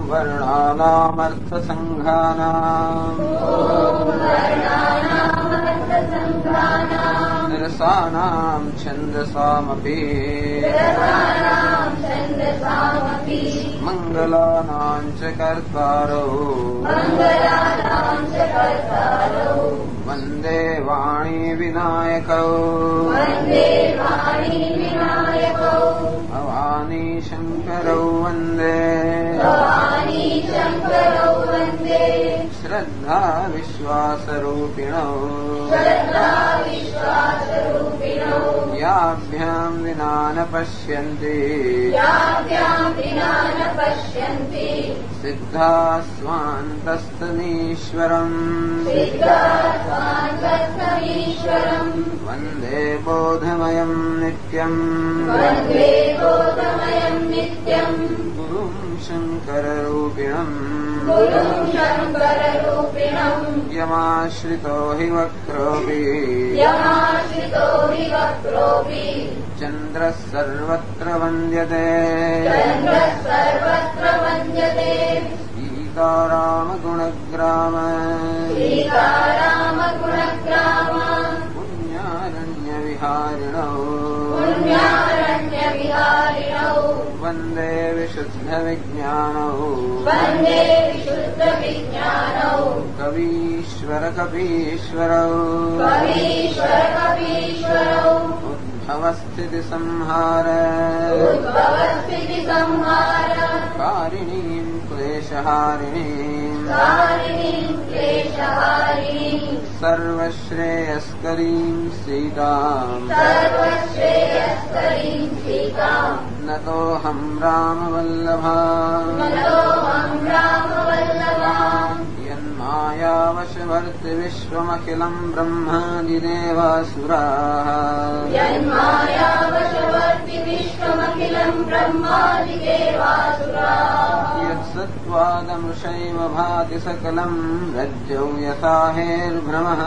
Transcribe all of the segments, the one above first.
वर्णानामर्थसङ्घानाम् रसानां छन्दसामपि मङ्गलानां च कर्तारौ वन्दे वाणी विनायकौ भवानी शङ्करौ वन्दे श्रद्धा विश्वासरूपिणौ याभ्यां विना न पश्यन्ति सिद्धा स्वान्तस्तनीश्वरम् वन्दे बोधमयं नित्यम् गुरुं शङ्कररूपिणम् यमाश्रितो हि वक्रोऽपि चन्द्रः सर्वत्र वन्द्यते सीतारामगुणग्राम पुण्यारण्यविहारिणौ वन्दे विशुद्धविज्ञानौ कवीश्वरकपीश्वरौ उद्भवस्थितिसंहार कारिणीं क्लेशहारिणीं सर्वश्रेयस्करीं सीताम् नतोऽहं रामवल्लभा यन्मायावशवर्ति विश्वमखिलं ब्रह्मादिदेवासुराः यत्सत्त्वादमृषैव भाति सकलं रज्जौ यथा हेर्भ्रमः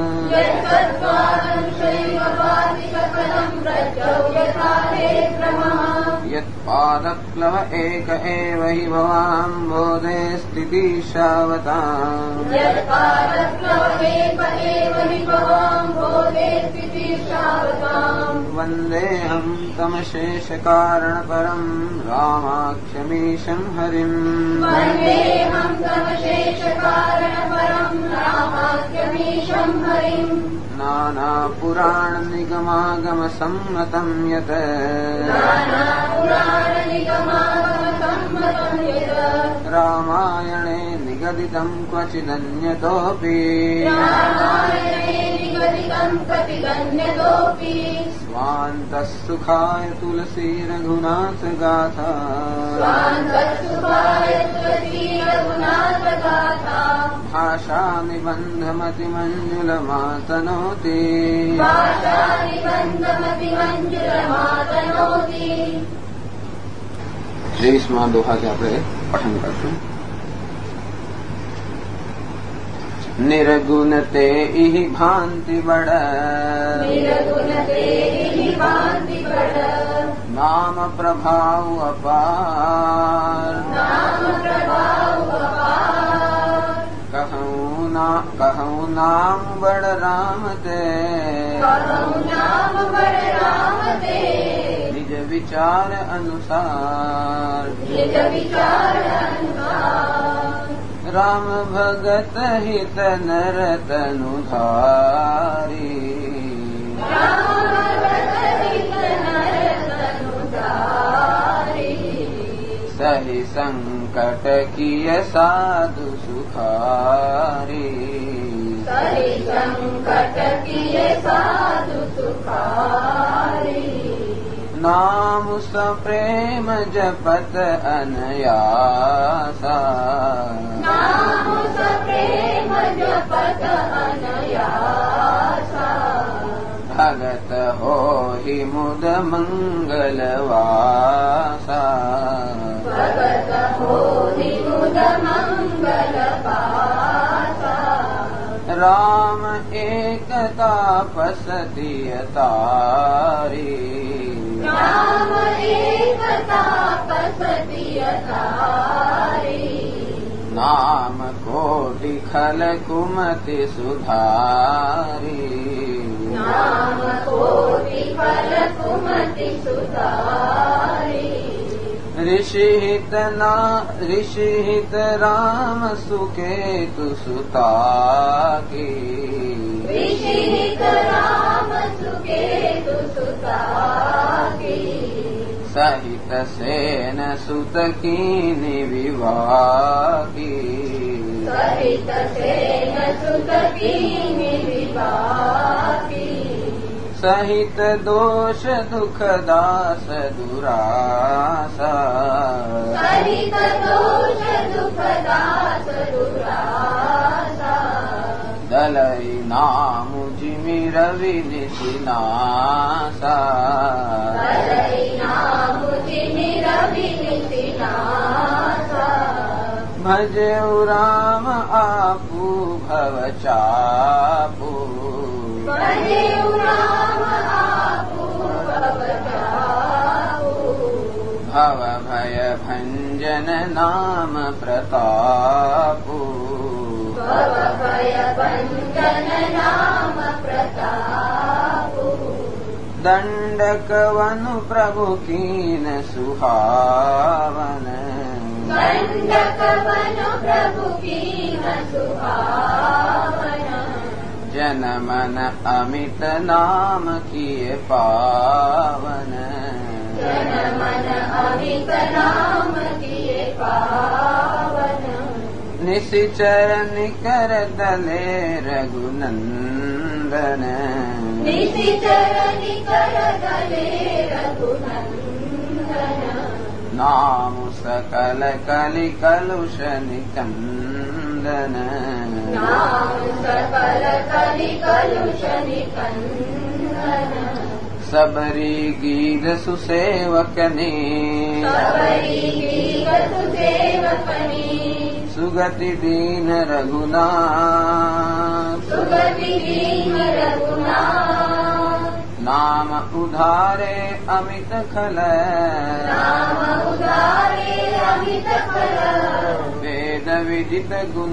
यत्पादप्लव एक एव हि भवाम्बोधे स्थितिशावताम् वन्देऽहं तमशेषकारणपरं रामाख्यमीशं हरिम् नानापुराणनिगमागमसम्मतं यत् रामायणे निगदितं क्वचिदन्यतोऽपि स्वान्तः सुखाय तुलसी रघुनाथगाथा भाषानिबन्धमतिमञ्जुलमातनोति ત્રેવીસમાં દોહાથી આપણે પઠન કરશું. निर्गुण ते इहि भांति बड़ नाम प्रभाव अपार कहूँ नाम बड़ राम ते निज विचार अनुसार राम भगत हित नर तनु धारी सही संकट किय साधु सुखारी नाम सप्रेम जपत अनयासा भगत हो ही मुद मंगलवासा राम एक तापसति तारी राम एक तापसति तारी नाम कोटि खल कुमति सुधारी नाम कोटि खल कुमति सुधारी ऋषिहित राम सुकेतु सुता की ऋषिहित राम सुकेतु सुता की सहित सेन सुत कीनि विवाह की सहित सेन सुत कीनि विवाह की सहित दोष दुख दास दुरासा सहित दोष दुख दास दुरासा दलई नाम जिमि रवि निशिनासा दलई नाम जिमि रवि निशिनासा भजेउ राम आपू भव चापू भजेउ राम आपू भव चापू भव भय भंजन नाम प्रतापू भव भय भंजन नाम प्रतापू दंडक वनु प्रभु कीन सुहावन दंडक वनु प्रभु कीन सुहावन जन मन अमित नाम किए पावन जन मन अमित नाम किए पावन निशिचर निकर दले रघुनंदन निशिचर निकर दले रघुनंदन नाम सकल कलि कलुष निकंदन नाम सकल कलि कलुष निकंदन सबरी गीत सुसेवकनी सबरी गीत सुसेवकनी सुगति दीन रघुनाथ सुगति दीन रघुनाथ नाम उधारे अमित खल नाम उधारे अमित खल वेद विदित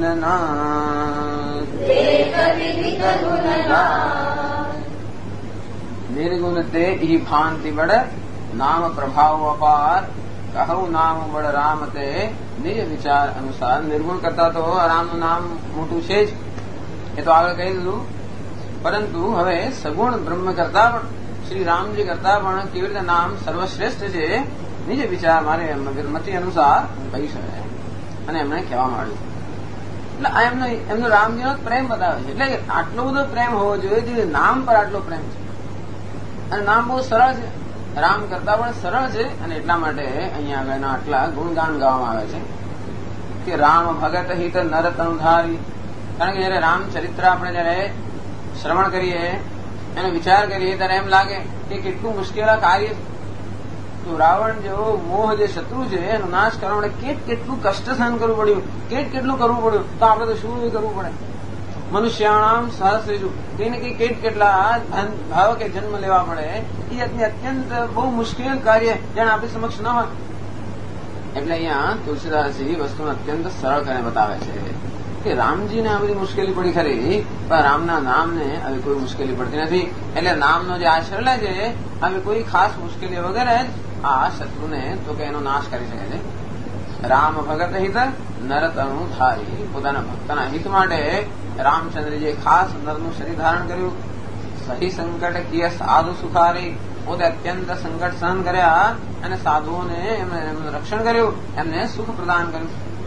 गुणनाथ वेद विदित गुणनाथ निर्गुण ते ही भांति बड़ नाम प्रभाव अपार कहु नाम बड़ राम ते निज विचार अनुसार निर्गुण करता तो राम નું નામ મોટું છે જ એ તો આગળ કહી દીધું પરંતુ હવે સગુણ બ્રહ્મ કરતા પણ શ્રી રામજી કરતા પણ કેવી રીતે નામ સર્વશ્રેષ્ઠ છે નિજ વિચાર મારે મતિ અનુસાર કહી શકાય અને એમણે કહેવા માંડ્યું એટલે આ એમનો રામજીનો પ્રેમ બતાવે છે એટલે આટલો બધો પ્રેમ હોવો જોઈએ જે નામ પર આટલો પ્રેમ છે અને નામ બહુ સરળ છે રામ કરતા પણ સરળ છે અને એટલા માટે અહીંયા આગળના આટલા ગુણગાન ગાવામાં આવે છે કે રામ ભગત હિત નર તનુધારી કારણ કે જયારે રામચરિત્ર આપણે જયારે શ્રવણ કરીએ એનો વિચાર કરીએ ત્યારે એમ લાગે કે કેટલું મુશ્કેલ કાર્ય છે તો રાવણ જેવો મોહ જે શત્રુ છે એનો નાશ કરવા માટે કેટલું કષ્ટ સહન કરવું પડ્યું કેટલું કરવું પડ્યું તો આપણે તો શું કરવું પડે મનુષ્યાણામ સહસ્રેષુ તેને કેટલા ભાવ કે જન્મ લેવા પડે એ અત્યંત બહુ મુશ્કેલ કાર્ય જાણે આપણી સમક્ષ ન હોય એટલે અહીંયા તુલસીદાસજી વસ્તુને અત્યંત સરળ કરીને બતાવે છે કે રામજીને આ બધી મુશ્કેલી પડી ખરી પણ રામના નામને આવી કોઈ મુશ્કેલી પડતી નથી એટલે નામનો જે આશ્રય લે છે આવી કોઈ ખાસ મુશ્કેલી વગેરે જ આ શત્રુને તો કે એનો નાશ કરી શકે છે રામ ભગત હિત નર તનુ ધારી પોતાના ભક્તના હિત માટે રામચંદ્રજીએ ખાસ નરનું શરીર ધારણ કર્યું સહી સંકટ કિય સાધુ સુખારી પોતે અત્યંત સંકટ સહન કર્યા અને સાધુઓને એમનું રક્ષણ કર્યું એમને સુખ પ્રદાન કર્યું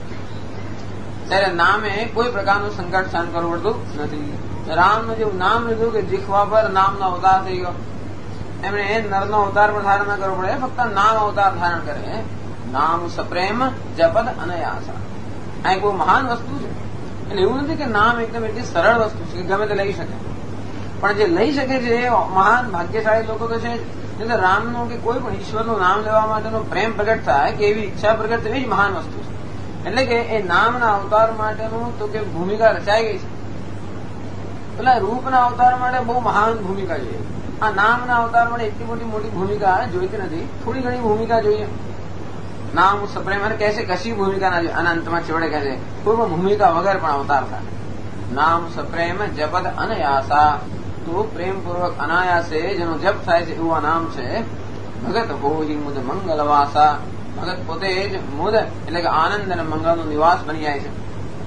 ત્યારે નામે કોઈ પ્રકારનું સંકટ સહન કરવું પડતું નથી રામનું જેવું નામ લીધું કે જીખવા પર નામનો અવતાર થઈ ગયો એમણે નરનો અવતાર પણ ધારણ ન કરવો પડે ફક્ત નામ અવતાર ધારણ કરે નામ સપ્રેમ જપદ અનયાસા આ એક બહુ મહાન વસ્તુ છે એટલે એવું નથી કે નામ એકદમ એટલી સરળ વસ્તુ છે કે ગમે તે લઈ શકે પણ જે લઈ શકે છે એ મહાન ભાગ્યશાળી લોકો તો છે એટલે રામનું કે કોઈ પણ ઈશ્વરનું નામ લેવા માટેનો પ્રેમ પ્રગટ થાય કે એવી ઈચ્છા પ્રગટ થવી જ મહાન વસ્તુ છે એટલે કે એ નામના અવતાર માટેનું તો કે ભૂમિકા રચાઈ ગઈ છે પેલા રૂપના અવતાર માટે બહુ મહાન ભૂમિકા જોઈએ આ નામના અવતાર માટે એટલી મોટી ભૂમિકા જોઈતી નથી થોડી ઘણી ભૂમિકા જોઈએ નામ સપ્રેમ અને કહે છે કશી ભૂમિકાના અને અંતમાં છેવડે કહે છે પૂર્વ ભૂમિકા વગર પણ અવતાર થાય. નામ સપ્રેમ જપદ અનયાસા, તો પ્રેમપૂર્વક અનાયાસે જેનો જપ થાય છે એવું આ નામ છે. ભગત હોઈ મુદ મંગલવાસા, ભગત પોતે જ મુદ એટલે કે આનંદ અને મંગળનો નિવાસ બની જાય છે.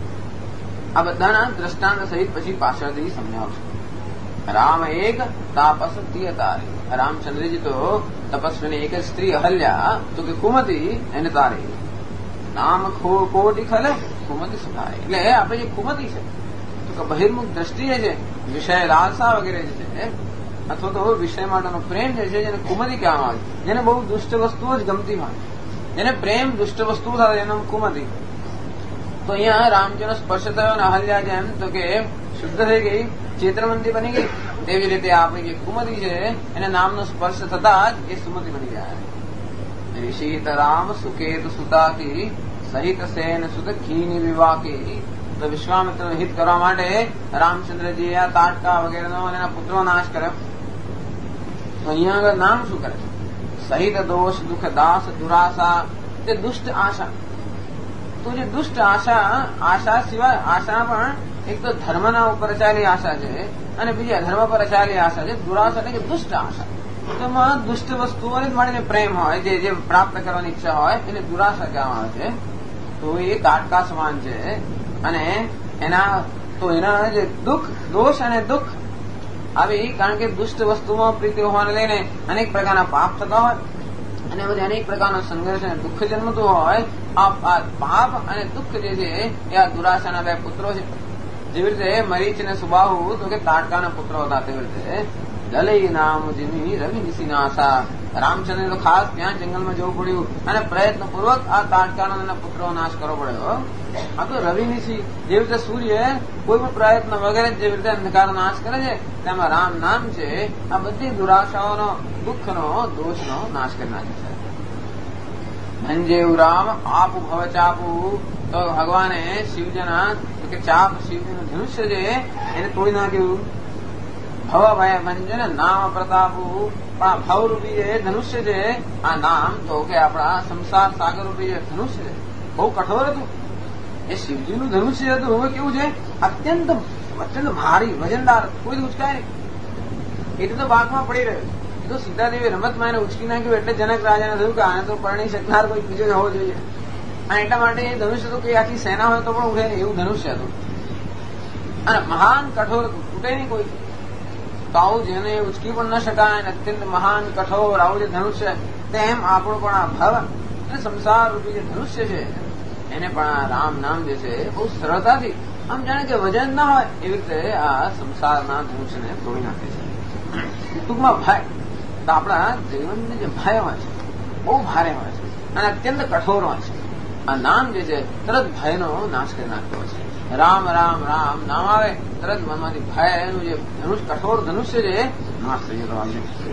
આ બધાના દ્રષ્ટાંત સહિત પછી પાછળથી સમજાવશે. રામ એક તાપસ તિય તારે, રામચંદ્રજી તો તપસ્વીની એક જ સ્ત્રી અહલ્યા તો કે કુમતી એને તારે. નામ કોટી ખલે કુમતી સુધારે, એટલે આપણે જે કુમતી છે તો કે બહિર્મુખ દ્રષ્ટિએ છે, વિષય લાલસા વગેરે જે છે અથવા તો વિષય માટેનો પ્રેમ જે છે જેને કુમતી કહેવામાં આવે, જેને બહુ દુષ્ટ વસ્તુઓ જ ગમતી હોય, જેને પ્રેમ દુષ્ટ વસ્તુઓ થાય એનું કુમતી. તો અહીંયા રામજીનો સ્પર્શ થયો અને અહલ્યા જેમ તો કે શુદ્ધ થઈ ગઈ, ચેતનવંતી બની ગઈ, તેવી રીતે આપણી જે કુમતી છે એને નામનો સ્પર્શ થતા જ એ સુમતી બની જાય. ઋષિહિત રામ સુકેતુ સુતા કી સહિત સેન સુત ખીની વિવાકી, તો વિશ્વામિત્રનો હિત કરવા માટે રામચંદ્રજી આ તાટકા વગેરેનો અને એના પુત્રો નાશ કર્યો. તો અહીંયા આગળ નામ શું કરે છે? સહિત દોષ દુઃખ દાસ દુરાશા, તે દુષ્ટ આશા. તો જે દુષ્ટ આશા સિવાય આશા પણ એક તો ધર્મના ઉપર રચાયેલી આશા છે અને બીજી અધર્મ પર રચાયેલી આશા છે. દુરાશા એટલે કે દુષ્ટ આશા. તેમાં દુષ્ટ વસ્તુઓને જ મળીને પ્રેમ હોય, જે પ્રાપ્ત કરવાની ઈચ્છા હોય એને દુરાશા કહેવામાં આવે છે. તો એ તાટકા સમાન છે. અને એના જે દુઃખ દોષ અને દુઃખ આવી, કારણ કે દુષ્ટ વસ્તુમાં પ્રીતિ હોવાને લઈને અનેક પ્રકારના પાપ થતા હોય અને બધી અનેક પ્રકારનો સંઘર્ષ અને દુઃખ જન્મતું હોય. આ પાપ અને દુઃખ જે છે એ આ દુરાશાના બે પુત્રો છે. જેવી રીતે મરીચ અને સુબાહુ તો કે તાટકાના પુત્રો હતા, તેવી રીતે દલઈ નામ જીની રવિ નિશિનાશા, રામચંદ્ર તો ખાસ ત્યાં જંગલમાં જવું પડ્યું અને પ્રયત્નપૂર્વક આ તાટકાનો અને પુત્રો નાશ કરવો પડ્યો. આ તો રવિ નિશી, જેવી રીતે સૂર્ય કોઈ પણ પ્રયત્ન વગેરે જેવી રીતે અંધકાર નાશ કરે છે, તેમાં રામ નામ છે આ બધી દુરાશાઓનો, દુઃખનો, દોષનો નાશ કરી નાખે છે. ભંજેવ રામ આપુ ભવ ચાપુ, તો ભગવાને શિવજીના કે ચાપ શિવજીનું ધનુષ્ય છે એને તોડી નાખ્યું. ભવ ભય ભંજન નામ પ્રતાપુ, પણ ભવરૂપી જે ધનુષ્ય છે આ નામ તો કે આપણા સંસાર સાગર રૂપી જે ધનુષ્ય છે બહુ કઠોર હતું. એ શિવજીનું ધનુષ્ય હતું હવે કેવું છે, અત્યંત ભારી વજનદાર, કોઈ ઉચકાય નહીં. એટલે તો બાગમાં પડી રહ્યો. એ તો સીતાદેવી રમતમાં એને ઉચકી નાખ્યું એટલે જનક રાજાને થયું કે આને તો પરણી શકનાર કોઈ બીજો જ હોવો જોઈએ. અને એટલા માટે એ ધનુષ્ય તો કઈ આખી સેના હોય તો પણ ઉઠે નહીં એવું ધનુષ્ય હતું. અને મહાન કઠોર હતું, તૂટે નહીં કોઈ. તો આવું જેને ઉચકી પણ ન શકાય, અત્યંત મહાન કઠોર આવું જે ધનુષ્ય, તેમ આપણું પણ આ ભવ અને સંસાર રૂપી જે ધનુષ્ય છે એને પણ આ રામ નામ જે છે બહુ સરળતાથી આમ જાણે કે વજન ના હોય એવી રીતે આ સંસારના ધનુષ્યને તોડી નાખે છે. ટૂંકમાં ભય, તો આપણા જીવનની જે ભય હોય છે બહુ ભારે હોય છે અને અત્યંત કઠોર હોય છે. આ નામ જે છે તરત ભયનો નાશ કરી નાખતો હોય છે. રામ રામ રામ નામ આવે તરત મનમાંથી ભયનું જે કઠોર ધનુષ્ય છે નાશ થઈ જતો હોય છે.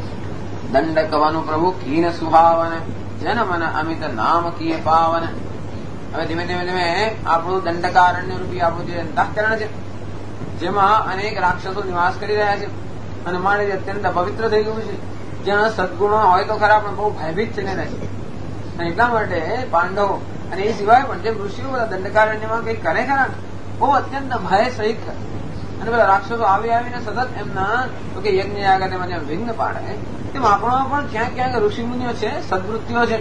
દંડકવાનું પ્રભુ કીન સુહાવન, જન મન અમિત નામ કીએ પાવન. હવે ધીમે ધીમે ધીમે આપણું દંડકારણ્ય રૂપી આપણું જે અંતઃકરણ છે જેમાં અનેક રાક્ષસો નિવાસ કરી રહ્યા છે અને માટે અત્યંત પવિત્ર થઈ ગયું છે, જ્યાં સદગુણો હોય તો ખરા પણ બહુ ભયભીત થઈને રહે છે. અને એટલા માટે પાંડવો અને એ સિવાય પણ જે ઋષિઓ બધા દંડકારણ્યમાં કંઈક કરે ખરા બહુ અત્યંત ભય સહિત કરે. અને બધા રાક્ષસો આવીને સતત એમના તો કે યજ્ઞ યાગ તેમાં જેમ વિઘ્ન પાડે, તેમ આપણોમાં પણ ક્યાંક ક્યાંક ઋષિમુનિઓ છે, સદવૃત્તિઓ છે,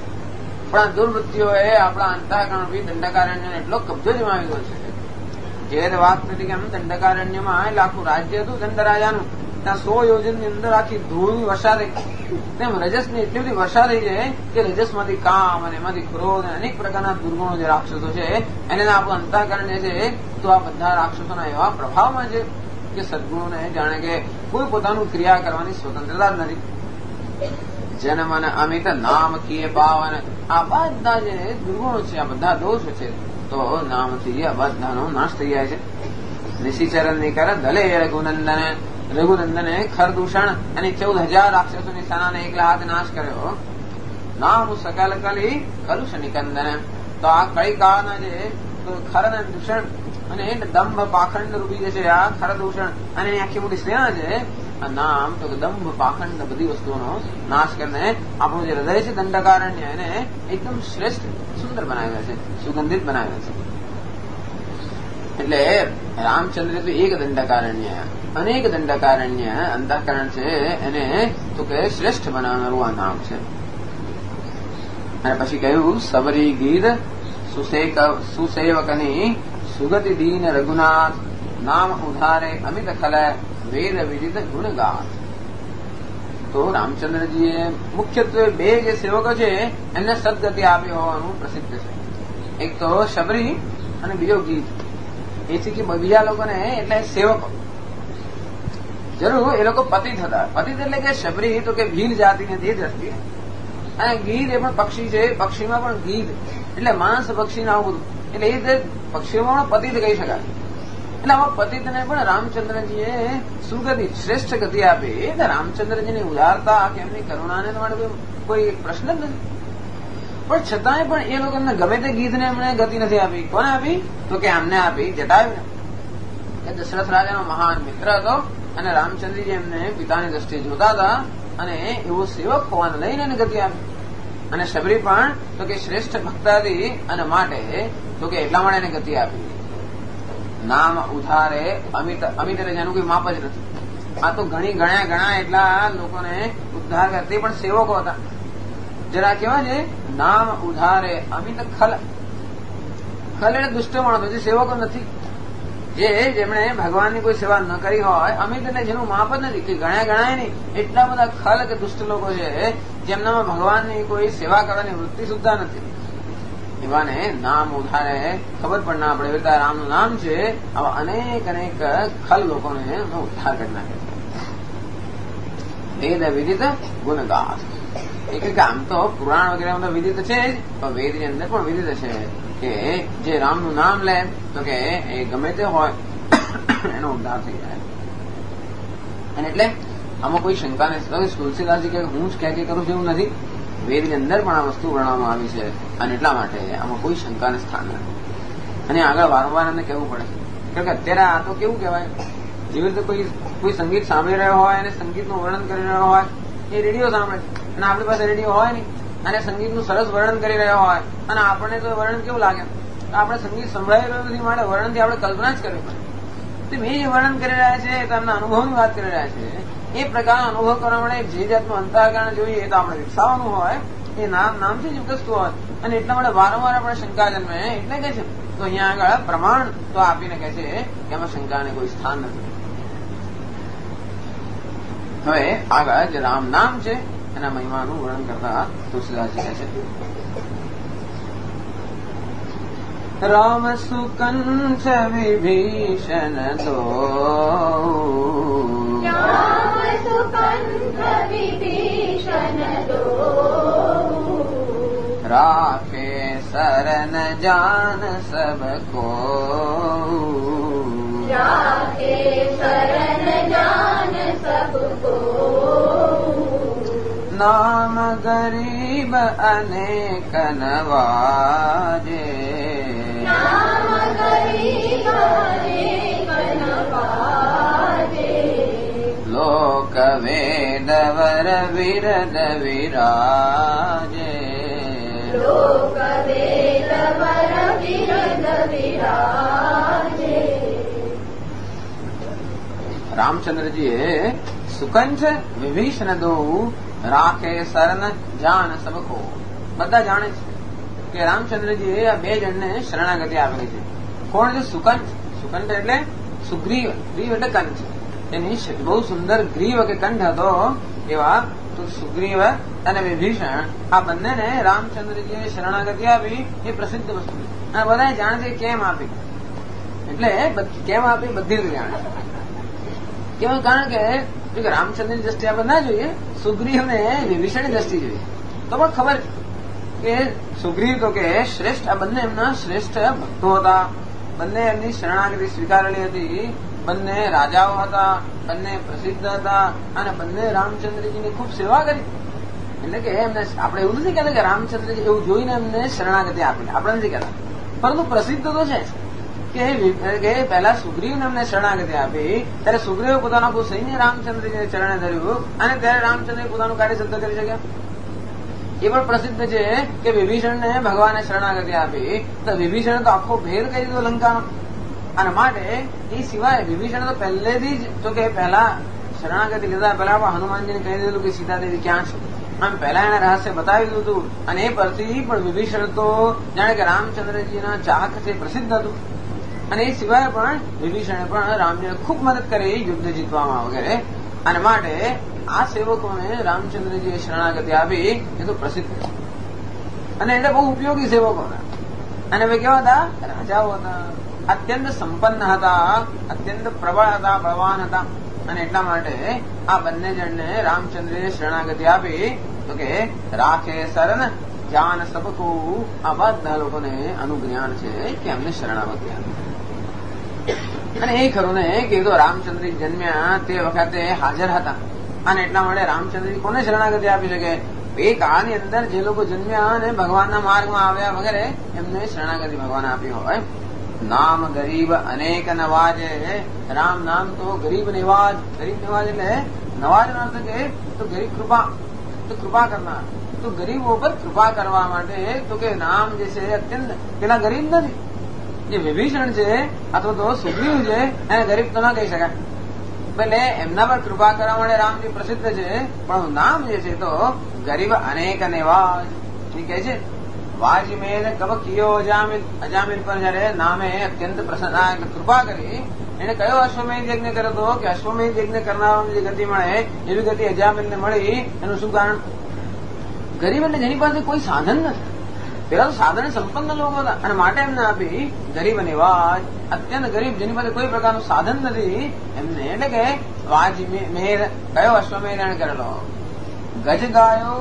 પણ આ દુર્વૃત્તિઓએ આપણા અંતઃકરણ રૂપી દંડકારણ્યને એટલો કબજો જમાવી ગયો છે. જે વાત નથી કે દંડકારણ્યમાં આખું રાજ્ય હતું દંડરાજાનું, ત્યાં 100 યોજનની અંદર આખી ધૂળની વર્ષા થઈ, તેમ રજસની એટલી બધી વર્ષા થઈ છે કે રજસમાંથી કામ અને એમાંથી ક્રોધ અને અનેક પ્રકારના દુર્ગુણો જે રાક્ષસો છે એને આપણું અંતઃકરણ જે છે તો આ બધા રાક્ષસોના એવા પ્રભાવમાં છે કે સદગુણોને જાણે કે કોઈ પોતાનું ક્રિયા કરવાની સ્વતંત્રતા જ નથી. જન મન અમિત નામ કીએ પાવન, આ બધા જે દુર્ગુણો છે, આ બધા દોષ છે, તો નામથી આ બધાનો નાશ થઈ જાય છે. નિશિચરણ ની કર દલે રઘુનંદને ખરદૂષણ અને 14,000 રાક્ષસોની સેનાને એકલા હાથે નાશ કર્યો. નામ સકલ કલી કલુષ નિકંદન, તો આ કળી કાળના જે ખર અને દૂષણ અને દંભ પાખંડ રૂપી જે છે આ ખરદૂષણ અને આખી મોટી સેના છે આ નામ તો કે દંભ પાખંડ બધી વસ્તુઓનો નાશ કરીને આપણું જે હૃદય છે દંડકારણ્ય એને એકદમ શ્રેષ્ઠ સુંદર બનાવ્યા છે, સુગંધિત બનાવ્યા છે. એટલે રામચંદ્ર તો એક દંડકારણ્ય, અનેક દંડકારણ્ય અંતઃકરણ છે એને તો કે શ્રેષ્ઠ બનાવનારું આ નામ છે. અને પછી કહ્યું સબરી ગીત સુસેવકની સુગતિ દીન રઘુનાથ નામ ઉધારે અમિત ખલ વેદ વિદિત ગુણગાથ. તો રામચંદ્રજીએ મુખ્યત્વે બે જે સેવકો છે એમને સદગતિ આપી હોવાનું પ્રસિદ્ધ છે. એક તો શબરી અને બીજો ગીત. એથી કે બીજા લોકોને એટલે સેવકો જરૂર એ લોકો પતિત હતા. પતિત એટલે કે શબરી તો કે ભીલ જાતિને તે દ્રષ્ટિએ, અને ગીધ એ પણ પક્ષી છે, પક્ષીમાં પણ ગીધ એટલે માંસ પક્ષી આવું બધું, એટલે એ રીતે પક્ષીઓમાં પણ પતિત કહી શકાય. એટલે આવા પતિતને પણ રામચંદ્રજીએ સુગતિ શ્રેષ્ઠ ગતિ આપી. એટલે રામચંદ્રજીની ઉદારતા કે એમની કરુણાને તમારે કોઈ પ્રશ્ન જ નથી. પણ છતાંય પણ એ લોકો એમને ગમે તે ગીધને એમણે ગતિ નથી આપી. કોને આપી? તો કે આમને આપી, જટાયુને. એ દશરથ રાજાનો મહાન મિત્ર હતો અને રામચંદ્રજી એમને પિતાની દ્રષ્ટિએ જોતા હતા અને એવો સેવક હોવાને લઈને એને ગતિ આપી. અને શબરી પણ તો કે શ્રેષ્ઠ ભક્ત હતી અને માટે તો કે એટલા માટે એને ગતિ આપી. નામ ઉધારે અમિત, અમિત એટલે જેનું કોઈ માપ જ નથી. આ તો ઘણા એટલા લોકોને ઉદ્ધાર કરતી પણ સેવકો હતા. જરા કેવા છે નામ ઉધારે અમિત ખલ. ખલ એટલે દુષ્ટ માણસો, જે સેવકો નથી, જેમણે ભગવાનની કોઈ સેવા ન કરી હોય. અમિત એટલે જેનું માપ જ નથી, કે ગણાય નહીં એટલા બધા ખલ કે દુષ્ટ લોકો છે જેમનામાં ભગવાનની કોઈ સેવા કરવાની વૃત્તિ સુદ્ધા નથી. એવાને નામ ઉધારે ખબર પણ ના પડે એવી રામનું નામ છે. આવા અનેક ખલ લોકોને ઉદ્ધાર કરી નાખે છે. વેદ વિદિત ગુણગાથ. એક આમ તો પુરાણ વગેરે તો વિદિત છે જ, પણ વેદની અંદર પણ વિદિત છે કે જે રામનું નામ લે તો કે એ ગમે તે હોય એનો ઉદ્ધાર થઈ જાય. અને એટલે આમાં કોઈ શંકા નથી. તુલસીદાસજી કે હું જ ક્યાં કરું છું એવું નથી. વેદની અંદર પણ આ વસ્તુ વર્ણવવામાં આવી છે અને એટલા માટે આમાં કોઈ શંકાને સ્થાન નથી. અને આગળ વારંવાર એમને કહેવું પડે છે. કારણ કે અત્યારે આ તો કેવું કહેવાય, જેવી રીતે કોઈ સંગીત સાંભળી રહ્યો હોય અને સંગીતનું વર્ણન કરી રહ્યો હોય, એ રેડિયો સાંભળે અને આપણી પાસે રેડિયો હોય નહીં અને સંગીતનું સરસ વર્ણન કરી રહ્યો હોય અને આપણને તો વર્ણન કેવું લાગે, તો આપણે સંગીત સંભળાઈ રહ્યું નથી માટે વર્ણનથી આપણે કલ્પના જ કરવી પડે. મેં જે વર્ણન કરી રહ્યા છે તો એમના અનુભવની વાત કરી રહ્યા છે. એ પ્રકારનો અનુભવ કરવા માટે જે જાતનું અંતઃકરણ જોઈએ એ તો આપણે વિકસાવવાનું હોય. એ નામથી જ વિકસતું હોય અને એટલા માટે વારંવાર આપણે શંકા જન્મે. એટલે કે છે તો અહીંયા આગળ પ્રમાણ તો આપીને કહે છે કે એમાં શંકાને કોઈ સ્થાન નથી. હવે આગળ જે રામ નામ છે એના મહિમાનું વર્ણન કરતા તુલસીદાસજી કહે છે રામ સુકંઠ વિભીષણ દો, રામ સુકંઠ વિભીષણ દો, રાખે શરણ જાન સબકો, રાખે શરણ જાન સબકો, નામ ગરીબ અનેક નવાજે, નામ ગરીબ અનેક નવાજે, લોક વેદવર વિરદ વિરાજે, લોક વેદવર વિરદ વિરાજે. રામચંદ્રજીએ સુકંઠ વિભીષણ દો, રાખે શરણ જાન સબકો. બધા જાણે છે કે રામચંદ્રજીએ આ બે જણને શરણાગતિ આપેલી છે. કોણ છે? સુકંઠ. સુકંઠ એટલે સુગ્રીવ. ગ્રીવ એટલે કંઠ. એની બહુ સુંદર ગ્રીવ કે કંઠ હતો એવા તો સુગ્રીવ અને વિભીષણ આ બંનેને રામચંદ્રજીએ શરણાગતિ આપી. એ પ્રસિદ્ધ વસ્તુ અને બધા જાણે છે કેમ આપી. એટલે કેમ આપી બધી રીતે જાણે છે. કેવું? કારણ કે રામચંદ્રની દ્રષ્ટિ આપણે ના જોઈએ, સુગ્રીવ ને વિભીષણની દ્રષ્ટિ જોઈએ તો પણ ખબર કે સુગ્રીવ તો કે શ્રેષ્ઠ, આ બંને એમના શ્રેષ્ઠ ભક્તો હતા. બંને એમની શરણાગતિ સ્વીકારેલી હતી. બંને રાજાઓ હતા, બંને પ્રસિદ્ધ હતા અને બંને રામચંદ્રજીની ખૂબ સેવા કરી. એટલે કે એમને આપણે એવું નથી કહેતા કે રામચંદ્રજી એવું જોઈને એમને શરણાગતિ આપી, આપણે નથી કહેતા, પરંતુ પ્રસિદ્ધ તો છે કે પહેલા સુગ્રીવને એમને શરણાગતિ આપી, ત્યારે સુગ્રીવે પોતાનું આખું સૈન્ય રામચંદ્રજીને ચરણે ધર્યું અને ત્યારે રામચંદ્ર પોતાનું કાર્ય સિદ્ધ કરી શક્યા. એ પણ પ્રસિદ્ધ છે કે વિભીષણને ભગવાને શરણાગતિ આપી તો વિભીષણે તો આખો ભેદ કરી દીધો લંકાનો. અને માટે એ સિવાય વિભીષણ તો પહેલેથી જ તો કે પહેલા શરણાગતિ લીધા પહેલા હનુમાનજીને કહી દીધું કે સીતાદેવી ક્યાં છે, આમ પહેલા એને રહસ્ય બતાવી દીધું હતું. અને એ પરથી પણ વિભીષણ તો જાણે કે રામચંદ્રજીના ચાહકથી પ્રસિદ્ધ હતું. અને એ સિવાય પણ વિભીષણે પણ રામજીને ખૂબ મદદ કરી યુદ્ધ જીતવામાં વગેરે. અને માટે આ સેવકોને રામચંદ્રજીએ શરણાગતિ આપી એ તો પ્રસિદ્ધ છે. અને એટલે બહુ ઉપયોગી સેવકો હતા. અને હવે કેવા હતા? રાજાઓ હતા, અત્યંત સંપન્ન હતા, અત્યંત પ્રબળ હતા, બળવાન હતા. અને એટલા માટે આ બંને જણને રામચંદ્રએ શરણાગતિ આપી તો કે રાખે શરણ જ્ઞાન સબકું. આ બધા લોકોને અનુજ્ઞાન છે કે અમને શરણાગતિ આપી. અને એ ખરું ને કે તો રામચંદ્રજી જન્મ્યા તે વખતે હાજર હતા. અને એટલા માટે રામચંદ્રજી કોને શરણાગતિ આપી શકે? એ કાળની અંદર જે લોકો જન્મ્યા અને ભગવાનના માર્ગમાં આવ્યા વગેરે એમને શરણાગતિ ભગવાન આપી હોય. નામ ગરીબ અનેક નવાજે. રામ નામ તો ગરીબ નિવાજ. ગરીબ નિવાજ એટલે નવાજ નો અર્થ કે તો ગરીબ કૃપા, તો કૃપા કરનાર. તો ગરીબો પર કૃપા કરવા માટે તો કે નામ જે છે અત્યંત પેલા ગરીબ નથી. જે વિભીષણ છે અથવા તો સુગ્રીવ છે એને ગરીબ તો ના કહી શકાય. એટલે એમના પર કૃપા કરવા માટે રામજી પ્રસિદ્ધ છે. પણ નામ જે છે તો ગરીબ અનેક નિવાજ કહે છે. વાજમેલ કબ કિયો અજામિલ પર જયારે નામે અત્યંત પ્રસન્ન કૃપા કરી. એને કયો અશ્વમેધ યજ્ઞ કર્યો હતો કે અશ્વમેધ યજ્ઞ કરનારાને જે ગતિ મળે એવી ગતિ અજામિલને મળી. એનું શું કારણ? ગરીબ એટલે જેની પાસે કોઈ સાધન નથી. પેલા તો સાધન સંપન્ન લોકો હતા અને માટે એમને આપી ગરીબ નિવાજ. અત્યંત ગરીબ જેની પાસે કોઈ પ્રકારનું સાધન નથી એમને. એટલે કે વાજમેર કયો અશ્વમેધ એને કરેલો? ગજ ગાયો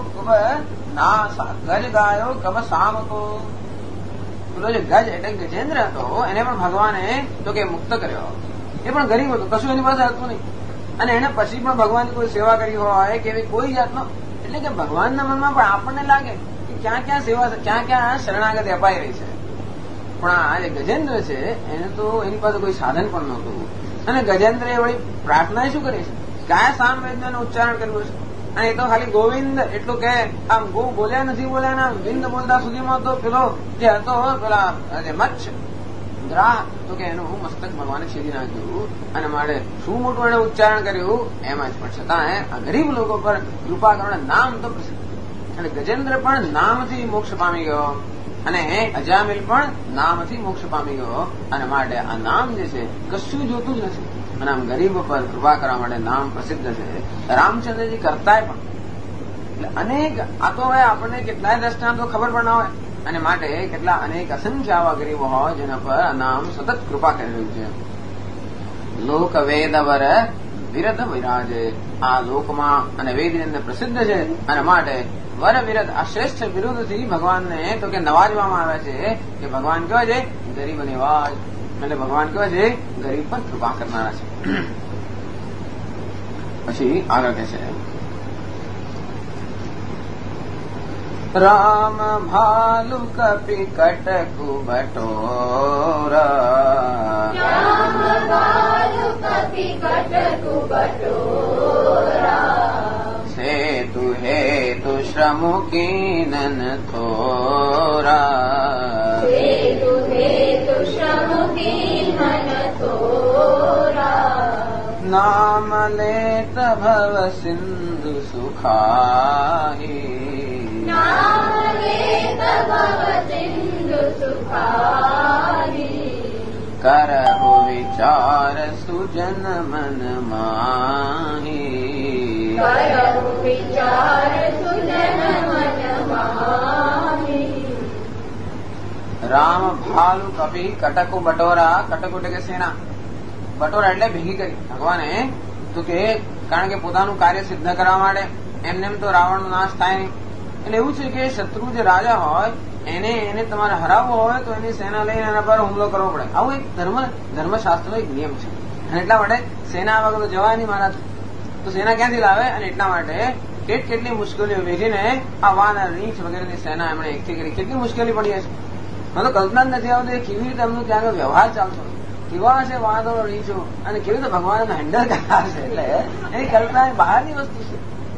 કબ સામકો. પેલો જે ગજ એટલે ગજેન્દ્ર હતો એને પણ ભગવાને તો કે મુક્ત કર્યો. એ પણ ગરીબ હતો, કશું એની પાસે હતું નહીં. અને એને પછી પણ ભગવાનની કોઈ સેવા કરી હોય કે એવી કોઈ જાતનો. એટલે કે ભગવાનના મનમાં પણ આપણને લાગે કે ક્યાં ક્યાં સેવા, ક્યાં ક્યાં શરણાગતિ અપાઈ રહી છે. પણ આ જે ગજેન્દ્ર છે એને તો એની પાસે કોઈ સાધન પણ નહોતું. અને ગજેન્દ્ર એ વળી પ્રાર્થના શું કરી છે? કયા સામવેદનું ઉચ્ચારણ કર્યું છે? અને એ તો ખાલી ગોવિંદ એટલું કે આમ ગો બોલ્યા નથી બોલ્યા ને વિંદ બોલતા સુધીમાં તો પેલો જે હતો પેલા મચ્છ ગ્રાહ તો કે એનું મસ્તક ભગવાને છેદી નાખ્યું. અને માટે શું મોટું એને ઉચ્ચારણ કર્યું એમાં જ. પણ છતાં આ ગરીબ લોકો પર કૃપા કરવાના નામ તો પ્રસિદ્ધ. અને ગજેન્દ્ર પણ નામથી મોક્ષ પામી ગયો અને અજામિલ પણ નામથી મોક્ષ પામી ગયો. અને માટે આ નામ જે છે કશું જોતું જ નથી. અને આમ ગરીબ પર કૃપા કરવા માટે નામ પ્રસિદ્ધ છે. રામચંદ્રજી કરતાય પણ એટલે અનેક. આ તો હવે આપણને કેટલાય દ્રષ્ટાંતો ખબર પણ ના હોય. અને માટે કેટલા અનેક અસંખ્ય આવા ગરીબો હોય જેના પર આ નામ સતત કૃપા કરી રહ્યું છે. લોક વેદવર વિરત વિરાજે. આ લોકમાં અને વેદની અંદર પ્રસિદ્ધ છે. અને માટે વર વિરત આ શ્રેષ્ઠ વિરુદ્ધથી ભગવાનને તો કે નવાજવામાં આવે છે કે ભગવાન કેવા છે? ગરીબ નિવાજ. એટલે ભગવાન કેવા છે? ગરીબ પર કૃપા કરનારા છે. પછી આગળ કહે છે રામ ભાલુ કપી કટકુ બટોરા. રામ ભાલુ કપી કટકુ બટોરા. સેતુ હેતુ શ્રમુ કીનન થોરા. સેતુ હેતુ શ્રમુ કીનન થોરા. નામ લેત ભવ સિંધુ સુખાહી. નામ લેત ભવ સિંધુ સુખાહી. કરહુ વિચાર સુજન મન માહી. કરહુ વિચાર સુજન મન માહી. રામ ભાલુ કપી કટકુ બટોરા. કટકુ એટલે કે સેના, બટોરા એટલે ભેગી કરી ભગવાને તો કે કારણ કે પોતાનું કાર્ય સિદ્ધ કરવા માટે એમને તો રાવણનો નાશ થાય નહીં. એટલે એવું છે કે શત્રુ જે રાજા હોય એને તમારે હરાવવો હોય તો એની સેના લઈને એના પર હુમલો કરવો પડે. આવું એક ધર્મશાસ્ત્રનો એક નિયમ છે. અને એટલા માટે સેના વગર તો જવાય નહીં મહારાજ. તો સેના ક્યાંથી લાવે? અને એટલા માટે કેટલી મુશ્કેલીઓ વેઠીને આ વાનર રીંછ વગેરેની સેના એમણે એકઠી કરી. કેટલી મુશ્કેલી પડી હશે. મને તો કલ્પના જ નથી આવતી કેવી રીતે એમનો ત્યાં આગળ વ્યવહાર ચાલતો, કેવા હશે વાદળો રીંછો અને કેવી રીતે ભગવાન હેન્ડલ કરતા હશે. એટલે એની કલ્પના બહારની વસ્તુ છે.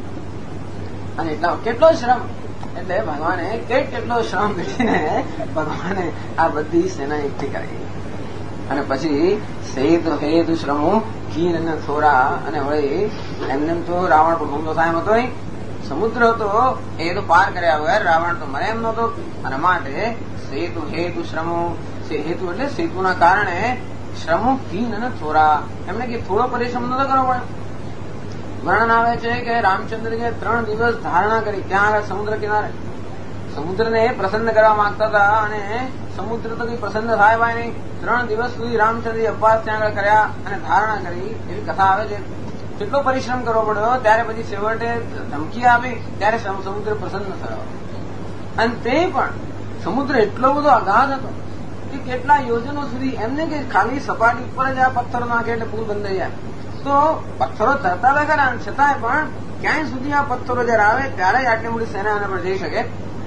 અને એટલા કેટલો શ્રમ, એટલે ભગવાને કેટલો શ્રમ કરીને ભગવાને આ બધી સેના એકઠી કરી. અને પછી સેતુ હેતુ શ્રમો કીન અને થોરા. અને હવે એમને તો રાવણ પર હુમલો થાય એમ હતો નહીં. સમુદ્ર હતો એ તો પાર કર્યા વગર રાવણ તો મરે એમ નહોતો. અને માટે સેતુ હેતુ શ્રમો, હેતુ એટલે સેતુના કારણે શ્રમો કીન અને થોરા. એમને કે થોડો પરિશ્રમ નતો કરવો પડે. વર્ણન આવે છે કે રામચંદ્રજીએ 3 દિવસ ધારણા કરી ત્યાં આગળ સમુદ્ર કિનારે. સમુદ્રને પ્રસન્ન કરવા માંગતા હતા અને સમુદ્ર તો કઈ પ્રસન્ન થાય ભાઈ નહીં. 3 દિવસ સુધી રામચંદ્રજી અપવાસ ત્યાં આગળ કર્યા અને ધારણા કરી એવી કથા આવે છે. કેટલો પરિશ્રમ કરવો પડ્યો, ત્યારે પછી છેવટે ધમકી આપી ત્યારે સમુદ્ર પ્રસન્ન થયો. અને તે પણ સમુદ્ર એટલો બધો અગાધ હતો કે કેટલા યોજનો સુધી એમને કે ખાલી સપાટી ઉપર જ આ પથ્થરો નાખે એટલે પુલ બંધાઈ જાય. તો પથ્થરો તરતા હતા ખરા, છતાંય પણ ક્યાંય સુધી આ પથ્થરો જયારે આવે ત્યારે જ આટલી મોટી સેના એના પર જઈ શકે.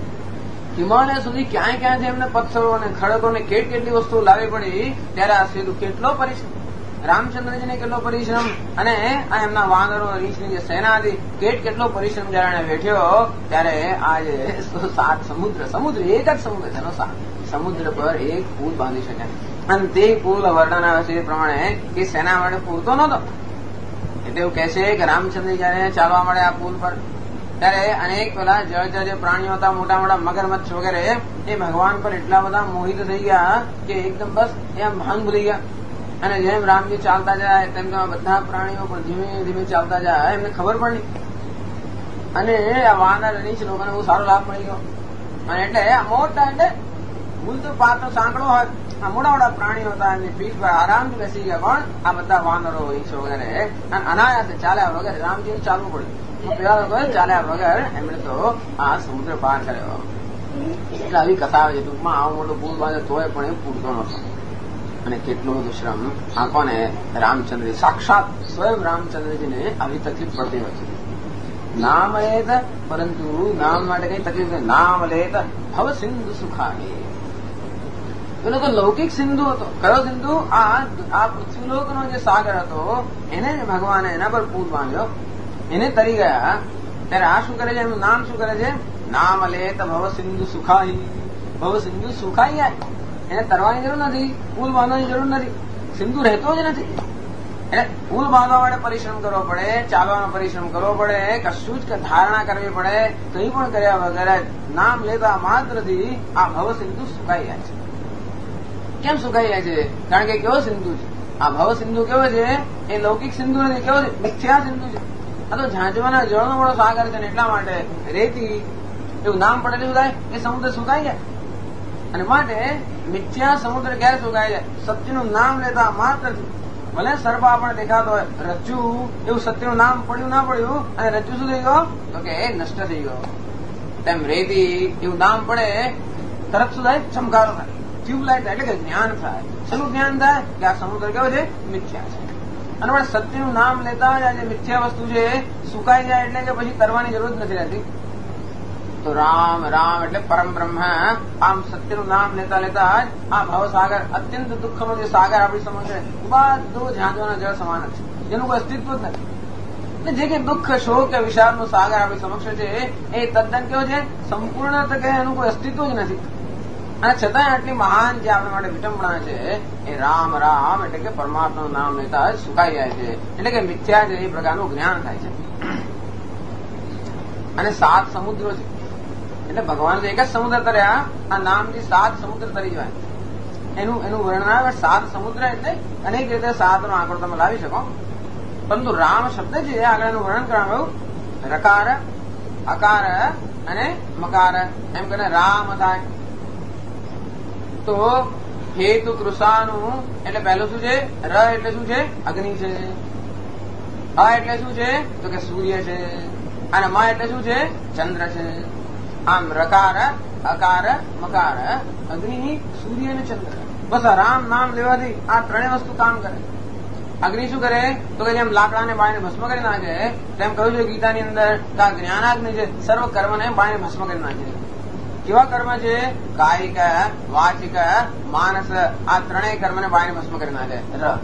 હિમાલય સુધી ક્યાંયથી એમને પથ્થરો અને ખડકો ને કેટલી વસ્તુઓ લાવી પડી. ત્યારે આ સેતુ કેટલો પરિશ્રમ, રામચંદ્રજીને કેટલો પરિશ્રમ, અને આ એમના વાનરો રીંછની જે સેના હતી કેટલો પરિશ્રમ જયારે એને વેઠ્યો. ત્યારે આ જે 7 સમુદ્ર એક જ સમુદ્ર છે, 7 સમુદ્ર પર એક પુલ બાંધી શકે. અને તે પુલ વર્ણન આવે છે એ પ્રમાણે કે સેના માટે પૂરતો નહોતો. એટલે એવું કહે છે કે રામચંદ્રજી જયારે ચાલવા મળે આ પુલ પર ત્યારે અનેક પેલા જળચર જે પ્રાણીઓ હતા, મોટા મોટા મગરમચ્છ વગેરે, એ ભગવાન પર એટલા બધા મોહિત થઈ ગયા કે એકદમ બસ એમ ભાન ભૂલી ગયા. અને જેમ રામજી ચાલતા જાય તેમ બધા પ્રાણીઓ પણ ધીમે ધીમે ચાલતા જાય, એમને ખબર પણ નહીં. અને આ વાનર રીંછ લોકોને બહુ સારો લાભ મળી ગયો. અને એટલે આ મોટા એટલે ભૂલ તો પાત્ર સાંકડો હોય, આ મોટા મોટા પ્રાણીઓ હતા એમની પીઠ પર આરામથી બેસી ગયા. પણ આ બધા વાનરો રીંછો વગેરે અનાયાસે ચાલ્યા વગર રામજીને ચાલવું પડ્યું. પેલા લોકો ચાલ્યા વગર એમણે તો આ સમુદ્ર પાર કર્યો. એટલે આવી કથા આવે છે. ટૂંકમાં આવો મોટો પુલ બાંધે તોય પણ એ પૂરતો નતો. અને કેટલું બધું શ્રમ આ કોને, રામચંદ્ર સાક્ષાત સ્વયં રામચંદ્રજીને આવી તકલીફ પડતી હોય છે. નામ લેત, પરંતુ નામ માટે કઈ તકલીફ નથી. નામ લેત ભવ સિંધુ સુખાય. પેલો તો લૌકિક સિંધુ હતો. કયો સિંધુ? આ પૃથ્વીલોકનો જે સાગર હતો એને ભગવાને એના પર પુલ બાંધ્યો, એને તરી ગયા. ત્યારે આ શું કરે છે, એનું નામ શું કરે છે? નામ લેત ભવ સિંધુ સુખાઈ. ભવ સિંધુ સુખાઈ જાય. એને તરવાની જરૂર નથી, પુલ બાંધવાની જરૂર નથી, સિંધુ રહેતો જ નથી. એટલે પુલ બાંધવા માટે પરિશ્રમ કરવો પડે, ચાલવાનો પરિશ્રમ કરવો પડે, કશું જ ધારણા કરવી પડે, કંઈ પણ કર્યા વગર નામ લેતા માત્રથી આ ભવ સિંધુ સુકાઈ જાય છે. કેમ સુકાઈ જાય છે? કારણ કે કેવો સિંધુ છે આ ભવ સિંધુ? કેવો છે? એ લૌકિક સિંધુ નથી. કેવો છે? મિથ્યા સિંધુ છે. આ તો ઝાંઝવાના જળનો બડો સાગર છે ને એટલા માટે રેતી એવું નામ પડે શું થાય? એ સમુદ્ર સુકાઈ જાય. અને માટે મિથ્યા સમુદ્ર ક્યારે સુકાય જાય? સત્યનું નામ લેતા માત્રથી. ભલે સર્પ આપણને દેખાતો હોય, રજ્જુ એવું સત્યનું નામ પડ્યું ના પડ્યું અને રજ્જુ શું થઈ ગયો? તો કે એ નષ્ટ થઈ ગયો. તેમ રેતી એવું નામ પડે તરત શું થાય? ચમકારો થાય, ટ્યુબલાઇટ થાય, એટલે કે જ્ઞાન થાય. શેનું જ્ઞાન થાય? કે આ સમુદ્ર કેવો છે? મિથ્યા છે. અને પણ સત્યનું નામ લેતા જ આ જે મિથ્યા વસ્તુ છે સુકાઈ જાય એટલે કે પછી તરવાની જરૂર જ નથી રહેતી. તો રામ રામ એટલે પરમ બ્રહ્મ. આમ સત્યનું નામ લેતા લેતા જ આ ભવસાગર, અત્યંત દુઃખનો જે સાગર આપણી સમક્ષ છે, બધું ઝાંઝવાના જળ સમાન જ છે, જેનું કોઈ અસ્તિત્વ જ નથી. જે કે દુઃખ, શોક કે વિષાદનો સાગર આપણી સમક્ષ છે એ તદ્દન કેવો છે? સંપૂર્ણ તકે એનું કોઈ અસ્તિત્વ જ નથી. અને છતાંય આટલી મહાન જે આપણા માટે વિટંબણા છે એ રામ રામ એટલે કે પરમાત્માનું નામ લેતા જ સુકાઈ જાય છે. એટલે કે મિથ્યા છે એ પ્રકારનું જ્ઞાન થાય છે. અને 7 સમુદ્રો છે એટલે ભગવાન એક જ સમુદ્ર તર્યા, આ નામથી 7 સમુદ્ર તરી જાય. એનું વર્ણન આવે. 7 સમુદ્ર એટલે અનેક રીતે 7નો આંકડો તમે લાવી શકો, પરંતુ રામ શબ્દ છે આગળ એનું વર્ણન કરવામાં આવ્યું. રકાર, અકાર અને મકાર એમ કરીને રામ થાય. તો હેતુ કૃષાનું એટલે પહેલું શું છે? ર એટલે શું છે? અગ્નિ છે. અ એટલે શું છે? તો કે સૂર્ય છે. અને મ એટલે શું છે? ચંદ્ર છે. આમ રકાર, અકાર, મકાર, અગ્નિ, સૂર્ય અને ચંદ્ર. બસ આ રામ નામ લેવાથી આ ત્રણેય વસ્તુ કામ કરે. અગ્નિ શું કરે? તો કે જેમ લાકડાને બાળીને ભસ્મ કરી નાખે તેમ કહ્યું છે ગીતાની અંદર કે આ જ્ઞાનાગ્નિ છે સર્વ કર્મને બાળીને ભસ્મ કરી નાખે. કેવા કર્મ છે? કાયિક, વાચિક, માનસ, આ ત્રણેય કર્મને બાયને ભસ્મ કરી નાખે.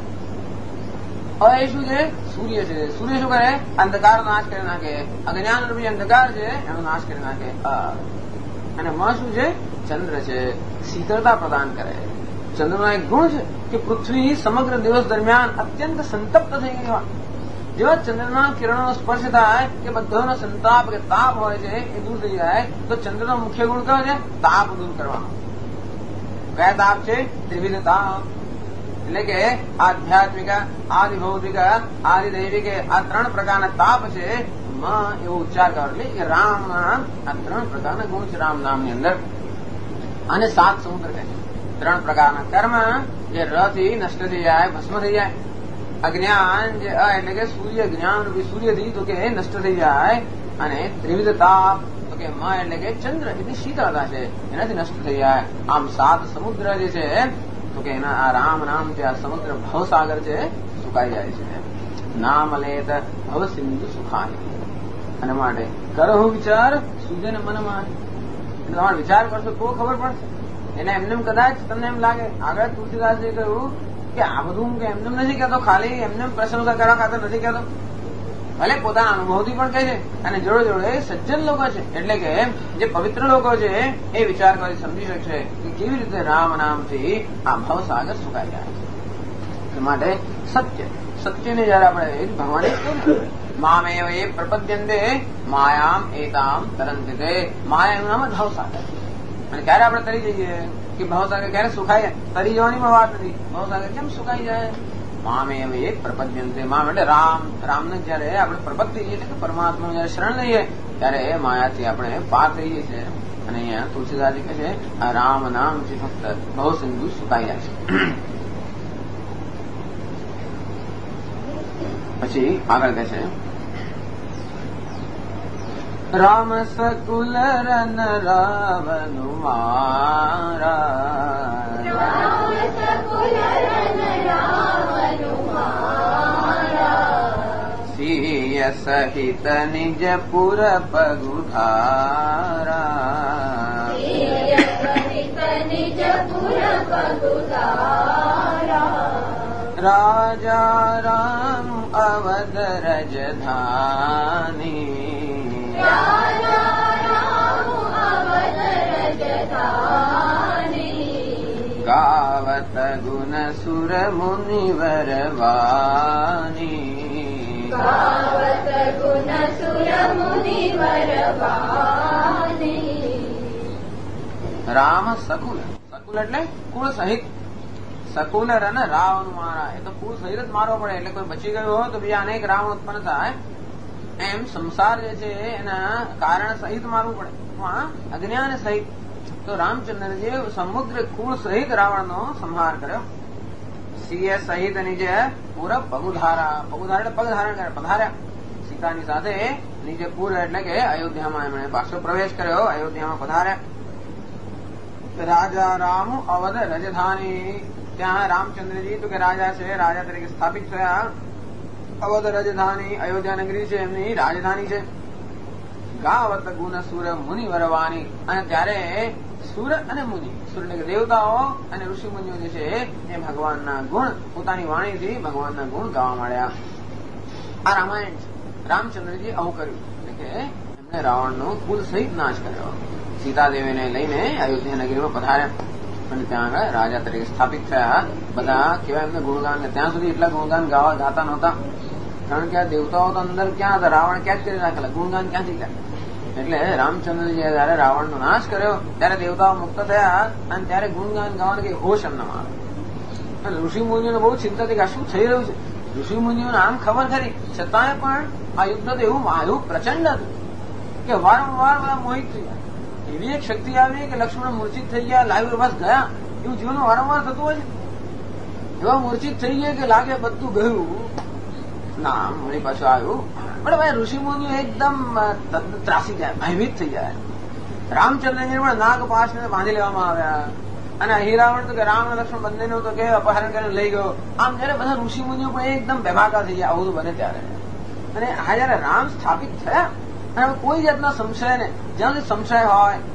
હવે એ શું છે? સૂર્ય છે. સૂર્ય શું કરે? અંધકાર નાશ કરી નાખે. અજ્ઞાન રૂપી અંધકાર છે એનો નાશ કરી નાખે. અને મ શું છે? ચંદ્ર છે. શીતળતા પ્રદાન કરે. ચંદ્રનો એક ગુણ છે કે પૃથ્વી સમગ્ર દિવસ દરમિયાન અત્યંત સંતપ્ત થઈ ગઈ હોય. જેવા ચંદ્રના કિરણોનો સ્પર્શ થાય કે બધાનો સંતાપ કે તાપ હોય છે એ દૂર થઈ જાય. તો ચંદ્રનો મુખ્ય ગુણ કયો છે? તાપ દૂર કરવાનો. કયા તાપ છે? ત્રિવિધ તાપ. એટલે કે આધ્યાત્મિક, આદિભૌતિક, આદિદૈવિક આ ત્રણ પ્રકારના તાપ છે. એવો ઉચ્ચાર કરો એટલે કે રામના આ ત્રણ પ્રકારના ગુણ છે રામ નામની અંદર. અને 7 સમુદ્ર કહે છે. 3 પ્રકારના કર્મ જે ર થી નષ્ટ થઈ જાય, ભસ્મ થઈ જાય. અજ્ઞાન જે એટલે કે સૂર્ય, જ્ઞાન રૂપી સૂર્યથી તો કે નષ્ટ થઈ જાય. અને ત્રિવિધ તાપ તો કે મ એટલે કે ચંદ્ર એટલી શીતળતા છે એનાથી નષ્ટ થઈ જાય. આમ 7 સમુદ્ર જે છે તો કે એના આ રામ નામ જે આ સમુદ્ર ભવસાગર છે સુકાઈ જાય છે. નામ લેત ભવ સિંધુ સુખાય. અને માટે કરો વિચાર સૂર્યને મનમાં. એટલે તમારે વિચાર કરશો તો ખબર પડશે. એને એમને કદાચ તમને એમ લાગે. આગળ તુલસીદાસજીએ કહ્યું કે આ બધું હું એમને નથી કહેતો, ખાલી એમને પ્રશંસા કરવા ખાતર નથી કહેતો. ભલે પોતાના અનુભવથી પણ કહે છે. અને જોડે જોડે સજ્જન લોકો છે એટલે કે જે પવિત્ર લોકો છે એ વિચાર કરી સમજી શકશે કે કેવી રીતે રામ નામથી આ ભવસાગર સુકાઈ જાય છે. માટે સત્યને જયારે આપણે ભગવાને કહ્યું ને મામેવ એ પ્રપદ્યંતે માયામ એતામ તરંતે. માયા એનું નામ જ ભવસાગર. અને ક્યારે આપણે તરી જઈએ કે ભવસાગર ક્યારે સુખાય? તરી જવાની પણ વાત નથી. ભવસાગર કેમ સુકાઈ જાય? મામેવ એ પ્રપદ્યંતે. મામ એટલે રામને જયારે આપણે પ્રપત્તિ થઈએ છીએ કે પરમાત્મા જયારે શરણ લઈએ ત્યારે માયાથી આપણે પાર થઈએ છીએ. અને અહીંયા તુલસીદાસજી કહે છે આ રામ નામથી ફક્ત ભવ સિંધુ સુકાઈ જાય છે. પછી આગળ કહે છે રામ સકુલ રન રાવણુ મારા. સિય સહિત નિજ પુર પગુધારા. રાજા રામ અવધ રજધાની. ગાવત ગુણ સુર મુનિવર વાણી. રામ સકુલ. સકુલ એટલે કુળ સહિત. સકુલ રન રાવણ મારા. એ તો કુળ સહિત જ મારવો પડે. એટલે કોઈ બચી ગયું હોય તો બીજા અનેક રાવણ ઉત્પન્ન થાય. એમ સંસાર જે છે એના કારણ સહિત મારવું પડે. અજ્ઞાન સહિત. તો રામચંદ્રજીએ સમુદ્ર કુળ સહિત રાવણનો સંહાર કર્યો. સિંહ સહિત નીચે પૂર પગુધારા. પગુધારા એટલે પગ ધારણ કરે, પધાર્યા સીતાની સાથે નીચે પૂર એટલે કે અયોધ્યામાં એમણે પાછો પ્રવેશ કર્યો. અયોધ્યામાં પધાર્યા. રાજા રામ અવધ રજધાની. ત્યાં રામચંદ્રજી તો કે રાજા છે, રાજા તરીકે સ્થાપિત થયા. અવધ રજધાની અયોધ્યા નગરી છે એમની રાજધાની છે. ગાવત ગુણ સુર મુનિ વરવાની. અને ત્યારે સુર અને મુનિ, સુર એટલે કે દેવતાઓ અને ઋષિ મુનિઓ જે છે એ ભગવાનના ગુણ પોતાની વાણીથી ભગવાનના ગુણ ગાવા માંડ્યા. આ રામાયણ છે. રામચંદ્રજી આવું કર્યું એટલે કે એમણે રાવણનો કુલ સહિત નાશ કર્યો. સીતાદેવીને લઈને અયોધ્યા નગરીમાં પધાર્યા અને ત્યાં આગળ રાજા તરીકે સ્થાપિત થયા. બધા કેવા એમને ગુણગાન. ત્યાં સુધી એટલા ગુણગાન ગાતા નહોતા. કારણ કે આ દેવતાઓ તો અંદર ક્યાં હતા? રાવણ ક્યાં જ કરી રાખેલા. ગુણગાન ક્યાંથી ગયા? એટલે રામચંદ્રજીએ જયારે રાવણનો નાશ કર્યો ત્યારે દેવતાઓ મુક્ત થયા. અને ત્યારે ગુણગાન ગાવાનું કઈ હોશ એમનામાં આવે. ઋષિ મુનિઓને બહુ ચિંતા હતી કે આ શું થઈ રહ્યું છે. ઋષિ મુનિઓને આમ ખબર ખરી છતાંય પણ આ યુદ્ધ તો એવું પ્રચંડ હતું કે વારંવાર બધા મોહિત થઈ ગયા. એવી એક શક્તિ આવી કે લક્ષ્મણ મૂર્છિત થઈ ગયા, લાઈવ બસ ગયા. એવું જીવનમાં વારંવાર થતું હોય છે. એવા મૂર્છિત થઈ ગયા કે લાગે બધું ગયું. ના વળી પાછું આવ્યું. પણ ભાઈ ઋષિ મુનિઓ એકદમ ત્રાસી જાય, ભયભીત થઈ જાય. રામચંદ્રજી પણ નાગ પાસને બાંધી લેવામાં આવ્યા. અને હીરાવણ તો કે રામ અને લક્ષ્મણ બંનેનું તો કે અપહરણ કરીને લઈ ગયો. આમ જયારે બધા ઋષિ મુનિઓ પણ એકદમ બેભાકા થઈ ગયા. આવું બને ત્યારે. અને આ જયારે રામ સ્થાપિત થયા અને કોઈ જાતના સંશય ને જ્યાં સુધી સંશય હોય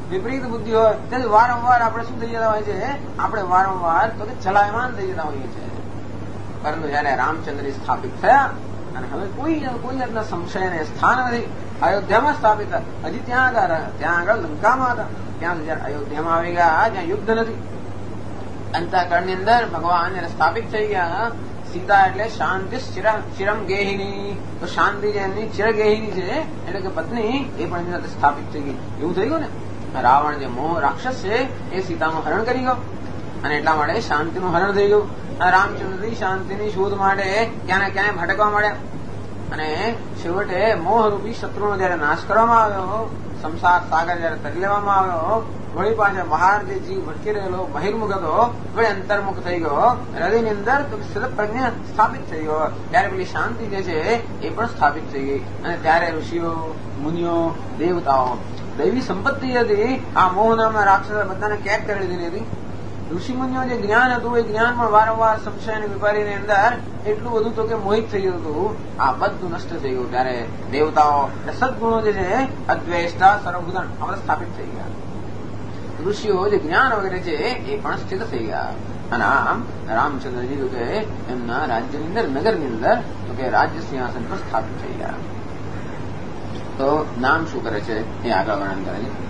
વિપરીત બુદ્ધિ હોય તેથી વારંવાર આપણે શું થઈ જતા હોય છે, આપણે વારંવાર તો કે ચલાયમાન થઈ જતા હોઈએ છીએ. પરંતુ જયારે રામચંદ્ર સ્થાપિત થયા અને હવે કોઈ જાતના સંશયને સ્થાન નથી, અયોધ્યામાં સ્થાપિત થયા. હજી ત્યાં આગળ લંકામાં હતા, ત્યાં જયારે અયોધ્યામાં આવી ગયા જ્યાં યુદ્ધ નથી, અંતઃકરણની અંદર ભગવાન જયારે સ્થાપિત થઈ ગયા. સીતા એટલે શાંતિ ચિરમ ગેહિની, તો શાંતિ જે એમની ચિરગેહિની છે એટલે કે પત્ની, એ પણ એની સાથે સ્થાપિત થઈ ગઈ. એવું થઈ ગયું ને, રાવણ જે મોહ રાક્ષસ છે એ સીતાનું હરણ કરી ગયો અને એટલા માટે શાંતિનું હરણ થઈ ગયું. અને રામચંદ્રજી શાંતિની શોધ માટે ક્યાં ને ક્યાંય ભટકવા માંડ્યા અને છેવટે મોહરૂપી શત્રુનો જયારે નાશ કરવામાં આવ્યો, સંસાર સાગર જયારે તરી લેવામાં આવ્યો, વળી પાછા બહાર જે જીવ ભટકી રહેલો બહિર્મુખ હતો વળી અંતર્મુખ થઈ ગયો, હૃદયની અંદર સ્થિત પ્રજ્ઞા સ્થાપિત થઈ ગયો, ત્યારે પેલી શાંતિ જે છે એ પણ સ્થાપિત થઈ ગઈ. અને ત્યારે ઋષિઓ, મુનિઓ, દેવતાઓ, દૈવી સંપત્તિ હતી આ મોહ નામના રાક્ષસ બધાને કેદ કરી દીધી હતી. ઋષિમુનિઓ જે જ્ઞાન હતું એ જ્ઞાન પણ વારંવાર સંશય અને વિપારીની અંદર એટલું બધું તો કે મોહિત થઈ ગયું હતું, આ બધું નષ્ટ થઈ ગયું. ત્યારે દેવતાઓ સદગુણો જે છે અદ્વૈષ્ટા સર્વભૂતન આપણે સ્થાપિત થઈ ગયા. ઋષિઓ જે જ્ઞાન વગેરે છે એ પણ સ્થિત થઈ ગયા. અને આમ રામચંદ્રજી તો કે એમના રાજ્યની અંદર, નગરની અંદર તો કે રાજ્ય સિંહાસન પર સ્થાપિત થઈ ગયા. તો નામ શું કરે છે એ આગળ વર્ણન કરે છે.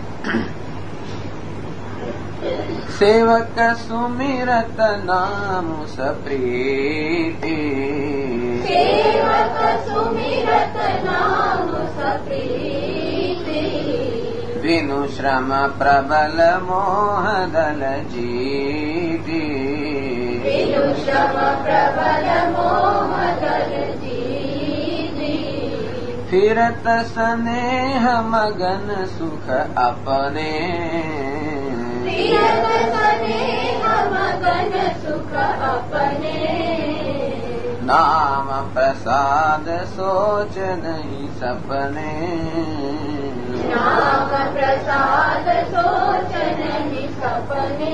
સેવક સુમિરત નામ સપ્રીતિ, સેવક સુમિરત નામ સપ્રીતિ, વિનુશ્રમ પ્રબલ મોહદલ જીતી, વિનુશ્રમ પ્રબલ મોહદલ જીતી, ફિરત સ્નેહ મગન સુખ અપને, ફિરત સ્નેહ મગન સુખ અપને, નામ પ્રસાદ સોચ નહીં સપને, નામ પ્રસાદ સોચ નહીં સપને.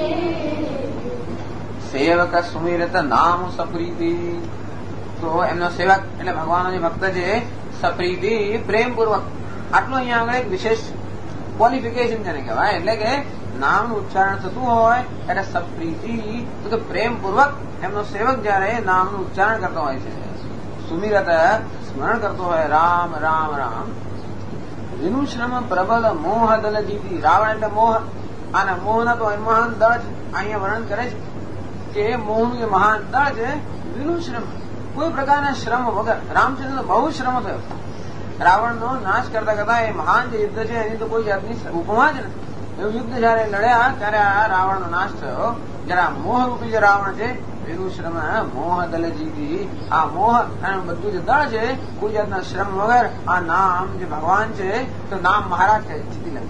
સેવક સુમિરત નામ સપ્રીતિ, તો એમનો સેવક એટલે ભગવાનનો જે ભક્ત છે સપ્રીતિ પ્રેમપૂર્વક. આટલું અહીંયા આગળ એક વિશેષ ક્વોલિફિકેશન જેને કહેવાય, એટલે કે નામનું ઉચ્ચારણ થતું હોય એટલે સપ્રીતિ, તો કે પ્રેમપૂર્વક એમનો સેવક જયારે નામનું ઉચ્ચારણ કરતો હોય છે, સુમિરત સ્મરણ કરતો હોય રામ રામ રામ. વિનુશ્રમ પ્રબલ મોહ દલ જીતી, રાવણ એટલે મોહ, અને મોહના તો મહાન દળ અહીંયા વર્ણન કરે છે કે મોહનું જે મહાન દળ છે વિનુશ્રમ, કોઈ પ્રકારના શ્રમ વગર. રામચંદ્ર બહુ શ્રમ થયો રાવણનો નાશ કરતા કરતા. એ મહાન જે યુદ્ધ છે એની તો કોઈ જાતની ઉપમા જ નથી. એવું યુદ્ધ જયારે લડ્યા ત્યારે આ રાવણનો નાશ થયો. જયારે મોહરૂપી જે રાવણ છે વિનુશ્રમ મોહ દલ જીતી, આ મોહ અને બધું જે દળ છે કોઈ જાતના શ્રમ વગર આ નામ જે ભગવાન છે તો નામ મહારાજ છે જીતી લે.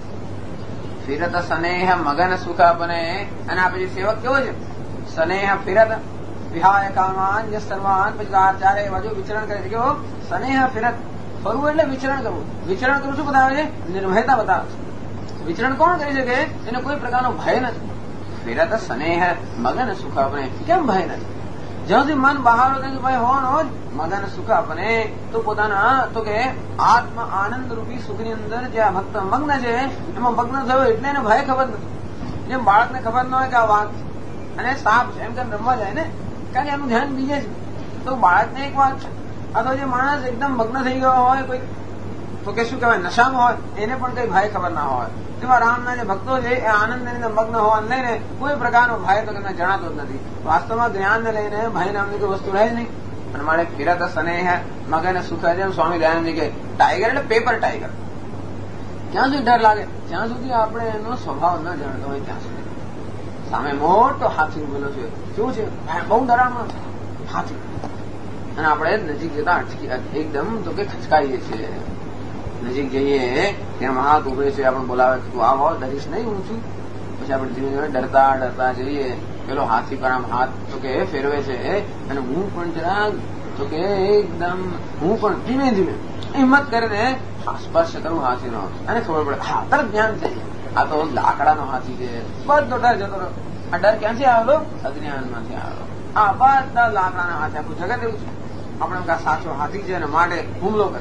ફિરત સ્નેહ મગન સુખ બને, અને આ પછી સેવક કેવો છે, સ્નેહ ફિરત વિહાય કામાન ય સર્વાન, પછી ચારે બાજુ વિચરણ કરે છે. કેવો સ્નેહ ફિરત, ફરવું એટલે વિચરણ કરવું. વિચરણ કરવું શું બતાવે છે, નિર્ભયતા બતાવે છે. વિચરણ કોણ કરી શકે, એને કોઈ પ્રકારનો ભય નથી. ફિરત સ્નેહ મગન સુખ આપણે, કેમ ભય નથી? જ્યાં સુધી મન બહાર હોય ભય હોવાનો જ. મગન સુખ આપણે તો પોતાના તો કે આત્મ આનંદ રૂપી સુખની અંદર જે આ ભક્ત મગ્ન છે એમાં મગ્ન થયો એટલે એને ભય ખબર નથી. જેમ બાળકને ખબર ન હોય કે આ વાઘ અને સાપ છે એમ કરીને રમવા જાય ને, કારણ કે એનું ધ્યાન બીજે છે. તો બાળકને એક વાત છે. અથવા જે માણસ એકદમ મગ્ન થઈ ગયો હોય, કોઈ તો કે શું કહેવાય નશામાં હોય, એને પણ કઈ ભય ખબર ના હોય. તેમાં રામના જે ભક્તો છે એ આનંદની અંદર મગ્ન હોવાને લઈને કોઈ પ્રકારનો ભય તો તમને જણાતો જ નથી. વાસ્તવમાં જ્ઞાનને લઈને ભય નામની કોઈ વસ્તુ રહે જ નહીં. અને મારે ફિરત સ્નેહ મગન સુખ, જેમ સ્વામી દયાનંદજી કે ટાઈગર એટલે પેપર ટાઈગર. ક્યાં સુધી ડર લાગે, જ્યાં સુધી આપણે એનો સ્વભાવ ન જાણતો હોય ત્યાં સુધી. સામે મોટો હાથી ઉભેલો છે, કેવું છે બહુ ડરામણો હાથી, અને આપણે નજીક જતા એકદમ તો કે ખચકાઈએ છીએ. નજીક જઈએ ત્યાં હાથ ઉભે છે, આપણે બોલાવે તું આવો, ડરીશ નહીં હું છું. પછી આપણે ધીમે ધીમે ડરતા ડરતા જઈએ. પેલો હાથી પર આમ હાથ તો કે ફેરવે છે અને હું પણ જરાક તો કે એકદમ હું પણ ધીમે ધીમે હિંમત કરીને સ્પર્શ કરું હાથીનો, અને ખબર પડે હા તરત જ્ઞાન થઈ જાય આ તો લાકડાનો હાથી છે. બધો ડર જતો રહ્યો. આ ડર ક્યાંથી આવેલો, અજ્ઞાનમાંથી આવેલો. આ બધા લાકડાના હાથી, આખું જગત એવું છે આપણે સાચો હાથી છે અને માટે હુમલો કરશે.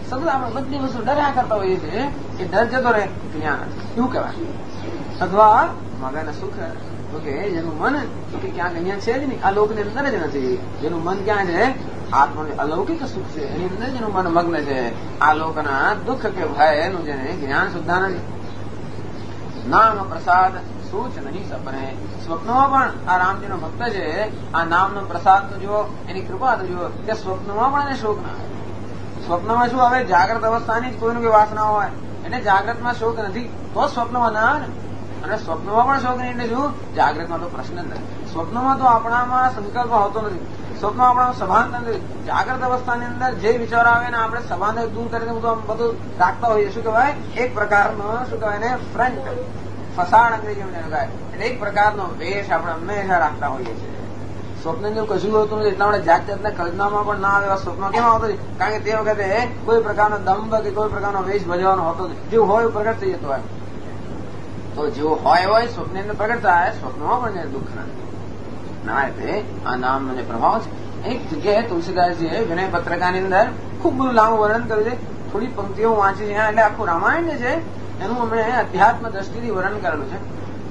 સતત આપણે બધી વસ્તુ ડર્યા કરતા હોઈએ છીએ, એ ડર જતો રહે ત્યાં એવું કહેવાય. અથવા મગન સુખ તો કે જેનું મન કે ક્યાંક અહીંયા છે જ નહીં, આ લોકની અંદર જ નથી. જેનું મન ક્યાં છે? આત્મા અલૌકિક સુખ છે, એની અંદર જેનું મન મગ્ન છે. આ લોકના દુઃખ કે ભય એનું જેને જ્ઞાન સુદ્ધા નથી. નામ પ્રસાદ સૂચ નહીં સપને. સ્વપ્નમાં પણ આ રામજીનો ભક્ત છે, આ નામનો પ્રસાદ તો જુઓ, એની કૃપા તો જુઓ કે સ્વપ્નમાં પણ એને શોક ના આવે. સ્વપ્નમાં શું આવે? જાગ્રત અવસ્થાની જ કોઈનું કોઈ વાસના હોય, એટલે જાગ્રતમાં શોક નથી તો સ્વપ્નમાં ના આવે ને. અને સ્વપ્નમાં પણ શોક નહીં એટલે શું? જાગ્રતમાં તો પ્રશ્ન જ નથી. સ્વપ્નમાં તો આપણામાં સંકલ્પ હોતો નથી, સ્વપ્નમાં આપણા સભાન નથી. જાગ્રત અવસ્થાની અંદર જે વિચાર આવે ને આપણે સભાન દૂર કરીને બધું રાખતા હોઈએ. શું કહેવાય? એક પ્રકારનો શું કહેવાય ને? ફ્રન્ટ ફસાડ અંગ્રેજીમાં કહેવાય. એટલે એક પ્રકારનો વેશ આપણે હંમેશા રાખતા હોઈએ છીએ. સ્વપ્ન જેવું કશું હોતું નથી, એટલા માટે જાત જાતના કલ્પનામાં પણ ના આવે. સ્વપ્ન કેમ આવતો નથી? કારણ કે તે વખતે કોઈ પ્રકારનો દંભ કે કોઈ પ્રકારનો વેશ ભજવાનો હોતો નથી. જેવું હોય એવું પ્રગટ થઈ જતો હોય. તો જેવું હોય સ્વપ્નની અંદર પ્રગટ થાય, સ્વપ્નમાં પણ દુઃખ ના એટલે આ નામ મને પ્રભાવ છે. એક જગ્યાએ તુલસીદાસજીએ વિનય પત્રિકાની અંદર ખૂબ બધું લાંબુ વર્ણન કર્યું છે. થોડી પંક્તિઓ વાંચી છે એટલે આખું રામાયણ જે છે એનું અમે અધ્યાત્મ દ્રષ્ટિથી વર્ણન કરેલું છે.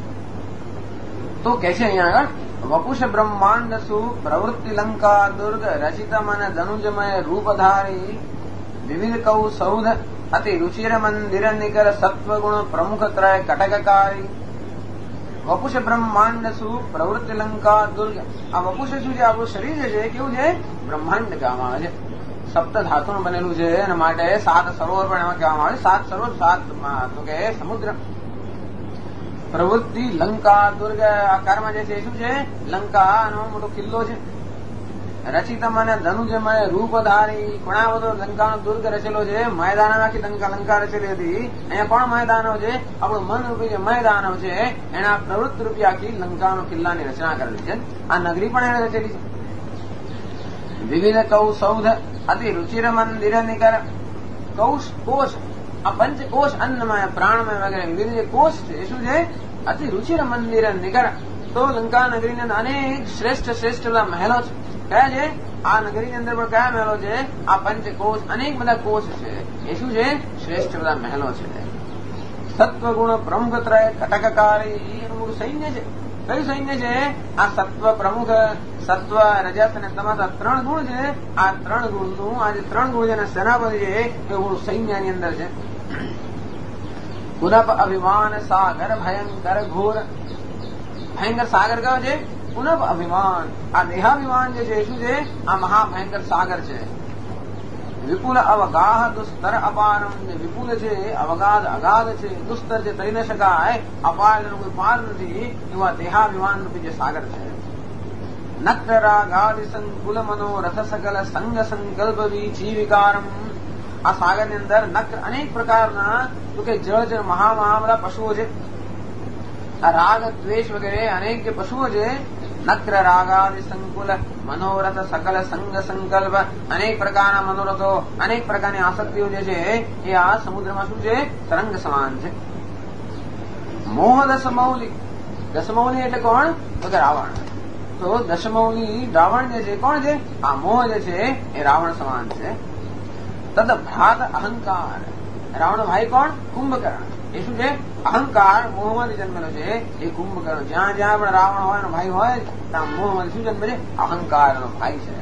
તો કે છે અહીંયા આગળ, વપુષ બ્રહ્માંડ સુ પ્રવૃત્તિ લંકા દુર્ગ રચિત મન ધનુજમય રૂપધારી વિવિધ કૌ સૌધ અતિ રુચિર મંદિર નિકર સત્વગુણ પ્રમુખ ત્રય કટકકારી. વપુષ બ્રહ્માંડ સુ પ્રવૃત્તિ લંકા દુર્ગ. આ વપુષ શું છે? આપણું શરીર છે કેવું છે? બ્રહ્માંડ કહેવામાં આવે છે. સપ્ત ધાતુનું બનેલું છે અને માટે 7 સરોવર પણ એમાં કહેવામાં આવે છે. 7 સરોવર 7 તો કે સમુદ્ર. પ્રવૃત્તિ લંકા દુર્ગ આકારમાં જે છે શું છે? લંકાનો મોટો કિલ્લો છે. રચિત મને ધનુજમય રૂપધારી. ઘણા બધો લંકાનો દુર્ગ રચેલો છે. મયદાનવ આખી લંકા રચેલી હતી. અહીંયા કોણ મયદાનવ છે? આપણું મન રૂપી જે મયદાનવ છે એના પ્રવૃત્તિ રૂપી આખી લંકાનો કિલ્લાની રચના કરેલી છે. આ નગરી પણ એને રચેલી છે. વિવિધ કૌ સૌધ અતિ રુચિર મંદિર નિકર. કૌશ કોષ, આ પંચકોષ અન્નમય પ્રાણમય વગેરે વિવિધ જે કોષ છે એ શું છે? અતિ રુચિર મંદિર નિકર. તો લંકા નગરીની અંદર અનેક શ્રેષ્ઠ બધા મહેલો છે. કયા છે? આ નગરીની અંદર પણ કયા મહેલો છે? આ પંચકોષ અનેક બધા કોષ છે. એ શું છે? શ્રેષ્ઠ બધા મહેલો છે. સત્વગુણ પ્રમુખ ત્રય કટકકારી. એનું મોટું સૈન્ય છે. કયું સૈન્ય છે? આ સત્વ પ્રમુખ, સત્વ રજસ અને તમસ, આ 3 ગુણ છે. આ 3 ગુણનું આ જે 3 ગુણ જેના સેનાપતિ છે એ મોટું સૈન્યની અંદર છે. પુનઃ અભિમાન સાગર ભયંકર ઘોર. ભયંકર સાગર કયો છે? પુનઃ અભિમાન. આ દેહાભિમાન જે છે શું છે? આ મહાભયંકર સાગર છે. વિપુલ અવગાહ દુસ્તર અપારમ. જે વિપુલ છે, અવગાધ અગાધ છે, દુસ્તર છે, તરી ન શકાય, અપાર જેનો કોઈ પાર નથી એવા દેહાભિમાન રૂપી જે સાગર છે. નક્ર રાગાદિ સંકુલ મનોરથ સકલ સંગ સંકલ્પ વીચી વિકારમ. આ સાગરની અંદર નક્ર અનેક પ્રકારના તો કે જળ મહા બધા પશુઓ છે. આ રાગ દ્વેષ વગેરે અનેક જે પશુઓ છે. નક્ર રાગાદિ સંકુલ મનોરથ સકલ સંગ સંકલ્પ. અનેક પ્રકારના મનોરથો, અનેક પ્રકારની આસક્તિઓ જે છે એ આ સમુદ્રમાં શું છે? તરંગ સમાન છે. મોહ દશમૌલી. દશમૌલી એટલે કોણ? તો કે રાવણ. તો દશમૌલી રાવણ જે છે કોણ છે? આ મોહ જે છે એ રાવણ સમાન છે. તદ ભ્રાત અહંકાર. રાવણ ભાઈ કોણ? કુંભકર્ણ. એ શું છે? અહંકાર મોહમાંથી જન્મેલો છે. એ કુંભકર્ણ. જ્યાં જ્યાં પણ રાવણ હોય એનો ભાઈ હોય ત્યાં મોહમાંથી શું જન્મે છે? અહંકાર એનો ભાઈ છે.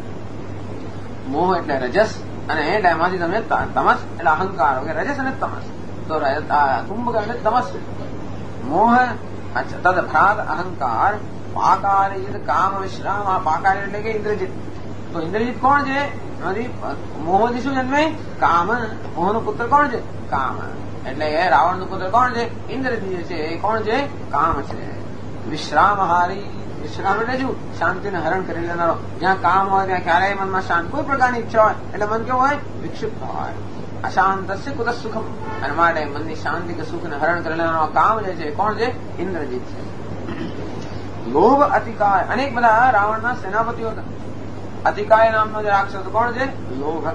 મોહ એટલે રજસ અને એમાંથી તમે તમસ એટલે અહંકાર વગેરે. રજસ અને તમસ. તો કુંભકર્ણ એટલે તમસ. મોહ. અચ્છા. તદ ભ્રાત અહંકાર પાકારી કામ વિશ્રામ. આ પાકારી એટલે કે ઇન્દ્રજીત. તો ઇન્દ્રજીત કોણ છે? મોહથી શું જન્મે? કામ. મોહનો પુત્ર કોણ છે? કામ. એટલે રાવણનો પુત્ર કોણ છે? ઇન્દ્રજીત છે. એ કોણ છે? કામ છે. વિશ્રામહારી. વિશ્રામ એટલે શું? શાંતિને હરણ કરી લેનારો. જ્યાં કામ હોય ત્યાં ક્યારેય મનમાં શાંત કોઈ પ્રકારની ઈચ્છા હોય એટલે મન કેવું હોય? વિક્ષિપ્ત હોય. અશાંત કુત સુખમ. અને માટે મનની શાંતિ કે સુખને હરણ કરી લેનારો કામ જે છે કોણ છે? ઇન્દ્રજીત છે. લોભ અતિકાય. અનેક બધા રાવણના સેનાપતિઓ હતા. અતિકાય નામનો જે રાક્ષસ કોણ છે? લોભ.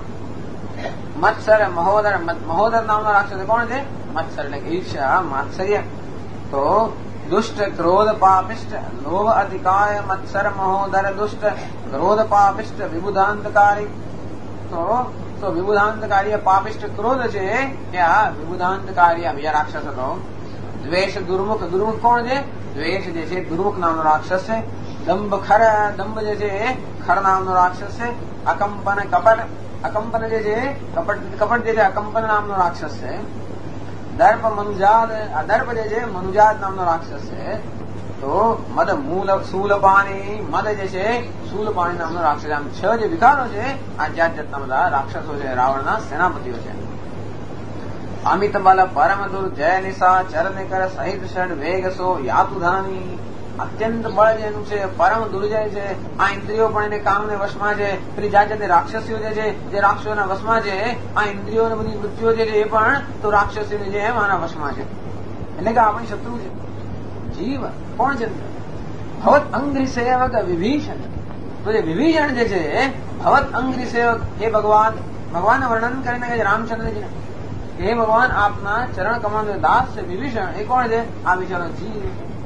મત્સર મહોદર. મહોદર નામનો રાક્ષસ કોણ છે? મત્સર એટલે ઈર્ષ્યા માત્સર્ય. તો દુષ્ટ ક્રોધ પાપિષ્ટ. લોભ અતિકાય મત્સર મહોદર દુષ્ટ ક્રોધ પાપિષ્ટ વિબુધાંતકારી. તો તો વિબુધાંતકારી પાપિષ્ટ ક્રોધ છે કે આ વિબુધાંતકારી બીજા રાક્ષસ હતો. દ્વેષ દુર્મુખ, દુર્મુખ કોણ છે? દ્વેષ જે છે દુર્મુખ નામનો રાક્ષસ છે. દંભ ખર, દંભ જે છે ખર નામનો રાક્ષસ છે. અકંપન કપટ, અકંપન જે છે કપટ જે છે અકંપન નામનો રાક્ષસ છે. દર્પ મનુજાદ, આ દર્પ જે છે મનુજાદ નામનો રાક્ષસ છે. તો મદ મૂલ શૂલપાણી, મદ જે છે શૂલપાણી નામનો રાક્ષસ. આમ 6 જે વિકારો છે આ જાત જાતના બધા રાક્ષસો છે, રાવણના સેનાપતિઓ છે. અમિત બલ પરમ દુર જય નિશા ચરણ કર સહિત ષડ વેગસો યાતુધાની. અત્યંત બળ જેનું છે, પરમ દુર્જય છે. આ ઇન્દ્રિયો પણ એને કામને વશમાં છે. પેલી જાત જાતની રાક્ષસીઓ જે છે જે રાક્ષસોના વશમાં છે, આ ઇન્દ્રિયો અને બધી વૃત્તિઓ જે છે એ પણ તો રાક્ષસીઓની જેમ આના વશમાં છે. એટલે કે આપણી શત્રુ છે. જીવ કોણ છે? ભવત અંગ્રી સેવક વિભીષણ. તો જે વિભીષણ જે છે ભવત અંગ્રી સેવક, હે ભગવાન, ભગવાનનું વર્ણન કરીને કે રામચંદ્રજીને, હે ભગવાન આપના ચરણ કમળનો દાસ છે વિભીષણ. એ કોણ છે? આ બિચારો જીવ.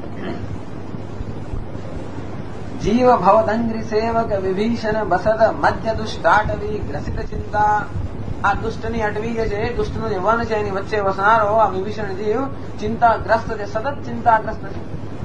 જીવ ભવત અંગ્રી સેવક વિભીષણ બસત મધ્ય દુષ્ટાટવી ગ્રસિત ચિંતા. આ દુષ્ટની અટવી જે છે, દુષ્ટનું જે વન છે એની વચ્ચે વસનારો આ વિભીષણ જીવ ચિંતાગ્રસ્ત છે, સતત ચિંતાગ્રસ્ત છે.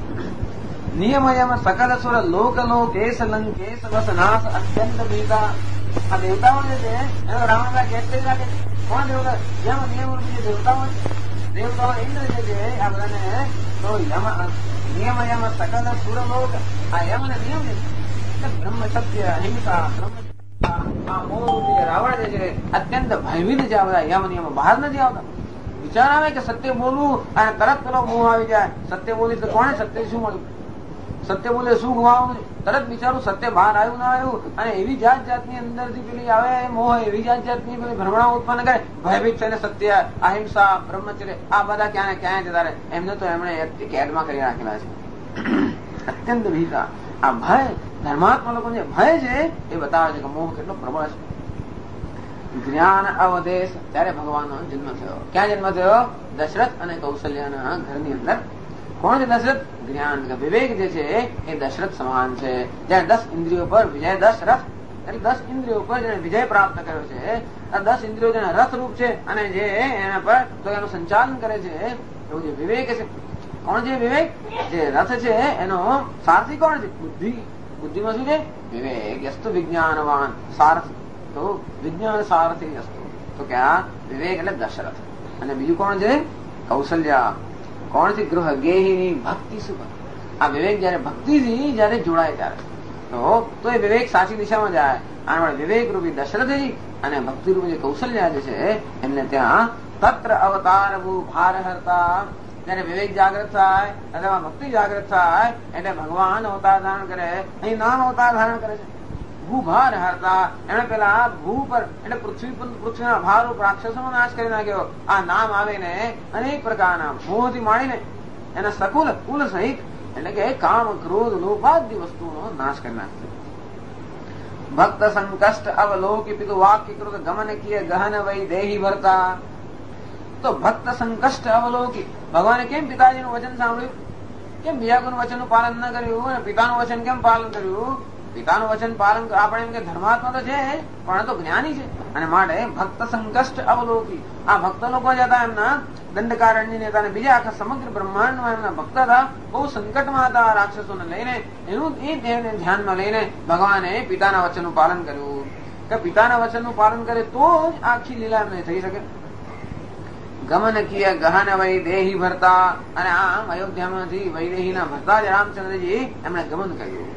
નિયમયમ સકલ સુર લોક લોકેશ લંકેશ વસનાશ અત્યંત ભીતા. આ દેવતાઓ જે છે એનો રાવણ કેટલી લાગે? કોણ દેવતા? જેમ નિયમ રૂપી જે દેવતાઓ છે, દેવતાઓ ઇન્દ્ર જે છે આ બધાને તો નિયમયમ સકલ સુર લોક, આ યમ અને નિયમ છે બ્રહ્મ સત્ય અહિંસા બ્રહ્મ આ મોહ રાવણ જે છે અત્યંત ભયભીત છે. આ બધા યમ નિયમ બહાર નથી આવતા. વિચાર આવે કે સત્ય બોલવું અને તરત પેલો મોહ આવી જાય. સત્ય બોલી તો કોને સત્ય શું મળ્યું? સત્ય બોલે શું ગુમાવવું? તરત વિચારું સત્ય બહાર આવ્યું ના આવ્યું. અને એવી જાત જાતની અંદરથી પેલી આવે મોહ, એવી જાત જાતની પેલી ભ્રમણા ઉત્પન્ન કરે. ભયભીત થઈને સત્ય અહિંસા બ્રહ્મચર્ય આ બધા ક્યાં ને ક્યાં જતા રહે. એમને તો એમણે કેદમાં કરી રાખેલા છે. અત્યંત ભીતા. આ ભય, ધર્માત્મા લોકો જે ભય છે એ બતાવે છે કે મોહ કેટલો પ્રબળ છે. જ્ઞાન અવદેશ, ત્યારે ભગવાનનો જન્મ થયો. ક્યાં જન્મ થયો? દશરથ અને કૌશલ્યાના ઘરની અંદર. કોણ છે દશરથ? જ્ઞાન વિવેક જે છે એ દશરથ સમાન છે. જ્યાં 10 ઇન્દ્રિયો પર વિજય, 10 રથ એટલે 10 ઇન્દ્રિયો પર જેને વિજય પ્રાપ્ત કર્યો છે. આ 10 ઇન્દ્રિયો જેના રથ રૂપ છે અને જે એના પર તો એનું સંચાલન કરે છે એવું જે વિવેક છે. કોણ છે વિવેક? જે રથ છે એનો સારથી કોણ છે? બુદ્ધિ. બુદ્ધિમાં શું છે? વિવેક. યસ્તુ વિજ્ઞાનવાન સારથી. તો વિજ્ઞાન સારથી યસ્તુ. તો કે આ વિવેક એટલે દશરથ. અને બીજું કોણ છે? કૌશલ્યા. કોણ છે? ગૃહ ગેહિની ભક્તિ સુખ. આ વિવેક જયારે ભક્તિથી જયારે જોડાય ત્યારે તો એ વિવેક સાચી દિશામાં જાય. આના માટે વિવેક રૂપી દશરથજી અને ભક્તિ રૂપી જે કૌશલ્યા જે છે એમને ત્યાં તત્ર અવતારવું ભાર હરતા. જયારે વિવેક જાગૃત થાય અથવા ભક્તિ જાગૃત થાય એટલે ભગવાન અવતાર ધારણ કરે. અહીં નામ અવતાર ધારણ કરે છે. ભૂભાર હરતા, એમણે પેલા ભૂ પર એટલે પૃથ્વીના ભાર ઉપર રાક્ષસોનો નાશ કરી નાખ્યો. આ નામ આવીને અનેક પ્રકારના મોહથી માંડીને એના સકુલ કુલ સહિત એટલે કે કામ ક્રોધ લોભાદી વસ્તુનો નાશ કરી નાખ્યો. ભક્ત સંકષ્ટ અવલોકી પિતુ વાક્ય કૃત ગમન કિય ગહન વૈ દેહી ભરતા. તો ભક્ત સંકષ્ટ અવલોકી, ભગવાને કેમ પિતાજીનું વચન સાંભળ્યું? કેમ બીજા કોઈનું વચનનું પાલન ન કર્યું? અને પિતાનું વચન કેમ પાલન કર્યું? પિતાનું વચન પાલન આપણે એમ કે ધર્માત્મા તો છે પણ તો જ્ઞાની છે. અને માટે ભક્ત સંકષ્ટ અવલોકી. આ ભક્ત લોકો જ હતા એમના દંડકારણ્ય નેતા અને બીજા આખા સમગ્ર બ્રહ્માંડમાં એમના ભક્ત હતા. બહુ સંકટમાં હતા રાક્ષસોને લઈને. એનું એ દેહને ધ્યાનમાં લઈને ભગવાને પિતાના વચનનું પાલન કર્યું. કે પિતાના વચનનું પાલન કરે તો જ આખી લીલા એમને થઈ શકે. ગમન કિય ગહન વૈ દેહી ભરતા. અને આમ અયોધ્યામાંથી વૈદેહીના ભરતા જ રામચંદ્રજી એમણે ગમન કર્યું.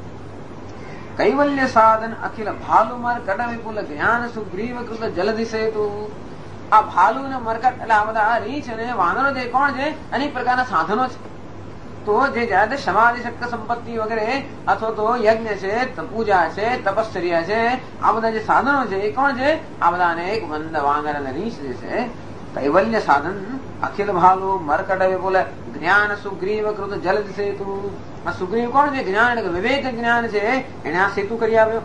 કૈવલ્ય સાધન અખિલ ભાલુ મરકટ વિપુલ જ્ઞાન સુગ્રીવ કૃત જલધિ સેતુ. આ ભાલુ અને મરકટ એટલે આ બધા રીંછ અને વાનરો જે કોણ છે? અનેક પ્રકારના સાધનો છે. તો જે જયારે સમાધિ શક્ત સંપત્તિ વગેરે અથવા તો યજ્ઞ છે, પૂજા છે, તપશ્ચર્યા છે, આ બધા જે સાધનો છે એ કોણ છે? આ બધા અનેક મંદ વાનર અને રીંછ જે છે. કૈવલ્ય સાધન અખિલ ભાલુ મરકટ વિપુલ જ્ઞાન સુગ્રીવ કૃત જલધિ સેતુ. આ સુગ્રીવ કોણ છે? જ્ઞાન એટલે વિવેક જ્ઞાન છે એને આ સેતુ કરી આવ્યો.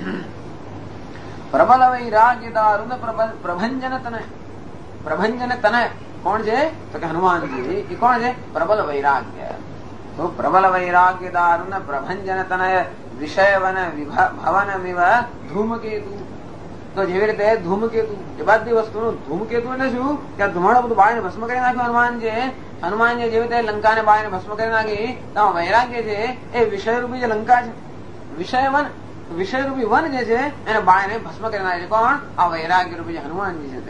પ્રબલ વૈરાગ્ય દારુણ પ્રભંજન તનય. પ્રભંજન તનય કોણ છે? તો કે હનુમાનજી. એ કોણ છે? પ્રબલ વૈરાગ્ય. તો પ્રબલ વૈરાગ્ય દારુણ પ્રભંજન તનય વિષય વન ભવન વિવ ધૂમકેતુ. તો જેવી રીતે ધૂમકેતુ એ બધી વસ્તુનું ધૂમકેતુ એટલે શું કે ધુમાડો બધું બાળીને ભસ્મ કરી નાખ્યું હનુમાન જેવી રીતે લંકાને બાળીને ભસ્મ કરી નાખી તો વૈરાગ્ય છે એ વિષયરૂપી જે લંકા છે વિષયરૂપી વન જે છે એને બાળીને ભસ્મ કરી નાખે છે. કોણ? આ વૈરાગ્ય રૂપી જે હનુમાનજી છે તે.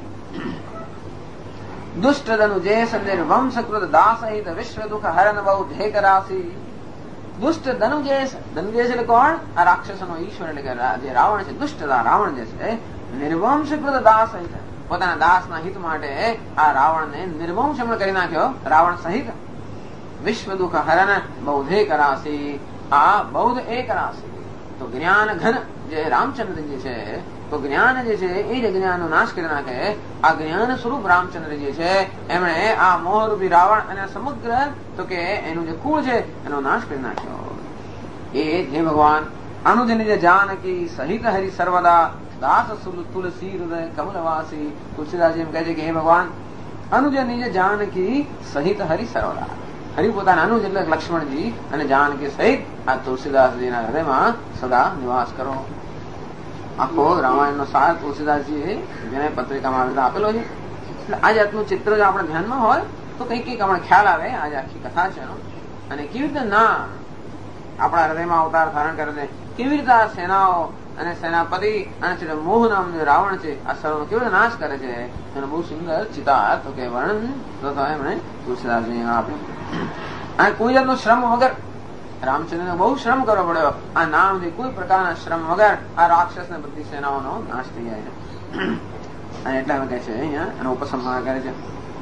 દુષ્ટ ધનુજે સંદેર વંશકૃત દાસહિત વિશ્વ દુઃખ હરણ બહુ ધેક રાશી. દુષ્ટ ધનુજેશ એટલે કોણ? આ રાક્ષસનો ઈશ્વર એટલે કે જે રાવણ છે, દુષ્ટ રાવણ જે છે નિર્વંશકૃત દાસ સહિત પોતાના દાસના હિત માટે આ રાવણને નિર્વંશ કરી નાખ્યો. રાવણ સહિત વિશ્વ દુઃખ હરણ બૌદ્ધે કરાશી. આ બૌદ્ધ એક રાશિ. તો જ્ઞાન ઘન જે રામચંદ્રજી છે તો જ્ઞાન જે છે એ જ જ્ઞાનનો નાશ કરી નાખે. આ જ્ઞાન સ્વરૂપ રામચંદ્રજી છે એમણે આ મોહરૂપી રાવણ અને સમગ્ર તો કે એનું જે કુળ છે એનો નાશ કરી નાખ્યો. એ હે ભગવાન અનુજ નિજ જાનકી સહિત હરિ સર્વદા દાસ તુલસી હૃદય કમલવાસી. તુલસીદાસજી એમ કહે છે કે હે ભગવાન અનુજ નિજ જાનકી સહિત હરિ સર્વદા. હરિ પોતાના અનુજ એટલે લક્ષ્મણજી અને જાનકી સહિત આ તુલસીદાસજીના હૃદયમાં સદા નિવાસ કરો. આખો રામાયણનો સાર તુલસીદાસજી વિનય પત્રિકામાં આપેલો છે. એટલે આ જાતનું ચિત્ર જો આપણા ધ્યાનમાં હોય તો કંઈક આપણે ખ્યાલ આવે. આજે આખી કથા છે એનો અને કેવી રીતે નામ આપણા હૃદયમાં અવતાર ધારણ કરે છે, કેવી રીતે આ સેનાઓ અને સેનાપતિ અને મોહ નામનો રાવણ છે આ સર્વનો કેવી રીતે નાશ કરે છે એનો બહુ સુંદર ચિતાર તો કે વર્ણન એમણે તુલસીદાસજી આપ્યું. અને કોઈ જાતનો શ્રમ વગર રામચંદ્રને બહુ શ્રમ કરવો પડ્યો. આ નામથી કોઈ પ્રકારના શ્રમ વગર આ રાક્ષસ ને બધી સેનાઓનો નાશ થઈ જાય છે. અને એટલા કહે છે અહીંયા એનો ઉપસંહાર કરે છે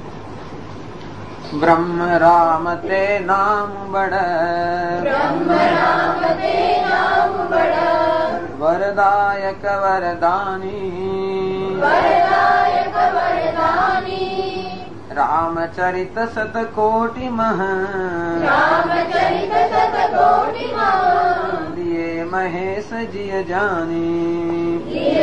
બ્રહ્મ રામ તે નામ બડ વરદાયક વરદાની રામચરિત સતકોટિ મહ દિયે મહેશ જીય જાની.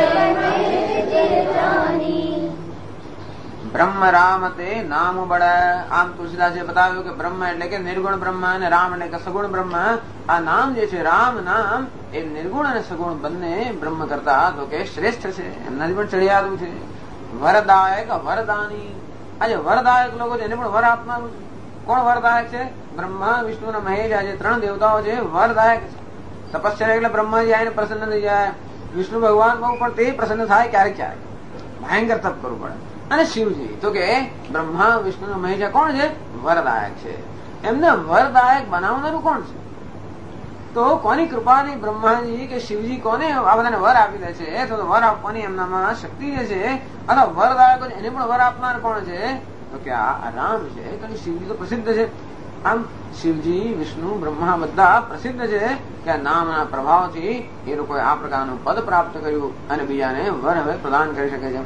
બ્રહ્મ રામ તે નામ બળ. આમ તુલસીદાસે બતાવ્યું કે બ્રહ્મ એટલે કે નિર્ગુણ બ્રહ્મ અને રામ એટલે કે સગુણ બ્રહ્મ. આ નામ જે છે રામ નામ એ નિર્ગુણ અને સગુણ બંને બ્રહ્મ કરતા તો કે શ્રેષ્ઠ છે, એમનાથી પણ ચડિયાતું છે. વરદાયક વરદાની. આજે વરદાયક લોકો છે એને પણ વર આપનારું છે. કોણ વરદાયક છે? બ્રહ્મા વિષ્ણુ અને મહેશ. આજે ત્રણ દેવતાઓ છે વરદાયક છે. તપસ્યા એટલે બ્રહ્માજી આવીને પ્રસન્ન થઈ જાય. વિષ્ણુ ભગવાન બહુ પણ તે પ્રસન્ન થાય ક્યારેક ક્યારેક, ભયંકર તપ કરવું પડે. અને શિવજી તો કે બ્રહ્મા વિષ્ણુ મહેશ કોણ છે? વરદાયક છે. એમને વરદાયક બનાવનારું કોણ છે? તો કોની કૃપાની બ્રહ્માજી કે શિવજી કોને આ બધાને વર આપી દે છે? તો વર આપવાની એમનામાં શક્તિ જે છે અથવા વરદાયકો એને પણ વર આપનાર કોણ છે? તો કે આ રામ છે. કારણ શિવજી તો પ્રસિદ્ધ છે. આમ શિવજી વિષ્ણુ બ્રહ્મા બધા પ્રસિદ્ધ છે કે આ નામના પ્રભાવથી એ લોકોએ આ પ્રકારનું પદ પ્રાપ્ત કર્યું અને બીજાને વર હવે પ્રદાન કરી શકે છે.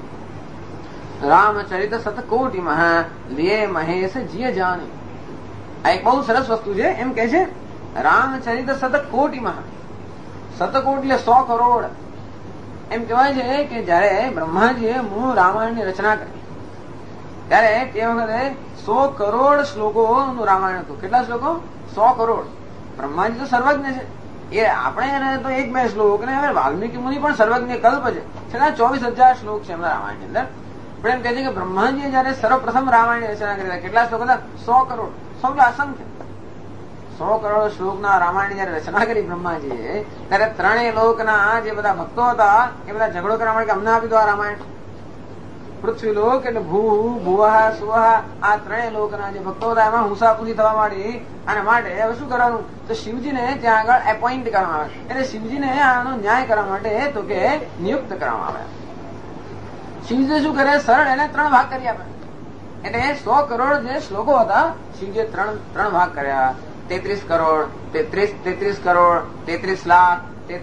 રામચરિત સતકોટિ મહ લિયે મહેશ જીય જાની. આ એક બહુ સરસ વસ્તુ છે. એમ કે છે રામચરિત સતકોટિ મહ. સતકોટિ એટલે 100 કરોડ. એમ કહેવાય છે કે જયારે બ્રહ્માજીએ મૂળ રામાયણની રચના કરી ત્યારે તે વખતે 100 કરોડ શ્લોકોનું રામાયણ હતું. કેટલા શ્લોકો? 100 કરોડ. બ્રહ્માજી તો સર્વજ્ઞ છે. એ આપણે તો 1-2 શ્લોક ને હવે વાલ્મીકી મુનિ પણ સર્વજ્ઞ કલ્પ છે. છેલ્લા 24,000 શ્લોક છે એમના રામાયણની અંદર. પણ એમ કહે છે કે બ્રહ્માજીએ જયારે સર્વપ્રથમ રામાયણની રચના કરી કેટલા શ્લોક હતા? 100 કરોડ. અસંખ્ય 100 કરોડ શ્લોકના રામાયણની જયારે રચના કરી બ્રહ્માજીએ ત્યારે ત્રણેય લોકના જે બધા ભક્તો હતા એ બધા ઝઘડો કરવા માટે અમને આપી દો આ રામાયણ. પૃથ્વી લોક એટલે ભૂ ભુવા સુવા આ ત્રણેય લોકના જે ભક્તો હતા એમાં હુંસાપુસી થવા માંડી. અને માટે હવે શું કરવાનું? તો શિવજીને ત્યાં આગળ એપોઇન્ટ કરવામાં આવે. એટલે શિવજીને આનો ન્યાય કરવા માટે તો કે નિયુક્ત કરવામાં આવે. શિવજી શું કરે? સરળ એને 3 ભાગ કરી આપે. એટલે 100 કરોડ જે શ્લોકો હતા શિવજીએ 3 ભાગ કર્યા. 33 કરોડ 33 કરોડ 33 લાખ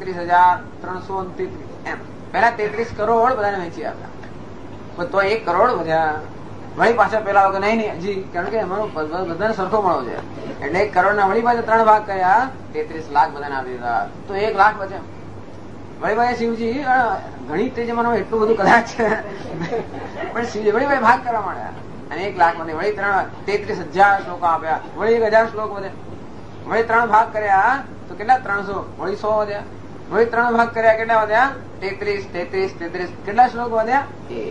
33,333 એમ. પેલા 33 કરોડ બધાને વહેંચી આપ્યા. તો 1 કરોડ વધ્યા. વળી પાછા પેલા વગર નહીં હજી, કારણ કે એમાં બધાને સરખો મળવો છે. એટલે 1 કરોડના વળી પાછા 3 ભાગ કર્યા. 33 લાખ બધાને આપી દીધા. તો 1 લાખ વધે. વળી ભાઈ શિવજી ઘણી તે જમાનામાં એટલું બધું કદાચ પણ શિવજી વળી ભાઈ ભાગ કરવા માંડ્યા અને 1 લાખ વધે. વળી 33,000 શ્લોકો આપ્યા. વળી 1,000 શ્લોક વધે. વળી 3 ભાગ કર્યા તો કેટલા? 300. વળી 100 વધ્યા. વળી 3 ભાગ કર્યા, કેટલા વધ્યા? 33, 33, 33. કેટલા શ્લોક વધ્યા?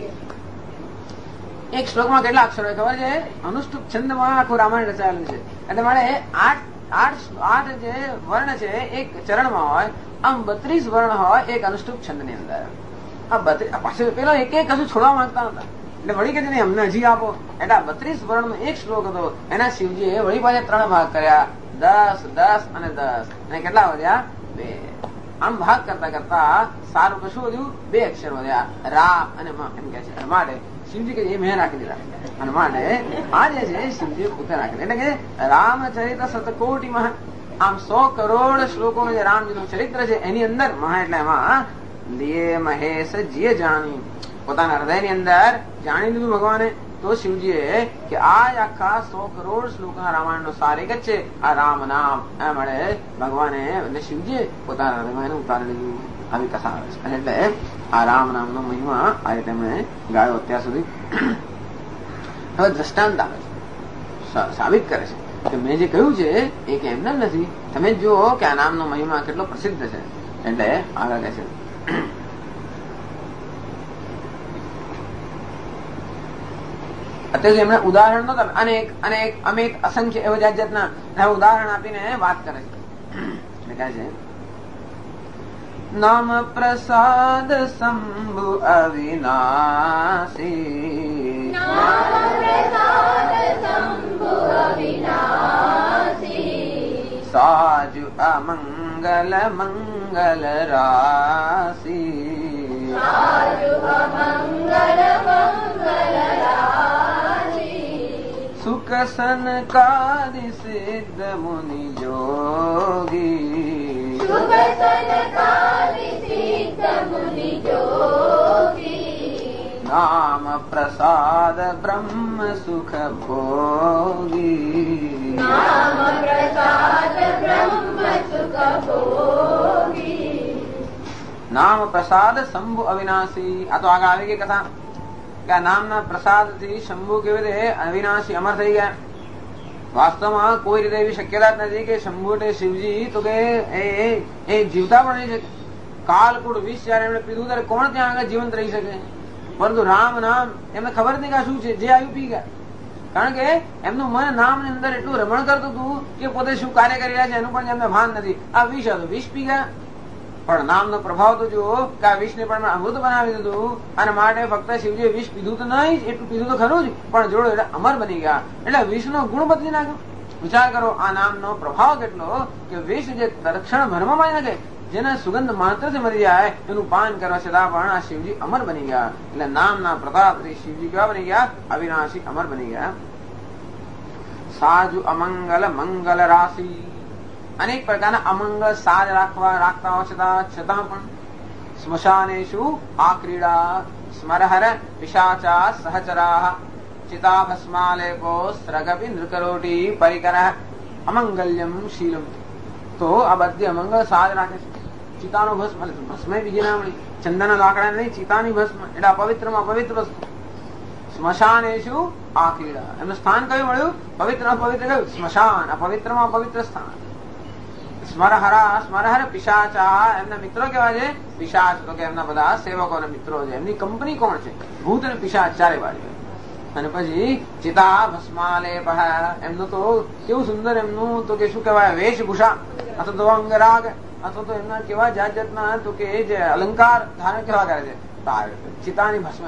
એક શ્લોકમાં કેટલા અક્ષરો હોય ખબર છે? અનુષ્ટુપ છંદમાં આખું રામાયણ રચાયેલું છે. એટલે મારે 8 જે વર્ણ છે એક ચરણમાં હોય, આમ 32 વર્ણ હોય એક અનુષ્ટુપ છંદ ની અંદર. આ પાછળ પેલો એક કશું છોડવા માંગતા હતા, એટલે વળી કે નહીં અમને હજી આપો. એટલે 32 વર્ણ નો એક શ્લોક હતો, એના શિવજીએ વળી પાછા 3 ભાગ કર્યા, 10, 10 અને 10. અને કેટલા વધ્યા? 2. આમ ભાગ કરતા કરતા સારું કશું વધ્યું? 2 અક્ષર વધ્યા, રા અને મ એમ કે છે. માટે શિવજી કે એ મેં રાખી દીધા, અને માટે આ જે છે શિવજી પોતે રાખી દીધા. એટલે કે રામચરિત શતકોટી મહા, આમ 100 કરોડ શ્લોકો જે રામજીનું ચરિત્ર છે એની અંદર મહા એટલે એમાં લીએ મહેશ જીએ જાણી, પોતાના હૃદયની અંદર જાણી લીધું ભગવાને. તો શિવજીએ કે આ આખા 100 કરોડ શ્લોકના રામાયણ નો સાર એક જ છે, આ રામ નામ. એ મળે ભગવાને એટલે શિવજીએ પોતાના હૃદયમાં એને ઉતારી લીધું. આવી કથા આવે છે. એટલે આ રામ નામનો મહિમા આ રીતે એમણે ગાયો અત્યાર સુધી. હવે દ્રષ્ટાંત આવે છે, સાબિત કરે છે કે મેં જે કહ્યું છે એ કે એમને નથી. તમે જુઓ કે આ નામનો મહિમા કેટલો પ્રસિદ્ધ છે. એટલે આગળ કહે છે અત્યારે એમણે ઉદાહરણ નતા, અનેક અનેક અસંખ્ય એવા જાત જાતના ઉદાહરણ આપીને વાત કરે છે. એટલે કહે છે નામ પ્રસાદ શંભુ અવિનાશી, સાજુ અમંગલ મંગલ રાશી, સુખ સનકાદિ સિદ્ધ મુનિ જોગી, નામ પ્રસાદ બ્રહ્મ સુખ ભોગી, નામ પ્રસાદ શંભુ અવિનાશી. આ તો આગળ આવી ગઈ કથા કે આ નામના પ્રસાદ થી શંભુ કેવી રીતે અવિનાશી અમર થઈ ગયા. વાસ્તવમાં કોઈ રીતે એવી શક્યતા જ નથી કે શંભુ એટલે શિવજી તો કે એ જીવતા પણ નહીં શકે. કાલકૂટ વિષ જયારે એમણે પીધું ત્યારે કોણ ત્યાં આગળ જીવંત રહી શકે? પરંતુ રામ નામ એમને ખબર નહીં કે શું છે, જે આવ્યું પી ગયા. કારણ કે એમનું મન નામ ની અંદર એટલું રમણ કરતું હતું કે પોતે શું કાર્ય કરી રહ્યા છે એનું પણ એમને ભાન નથી. આ વિષ હતું, વિષ પી ગયા. પણ નામનો પ્રભાવ તો જુઓ કે આ વિષને પણ અમૃત બનાવી દીધું. અને માટે ફક્ત શિવજીએ વિષ પીધું તો નહીં, એટલું પીધું તો ખરું જ, પણ જોડો એટલે અમર બની ગયા. એટલે વિષનો ગુણ બદલી નાખ્યો. વિચાર કરો આ નામનો પ્રભાવ કેટલો કે વિષ જે તરક્ષણ ભરમાં મારી નાખે, જેના સુગંધ માત્રથી મરી જાય એનું પાન કરવા છતાં પણ આ શિવજી અમર બની ગયા. એટલે નામના પ્રતાપથી શિવજી કેવા બની ગયા? અવિનાશી અમર બની ગયા. સાજુ અમંગલ મંગલ રાશિ, અનેક પ્રકારના અમંગલ સાજ રાખતા હોય છતાં પણ સ્મશાનેષુ આક્રીડા સ્મરહર પિશાચા સહચરા ચિતા ભસ્માલેપો સ્રગપી નૃકરોટી પરિકર અમંગલ્યમ શીલમ. તો આ બધી અમંગળ સાજ રાખે છે. ચિતાનો ભસ્મ, ભસ્મ બીજી ના મળી, ચંદનના લાકડા નહીં, ચિતાની ભસ્મ એટલે અપવિત્રમાં પવિત્ર વસ્તુ. સ્મશાનેષુ આક્રીડા, એમનું સ્થાન કયું મળ્યું? પવિત્ર અપવિત્ર કયું? સ્મશાન. અપવિત્રમાં પવિત્ર સ્થાન. સ્મરહર પિશાચા, એમના મિત્રો કેવા છે? પિશાચ. તો કે એમના બધા સેવકો અને મિત્રો છે. એમની કંપની કોણ છે? ભૂત અને પિશાચ ચારે બાજુ. અને પછી ચિતા ભસ્માલેપ, એમનું તો કેવું સુંદર એમનું તો કે શું કહેવાય વેશભૂષા, અથવા તો અંગરાગ, અથવા તો એમના કેવા જાત જાતના તો કે જે અલંકાર ધારણ કેવા કરે છે? ચિતાની ભસ્મ.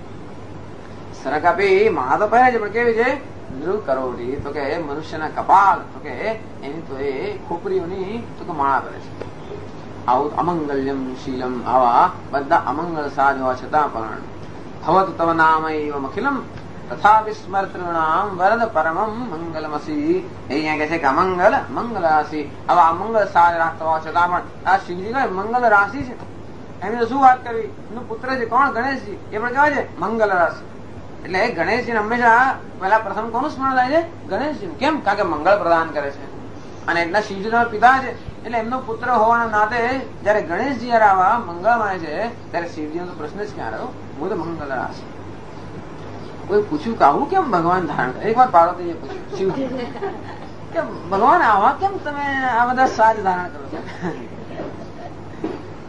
સરકાપી મહા તો પહેરે છે પણ કેવી છે? નૃકરોટી, તો કે મનુષ્યના કપાલ, તો કે એની તો એ ખોપરીઓની તો કે માળા કરે છે. આવું અમંગલ્યમ શીલમ, આવા બધા અમંગળ સાજ હોવા છતાં પણ ભવત તવ નામ અખિલમ તથા વિસ્મૃતૃણામ વરદ પરમમ મંગલમસી. અહીંયા કહે છે કે અમંગલ મંગલ રાશિ, આવા અમંગળ સાજ રાખતા હોવા છતાં પણ આ શિવજી કઈ મંગલ રાશિ છે. એમની શું વાત કરવી? એમનું પુત્ર છે કોણ? ગણેશજી. એ પણ કહેવાય છે મંગલ રાશિ. એટલે ગણેશજી હંમેશા પહેલા પ્રથમ કોનું સ્મરણ થાય છે? ગણેશજી. કેમ? કારણ કે મંગળ પ્રદાન કરે છે અને એટલા શિવજી પિતા છે. એટલે એમનો પુત્ર હોવાના નાતે જયારે ગણેશજી જયારે આવા મંગળમય છે ત્યારે શિવજી નો પ્રશ્ન જ ક્યાં રહ્યો? હું તો મંગળ રાશિ. કોઈ પૂછ્યું કે આવું કેમ ભગવાન ધારણ કરે? એક વાર પાર્વતીએ પૂછ્યું શિવજી કે ભગવાન આવા કેમ તમે આ બધા સાજ ધારણ કરો છો?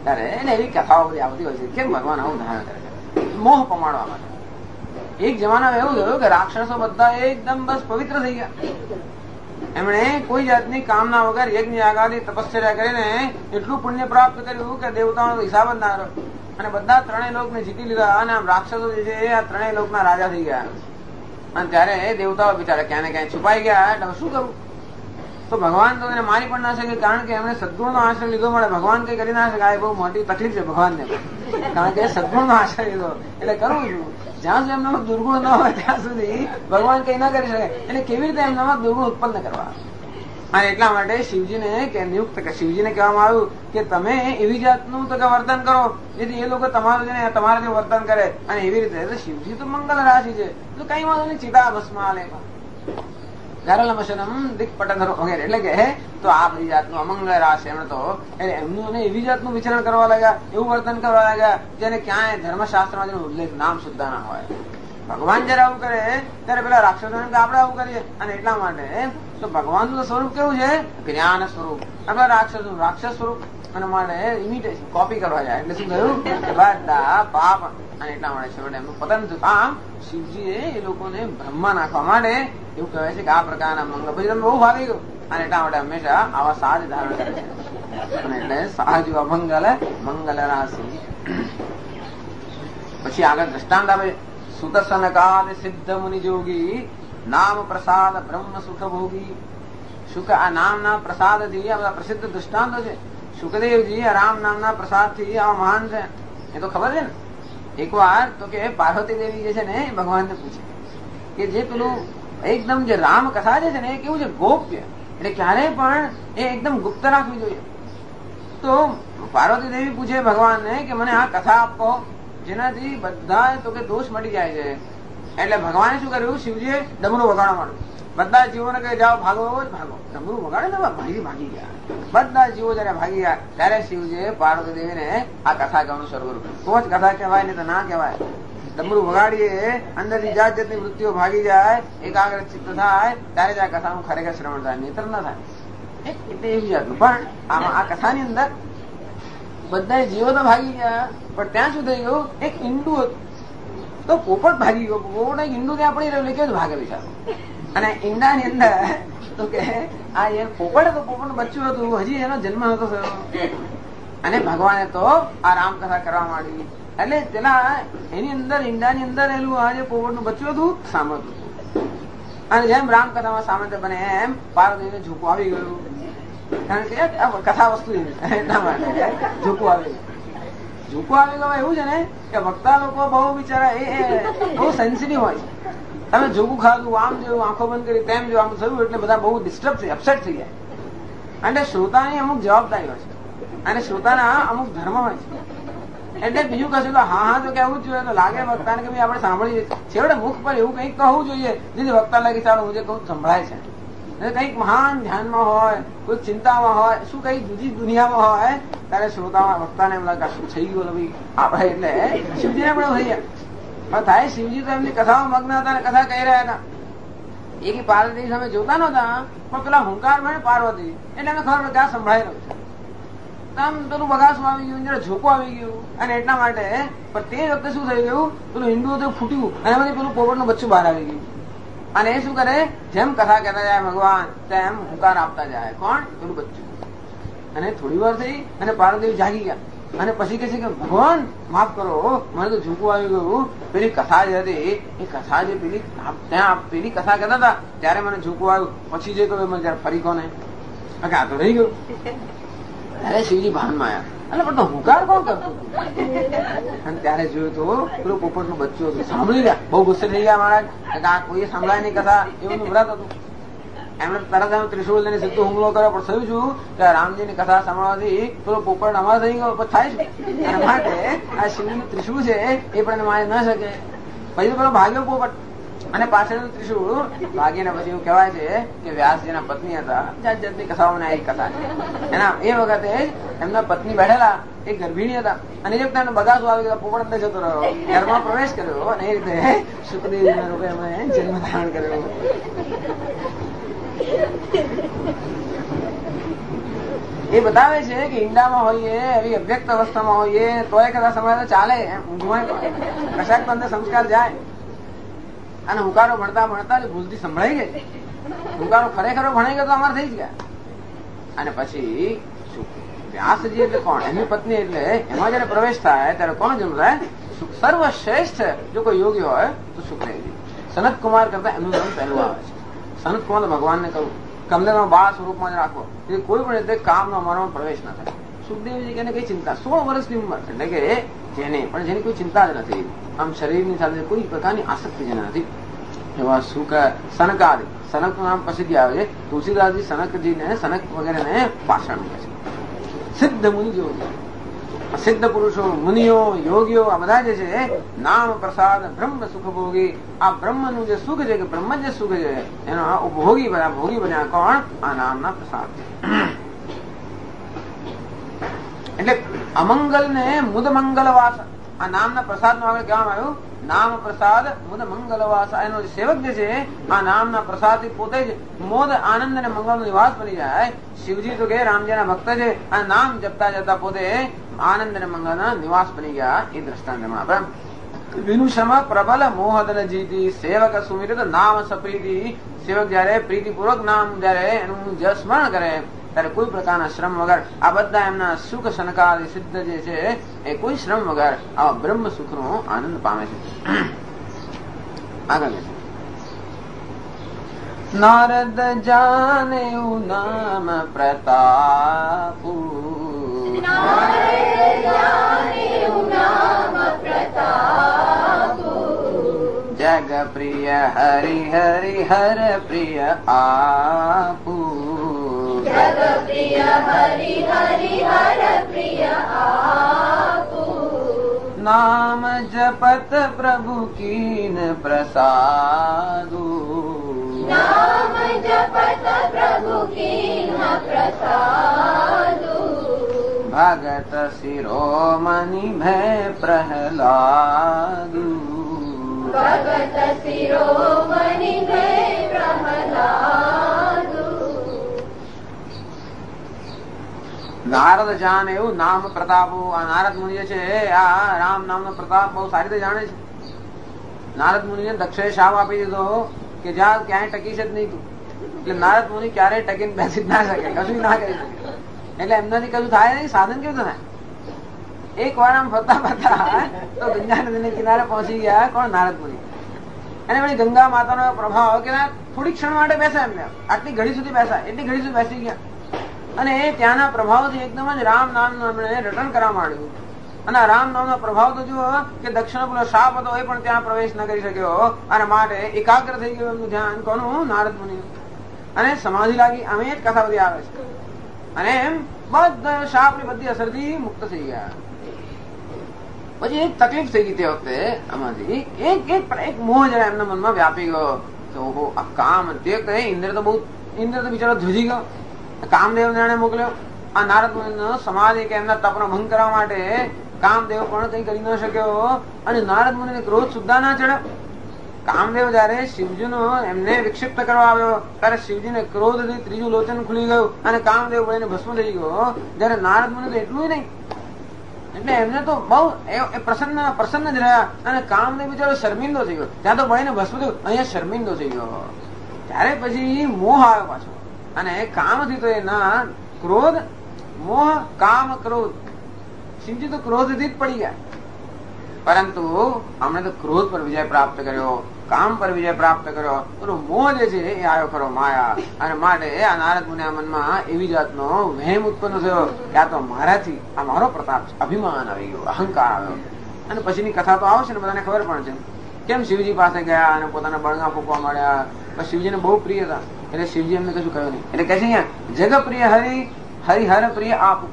ત્યારે એને એવી કથાઓ બધી આવતી હોય છે કેમ ભગવાન આવું ધારણ કરે છે મોહ પમાડવા માટે. એક જમાનામાં એવું થયું કે રાક્ષસો બધા એકદમ બસ પવિત્ર થઈ ગયા. એમણે કોઈ જાતની કામના વગર યજ્ઞ યાગાદી તપશ્ચર્યા કરીને એટલું પુણ્ય પ્રાપ્ત કર્યું કે દેવતાઓનો હિસાબ જ ના રહ્યો અને બધા ત્રણેય લોકને જીતી લીધા અને આમ રાક્ષસો જે છે આ ત્રણેય લોકના રાજા થઈ ગયા. અને ત્યારે દેવતાઓ બિચારા ક્યાં ને ક્યાં છુપાઈ ગયા એટલે શું કરવું? તો ભગવાન તો એને મારી પણ ના શકે કારણ કે એમણે સદગુણનો આશ્રય લીધો મળે. ભગવાન કઈ કરી ના શકે. આ બહુ મોટી તકલીફ છે ભગવાનને કારણ કે સદગુણનો આશ્રય લીધો એટલે કરવું છું. જ્યાં સુધી એમનામાં દુર્ગુણ ન હોય ત્યાં સુધી ભગવાન કઈ ના કરી શકે. એટલે કેવી રીતે એમનામાં દુર્ગુણ ઉત્પન્ન કરવા? અને એટલા માટે શિવજીને નિયુક્ત શિવજીને કહેવામાં આવ્યું કે તમે એવી જાતનું તો વર્તન કરો જેથી એ લોકો તમારું છે ને તમારે જે વર્તન કરે અને એવી રીતે. શિવજી તો મંગલ રાશિ છે તો કઈ વાંધો નહીં. ચિતા ભસ્માલે ગારલમશનમ દિક્પટન વગેરે એટલે કે તો આ બધી જાતનું અમંગલ રાશિ એમણે તો એમનું એવી જાતનું વિચરણ કરવા લાગ્યા, એવું વર્તન કરવા લાગ્યા જેને ક્યાંય ધર્મશાસ્ત્રમાં જેનો ઉલ્લેખ નામ સુદ્ધા ના હોય. ભગવાન જયારે આવું કરે ત્યારે પેલા રાક્ષસો આપણે આવું કરીએ. અને એટલા માટે તો ભગવાનનું સ્વરૂપ કેવું છે? જ્ઞાન સ્વરૂપ. આપણા રાક્ષસ સ્વરૂપ અને માટે ઇમિટેશન કોપી કરવા જાય એટલે શું થયું? બધા પાપ. અને એટલા માટે છેવટે એમનું પતન થયું. આમ શિવજીએ એ લોકોને બ્રહ્મા નાખવા માટે એવું કહેવાય છે કે આ પ્રકારના મંગળ પછી તમને બહુ ભાવી ગયું. અને એટલા માટે હંમેશા આવા સાજ ધારણ કરે છે. અને એટલે સાજ અમંગલ મંગલ રાશિ. પછી આગળ દ્રષ્ટાંત આવે. સુતસનકાદ સિદ્ધ મુનિ જોગી નામ પ્રસાદ બ્રહ્મ સુખ ભોગી. શુક આ નામના પ્રસાદથી આ બધા પ્રસિદ્ધ દૃષ્ટાંતો છે. સુખદેવજી આ રામ નામના પ્રસાદથી આવા મહાન છે એ તો ખબર છે ને. એકવાર તો કે પાર્વતી દેવી જે છે ને ભગવાનને પૂછે કે જે પેલું એકદમ જે રામ કથા જે છે ને એ કેવું છે? ગોપ્ય એટલે ક્યારેય પણ એ એકદમ ગુપ્ત રાખવી જોઈએ. તો પાર્વતી દેવી પૂછે ભગવાનને કે મને આ કથા આપો જેનાથી બધા તો કે દોષ મટી જાય છે. એટલે ભગવાને શું કર્યું? શિવજીએ ડમરું વગાડવા માંડ્યું. બધા જીવોને કહે જાઓ ભાગો ભાગો. ડમરું વગાડે ને ભાગી ગયા. બધા જીવો જયારે ભાગી ગયા ત્યારે શિવજીએ પાર્વતી દેવીને આ કથા કહેવાનું શરૂ કર્યું. તો જ કથા કહેવાય ને તો ના કહેવાય. ડમરું વગાડીએ અંદરથી જાત જાતની વૃત્તિઓ ભાગી જાય, એકાગ્ર ચિત્ત થાય ત્યારે જ આ કથાનું ખરેખર શ્રવણ થાય, નહીતર ના થાય. એટલે એવી જાતનું પણ આમાં આ કથાની અંદર બધા જીવો તો ભાગી ગયા પણ ત્યાં શું થઈ ગયું? એક ઈંડું હતું તો પોપટ ભાગી ગયો. પોપટ એક ઈંડું ત્યાં પડી રહ્યું કેવું ભાગે બિચારો. અને ઈંડાની અંદર તો કે આ એ પોપટ હતો, પોપટનું બચ્ચું હતું, હજી એનો જન્મ નતો થયો. અને ભગવાને તો આ રામકથા કરવા માંડી. એટલે પેલા એની અંદર ઈંડાની અંદર એલું આ જે પોપટનું બચ્ચું હતું સામર્થ્ય હતું. અને જેમ રામકથામાં સામર્થ્ય બને એમ પાર્વતીને ઝૂકું આવી ગયું. કારણ કે કથા વસ્તુ એટલા માટે ઝૂકું આવી ગયું. ઝૂકું આવી ગયું એવું છે ને કે વક્તા લોકો બહુ બિચારા એ બહુ સેન્સિટિવ હોય છે. તમે ઝૂકું ખાધું, આમ જોયું, આંખો બંધ કરી, તેમ જોયું, આમ થયું એટલે બધા બહુ ડિસ્ટર્બ થઈ અપસેટ થઈ જાય. અને શ્રોતાની અમુક જવાબદારી હોય છે અને શ્રોતાના અમુક ધર્મ હોય છે. એટલે બીજું કશું તો હા તો કેવું જ જોઈએ. તો લાગે વક્તાને કે આપણે સાંભળીએ. છેવટે મુખ પર એવું કંઈક કહવું જોઈએ જેથી વક્તા લાગે ચાલો હું જે કહું સંભળાય છે. કંઈક મહાન ધ્યાનમાં હોય, કોઈ ચિંતામાં હોય, શું કઈ જુદી દુનિયામાં હોય ત્યારે શ્રોતામાં વક્તાને એમ લાગે શું થઈ ગયું ભાઈ આપણે. એટલે શિવજીને પણ થઈ ગયા થાય. શિવજી તો એમની કથામાં મગ્ન હતા અને કથા કહી રહ્યા હતા. એ પાર્વતી સામે જોતા નહોતા પણ પેલા હુંકાર મળે પાર્વતી એટલે અમે ખબર પડે આ સંભળાઈ રહ્યું છે. આમ પેલું બગાસું આવી ગયું, જરા ઝોકું આવી ગયું. અને એટલા માટે પણ તે વખતે શું થઈ ગયું? પેલું ઈંડું હતું ફૂટ્યું અને એમાંથી પેલું પોપટનું બચ્ચું બહાર આવી ગયું. અને એ શું કરે? જેમ કથા કહેતા જાય ભગવાન તેમ હુંકાર આપતા જાય. કોણ? પેલું બચ્ચું. અને થોડી વાર થઈ અને પાર્વતી જાગી ગયા અને પછી કહે છે કે ભગવાન માફ કરો, મને તો ઝૂકું આવી ગયું. પેલી કથા જે હતી એ કથા જે પેલી ત્યાં પેલી કથા કહેતા હતા ત્યારે મને ઝૂકું આવ્યું. પછી જે કહ્યું મને જયારે ફરી કોને આ તો રહી ગયું. ત્યારે શિવજી ભાનમાં આવ્યા. એટલે પણ તો હુંકાર કોણ કરતું? અને ત્યારે જોયું તો પેલું પોપટનું બચ્ચું હતું. સાંભળી ગયા, બહુ ગુસ્સે થઈ ગયા મહારાજ કે આ કોઈ સંભળાય નહીં કથા, એવું વ્રત હતું. એમણે તરત ત્રિશુલ લઈને સીધો હુમલો કર્યો. પણ થયું છું કે રામજીની કથા સાંભળવાથી પેલો પોપટ અમારે થઈ ગયો થાય છે. એના માટે આ શિવનું ત્રિશુલ છે એ પણ મારી ન શકે. પછી પેલો ભાગ્યો પોપટ અને પાછળનું ત્રિશુળ ભાગીને પછી એવું કહેવાય છે કે વ્યાસજીના પત્ની હતા. જાત જાતની કથાઓને એક કથા છે. એના એ વખતે એમના પત્ની બેઠેલા એ ગર્ભીણી હતા અને એ વખતે બગાસું આવી ગયા, પોપટ અંદર જતો રહ્યો, ઘરમાં પ્રવેશ કર્યો અને એ રીતે સુખદેવજીના રૂપે એમણે જન્મ ધારણ કર્યો. એ બતાવે છે કે ઈંડામાં હોઈએ, એવી અવ્યક્ત અવસ્થામાં હોઈએ તોય કદાચ સમય તો ચાલે, એમ ઊંઘમાં કશાક તો અંદર સંસ્કાર જાય. અને હુંકારો ભણતા ભણતા ભૂલથી સંભળાઈ ગઈ. હુંકારો ખરેખરો ભણાઈ ગયો તો અમારે થઈ જ ગયા. અને પછી વ્યાસજી એટલે કોણ? એમની પત્ની. એટલે એમાં જયારે પ્રવેશ થાય ત્યારે કોણ જન્મ થાય? સર્વશ્રેષ્ઠ જો કોઈ યોગી હોય તો સુખદેવજી. સનત કુમાર કરતા એમનું નામ પહેલું આવે છે. સનત કુમાર તો ભગવાનને કહું કમલેમાં બાળ સ્વરૂપમાં જ રાખવો, કોઈ પણ રીતે કામનો અમારો પ્રવેશ ના થાય. સુખદેવજી કે કઈ ચિંતા, 16 વર્ષની ઉંમર, એટલે કે જેની કોઈ ચિંતા જ નથી. આમ શરીરની સાથે કોઈ પ્રકારની આસક્તિ જેને નથી. એવા સુખ સનકાદિ, સનકનું નામ પ્રસિદ્ધિ આવે છે. તુલસીદાસજી સનકજીને, સનક વગેરેને પાષાણ કહે છે. સિદ્ધ મુનિ યોગી, સિદ્ધ પુરુષો, મુનિઓ, યોગીઓ આ બધા જે છે નામ પ્રસાદ બ્રહ્મ સુખ ભોગી. આ બ્રહ્મનું જે સુખ છે કે બ્રહ્મ જે સુખ છે એનો ભોગી બન્યા કોણ? આ નામના પ્રસાદ. એટલે અમંગલ ને મુદ મંગલવાસ, આ નામના પ્રસાદ નું આગળ કહેવામાં આવ્યું નામ પ્રસાદ મુદ મંગલવાસ. એનો સેવક જે છે આ નામના પ્રસાદ થી પોતે જ મોદ આનંદ અને મંગલ નો નિવાસ બની જાય. શિવજી તો કે રામજી ના ભક્ત છે, આ નામ જપતા જતા પોતે આનંદ અને મંગલ ના નિવાસ બની ગયા. એ દ્રષ્ટાંતમાં આપણે વિનુષમ પ્રબલ મોહદન જીતી સેવક સુમિરિત નામ સપ્રીતિ. સેવક જયારે પ્રીતિપૂર્વક નામ જયારે એનું સ્મરણ કરે ત્યારે કોઈ પ્રકારના શ્રમ વગર આ બધા એમના સુખ સનકાદી સિદ્ધ જે છે એ કોઈ શ્રમ વગર આવા બ્રહ્મ સુખ નો આનંદ પામે છે. આગળ નારદ જાને નામ પ્રતાપુ, જગ પ્રિય હરિ હરિ હર પ્રિય આપુ. જગ પ્રિય હરિ હરિ હર પ્રિય આપુ. નામ જપત પ્રભુ કીન પ્રસાદુ. નામ જપત પ્રભુ કીન પ્રસાદુ. ભગત શિરોમણિ ભય પ્રહલાદુ. ભગત શિરોમણિ ભય પ્રહલાદુ. નારદ જાણ એવું નામ પ્રતાપો. આ નારદ મુનિ છે આ રામ નામનો પ્રતાપ બહુ સારી રીતે જાણે છે. નારદ મુનિને દક્ષે શાપ આપી દીધો કે જ્યાં ક્યાંય ટકી છે જ નહીં તું. એટલે નારદ મુનિ ક્યારેય ટકીને બેસી જ ના શકે, કશું ના કરી શકે. એટલે એમનાથી કશું થાય નહીં. સાધન કેવું થાય? એક વાર આમ ફરતા ફરતા તો ગંગા નદીના કિનારે પહોંચી ગયા કોણ? નારદ મુનિ. અને વળી ગંગા માતાનો પ્રભાવ કે થોડી ક્ષણ માટે બેસા એમને, આટલી ઘડી સુધી બેસા, એટલી ઘડી સુધી બેસી ગયા. અને ત્યાંના પ્રભાવથી એકદમ જ રામ નામનું એમણે રટન કરવા માંડ્યું. અને રામ નામનો પ્રભાવ તો જુઓ કે દક્ષિણ પેલો શાપ હતો એ પણ ત્યાં પ્રવેશ ન કરી શક્યો. અને માટે એકાગ્ર થઈ ગયું એમનું ધ્યાન. કોનું? નારદ મુનિનું. અને સમાધિ લાગી. અમે જ કથા બધી આવે છે. અને એમ બધા શાપ ની બધી અસરથી મુક્ત થઈ ગયા. પછી એક તકલીફ થઈ ગઈ તે વખતે આમાંથી એક મોહ જરા એમના મનમાં વ્યાપી ગયો કે ઓહો આ કામ. તે વખતે ઇન્દ્ર તો બિચારો ધ્રુજી ગયો. કામદેવ ને મોકલ્યો આ નારદ મુનિનો સમાધિ કે એમના તપનો ભંગ કરવા માટે. કામદેવ પણ કઈ કરી ન શક્યો અને નારદ મુનિને ક્રોધ સુદ્ધા ના ચડ્યો. કામદેવ જયારે શિવજીનો એમને વિક્ષિપ્ત કરવા આવ્યો ત્યારે શિવજીને ક્રોધથી ત્રીજું લોચન ખુલી ગયું અને કામદેવ બળીને ભસ્મ થઈ ગયો. જયારે નારદ મુનિ તો એટલું નહીં, એટલે એમને તો બહુ પ્રસન્ન જ રહ્યા. અને કામદેવ બિચારો શર્મિંદો થઈ ગયો. ત્યાં તો બળીને ભસ્મ થયું, અહીંયા શર્મિંદો થઈ ગયો. ત્યારે પછી મોહ આવ્યો પાછો. અને કામથી તો એના ક્રોધ, મોહ, કામ, ક્રોધ. શિવજી તો ક્રોધથી જ પડી ગયા. પરંતુ અમને તો ક્રોધ પર વિજય પ્રાપ્ત કર્યો, કામ પર વિજય પ્રાપ્ત કર્યો. તો મોહ જે છે એ આવ્યો ખરો માયા. અને માટે આ નારદ મુનિના મનમાં એવી જાતનો વહેમ ઉત્પન્ન થયો કે આ તો મારાથી, આ મારો પ્રતાપ છે. અભિમાન આવી ગયો, અહંકાર આવ્યો. અને પછીની કથા તો આવશે ને બધાને ખબર પણ છે કેમ શિવજી પાસે ગયા અને પોતાના બળગા ફૂંકવા માંડ્યા. પણ શિવજીને બહુ પ્રિય હતા એટલે શિવજી એમને કશું કહ્યું નહીં. એટલે કહે છે અહીંયા જગ પ્રિય હરિ હરિહર પ્રિય આપું.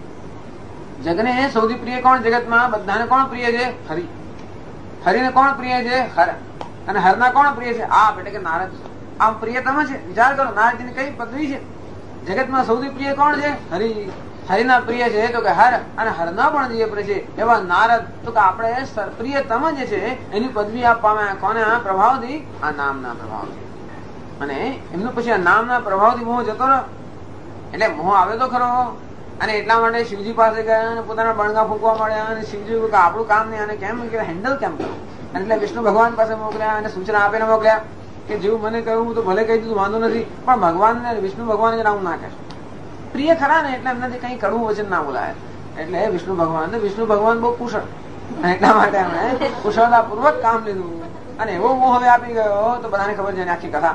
જગને સૌથી પ્રિય કોણ? જગતમાં બધાને કોણ પ્રિય છે? હરિ. હરિને કોણ પ્રિય છે? હર. અને હરના કોણ પ્રિય છે? આપ, એટલે કે નારદ. આમ પ્રિયતમ છે. વિચાર કરો નારદજીની કઈ પદવી છે? જગતમાં સૌથી પ્રિય કોણ છે? હરિ. હરિના પ્રિય છે તો કે હર. અને હરના પણ જે પ્રિય છે એવા નારદ. તો કે આપણે પ્રિયતમ જે છે એની પદવી આપવામાં કોને? આ પ્રભાવથી, આ નામના પ્રભાવથી. અને એમનો પછી આ નામના પ્રભાવથી મોહ જતો રહ્યો. એટલે મોહ આવે તો ખરો અને એટલા માટે શિવજી પાસે ગયા અને પોતાના બણગા ફૂંકવા મળ્યા અને શિવજી કે આપણું કામ નહીં અને કેમ હેન્ડલ કેમ કરવું, એટલે વિષ્ણુ ભગવાન પાસે મોકલ્યા અને સૂચના આપીને મોકલ્યા કે જેવું મને કહ્યું હું તો ભલે કહી દીધું વાંધો નથી, પણ ભગવાનને વિષ્ણુ ભગવાન જ રામ ના કહેશો. પ્રિય ખરા ને એટલે એમનાથી કઈ કડવું વચન ના બોલાય. એટલે વિષ્ણુ ભગવાન બહુ કુશળ, એટલા માટે એમણે કુશળતા પૂર્વક કામ લીધું અને એવો મોહ હવે આપી ગયો તો બધાને ખબર છે આખી કથા.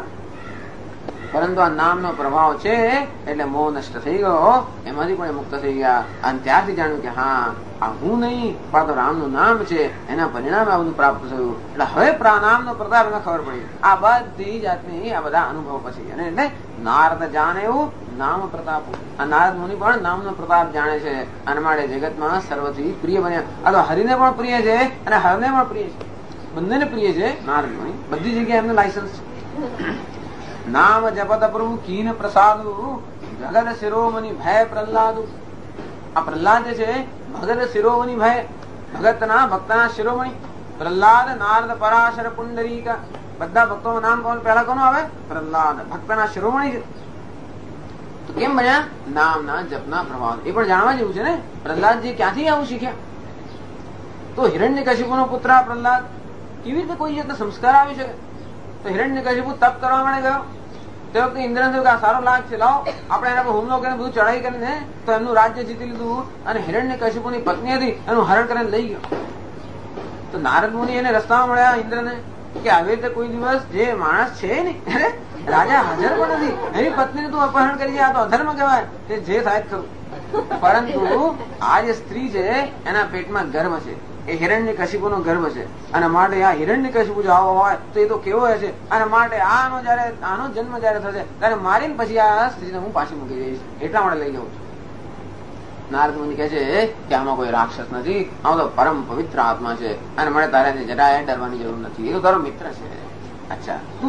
પરંતુ આ નામનો પ્રભાવ છે એટલે મોહ નષ્ટ થઈ ગયો, એમાંથી પણ મુક્ત થઈ ગયા અને ત્યારથી જાણ્યું કે હા આ હું નહીં પણ તો રામનું નામ છે, એના પરિણામે આ બધું પ્રાપ્ત થયું. એટલે હવે નામનો પ્રતાપ એને ખબર પડી. આ બધી જાતની આ બધા અનુભવ પછી અને એટલે નારદ જાણે એવું નામ પ્રતાપ. આ નારદ મુનિ પણ નામનો પ્રતાપ જાણે છે અને માટે જગતમાં સર્વથી પ્રિય બન્યા. આ તો હરિને પણ પ્રિય છે અને હરને પણ પ્રિય છે, બંનેને પ્રિય છે નારદ મુનિ. બધી જગ્યાએ એમને લાયસન્સ છે. નામ જપત પ્રભુ કીન પ્રસાદુ જગત શિરોમણી ભય પ્રહલાદુ. આ પ્રહલાદ જે છે ભગત શિરોમણી ભય, ભગતના ભક્તના શિરોમણી. પ્રહલાદ નારદ પરાશર પુંડરીક, બધા ભક્તોનું નામ કોણ પહેલા કોનું આવે? પ્રહલાદ. ભક્તના શિરોમણી છે. તો કેમ બન્યા? નામના જપના પ્રભાવ. એ પણ જાણવા જેવું છે ને પ્રહલાદજી ક્યાંથી આવું શીખ્યા? તો હિરણ્યકશિપુનો પુત્ર પ્રહલાદ કેવી રીતે કોઈ જાતના સંસ્કાર આવી શકે? તો હિરણ્યકશિપુ તપ કરવા માટે ગયો તે વખતે ઇન્દ્રને થયું કે આ સારો લાગ છે, લાવો આપણે એના પર હુમલો કરીને બધું ચડાઈ કરીને તો એમનું રાજ્ય જીતી લીધું અને હિરણ્યકશિપુની પત્ની હતી એનું હરણ કરીને લઈ ગયો. તો નારદ મુનિ એને રસ્તામાં મળ્યા ઇન્દ્રને કે આવી રીતે કોઈ દિવસ જે માણસ છે ને રાજા હાજર પણ નથી, એની પત્નીને તું અપહરણ કરી જાય, આ તો અધર્મ કહેવાય, તે જે થાય ખરું. પરંતુ આ જે સ્ત્રી છે એના પેટમાં ગર્ભ છે, એ હિરણ્યકશિપુનો ગર્ભ છે અને માટે આ હિરણ્યકશિપુ જો આવો હોય તો એ તો કેવો હશે. અને માટે આનો જન્મ જયારે થશે ત્યારે મારીને પછી આ સ્ત્રીને હું પાછી મૂકી દઈશ, એટલા માટે લઈ જાઉં છું. નારદ મુનિ કહે છે કે આમાં કોઈ રાક્ષસ નથી, આમાં તો પરમ પવિત્ર આત્મા છે અને મને તારે જરાય ડરવાની જરૂર નથી, એ તો તારો મિત્ર છે. અચ્છા તું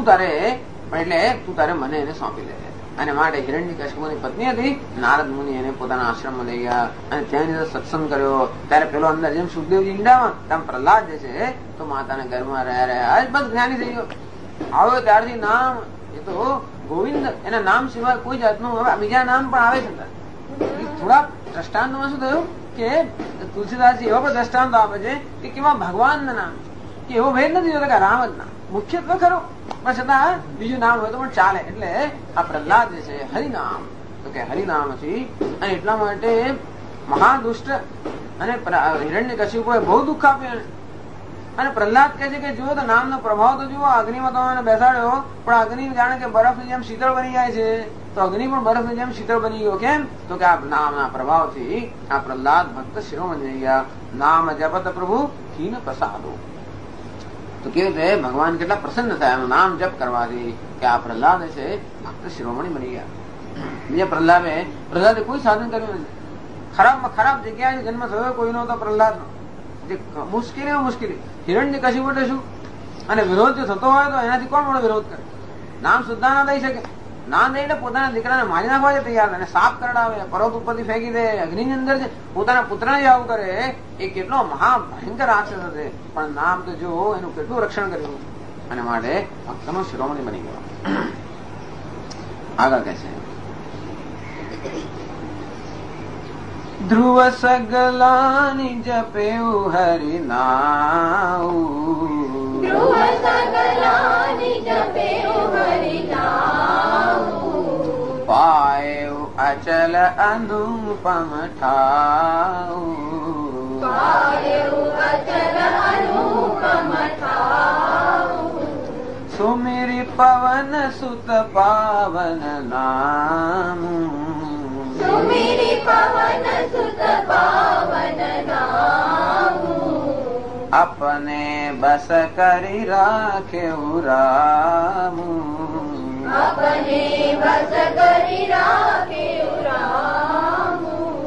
તારે મને એને સોંપી દે. અને માટે હિરણ્યકશિપુની પત્ની હતી. નારદ મુનિ એને પોતાના આશ્રમમાં લઈ ગયા અને ત્યાં સત્સંગ કર્યો. ત્યારે પેલો અંદર જેમ સુખદેવજી ઈંડામાં તેમ પ્રહલાદ જે છે તો માતાના ઘરમાં રહ્યા બસ જ્ઞાની થઈ ગયો. આવ્યો ત્યારથી નામ એ તો ગોવિંદ, એના નામ સિવાય કોઈ જાતનું હવે બીજા નામ પણ આવે છે. થોડા દ્રષ્ટાંતમાં શું થયું કે તુલસીદાસજી એવા પણ દ્રષ્ટાંતો આપે છે કે કેવા ભગવાનના નામ કે એવો ભેદ નથી જોતો કે રામ જ નામ મુખ્યત્વે ખરો, પણ છતાં બીજું નામ હોય તો પણ ચાલે. એટલે આ પ્રહલાદ જે છે હરિનામ, તો કે હરિનામ છે અને એટલા માટે મહાદુષ્ટ અને હિરણ્યકશિપુએ બહુ દુઃખ આપ્યું. અને પ્રહલાદ કહે છે કે જુઓ તો નામનો પ્રભાવ તો જુઓ, અગ્નિમાં તો એને બેસાડ્યો પણ અગ્નિ જાણે કે બરફની જેમ શીતળ બની જાય છે, તો અગ્નિ પણ બરફની જેમ શીતળ બની ગયો. કેમ? તો કે આ નામના પ્રભાવથી આ પ્રહલાદ ભક્ત શિરોમણી થઈ ગયા. નામ જપત પ્રભુ કીન પ્રસાદો. તો કેવું છે ભગવાન કેટલા પ્રસન્ન થયા એનું નામ જપ કરવાથી કે આ પ્રહલાદ છે ભક્ત શિરોમણી બની ગયા. બીજા પ્રહલાદે કોઈ સાધન કર્યું નથી. ખરાબમાં ખરાબ જગ્યાએ જન્મ થયો કોઈનો તો પ્રહલાદનો. જે મુશ્કેલી હિરણ્યકશિપુ એટલે શું? અને વિરોધ જો થતો હોય તો એનાથી કોણ મોડો વિરોધ કરે? નામ સુદ્ધા ના દઈ શકે. ના દઈ એટલે પોતાના દીકરાને મારી નાખવા છે તૈયાર, અને સાપ કરડાવે, પર્વત ઉપરથી ફેંકી દે, અગ્નિની અંદર છે, પોતાના પુત્રને જ આવું કરે. એ કેટલો મહાભયંકર રાક્ષસ હશે, પણ નામ તો જો એનું કેટલું રક્ષણ કર્યું અને માટે ભક્તનો શિરોમણી બની ગયો. આગળ કહે છે ધ્રુવ સગલાની જપેઉ હરિનાઉ, ધ્રુવ સગલાની જપેઉ હરિનાઉ, પાયુ અચલ અનુપમ ઠાઉ, પાયુ અચલ અનુપમ ઠાઉ, સુમિરી પવન સુત પાવન નામ, સુમિરી પવન સુત પાવન નામ, अपने बस करी राख्यु राम, अपने बस કરી રાખ્યું રામ.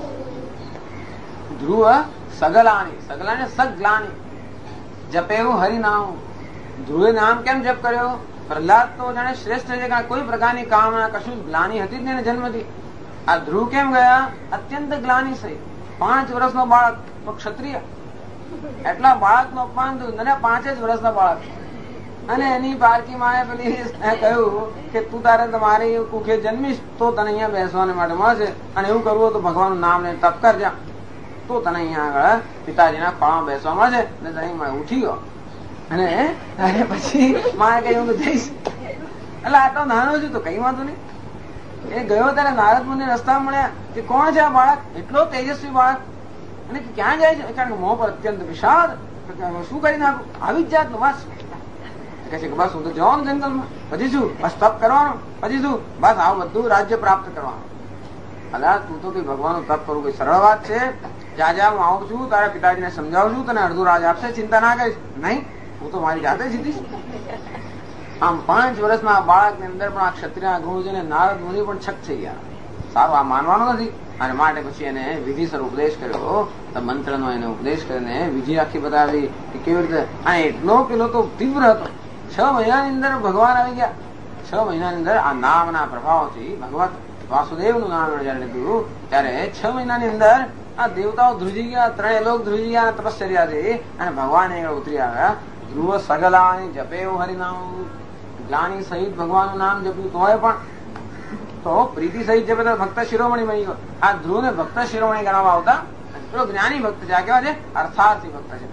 ધ્રુવ સગલાની સગલાની જપેવું હરિનામ. ધ્રુવે નામ કેમ જપ કર્યો? પ્રહલાદ તો જાણે શ્રેષ્ઠ છે, કોઈ પ્રકારની કામના કશું ગ્લાની હતી જ નહીં જન્મથી. આ ધ્રુવ કેમ ગયા? અત્યંત ગ્લાની થઈ. 5 વર્ષનો બાળક તો ક્ષત્રિય, એટલા બાળકનું અપમાન થયું. 5 જ વર્ષના બાળક અને એની પારકી માએ પેલી કહ્યું કે તું તારે તમારી કુખે જન્મીશ તો તને અહીંયા બેસવાને માટે મળશે, અને એવું કરવું હોય તો ભગવાનનું નામ લઈને તપ કરજા તો તને અહીંયા આગળ પિતાજીના ખોળામાં બેસવા મળશે. ને તને ઉઠી ગયો અને પછી માએ કહ્યું કે જઈશ. એટલે આટલો નાનો છું તો કઈ વાંધો નહીં. એ ગયો ત્યારે નારદ મુનિ રસ્તા મળ્યા કે કોણ છે આ બાળક, એટલો તેજસ્વી બાળક, અને ક્યાં જાય છે? કારણ કે મોં પર અત્યંત વિષાદ. શું કરી નાખું? આવી જ જાત બસ કે છે કે બસ હું તો જવાનું જંગલમાં, પછી શું? બસ તપ કરવાનું, પછી શું? બસ આવું બધું રાજ્ય પ્રાપ્ત કરવાનું. અલા તું તો કઈ ભગવાનનું તપ કરવું કઈ સરળ વાત છે? જા હું આવું છું, તારા પિતાજીને સમજાવું છું, તને અડધું રાજ આપશે, ચિંતા ના કરીશ. નહીં, હું તો મારી જાતે જીતીશ. આમ 5 વર્ષના આ બાળકની અંદર પણ આ ક્ષત્રિય ગુણ છે ને નારદ મુનિ પણ છક થઈ ગયા. સારું, આ માનવાનું નથી. અને માટે પછી એને વિધિસર ઉપદેશ કર્યો, મંત્રનો એને ઉપદેશ કરીને વિધિ આખી બતાવી કે કેવી રીતે. અને એટલો પેલો તો તીવ્ર હતો. 6 મહિનાની અંદર ભગવાન આવી ગયા. 6 મહિનાની અંદર આ નામના પ્રભાવથી ભગવત વાસુદેવનું નામ જયારે લીધું ત્યારે 6 મહિનાની અંદર આ દેવતાઓ ધ્રુજી ગયા, 3 લોક ધ્રુજી ગયા તપશ્ચર્યાથી, અને ભગવાન આગળ ઉતરી આવ્યા. ધ્રુવ સગલાની જપેવ હરિનામ, જ્ઞાની સહિત ભગવાનનું નામ જપ્યું તોય પણ તો પ્રીતિ સહિત જપે તો ભક્ત શિરોમણી બની ગયો. આ ધ્રુવ ને ભક્ત શિરોમણી ગણવામાં આવતા. પેલો જ્ઞાની ભક્ત છે, આ કેવા છે? અર્થાર્થી ભક્ત છે.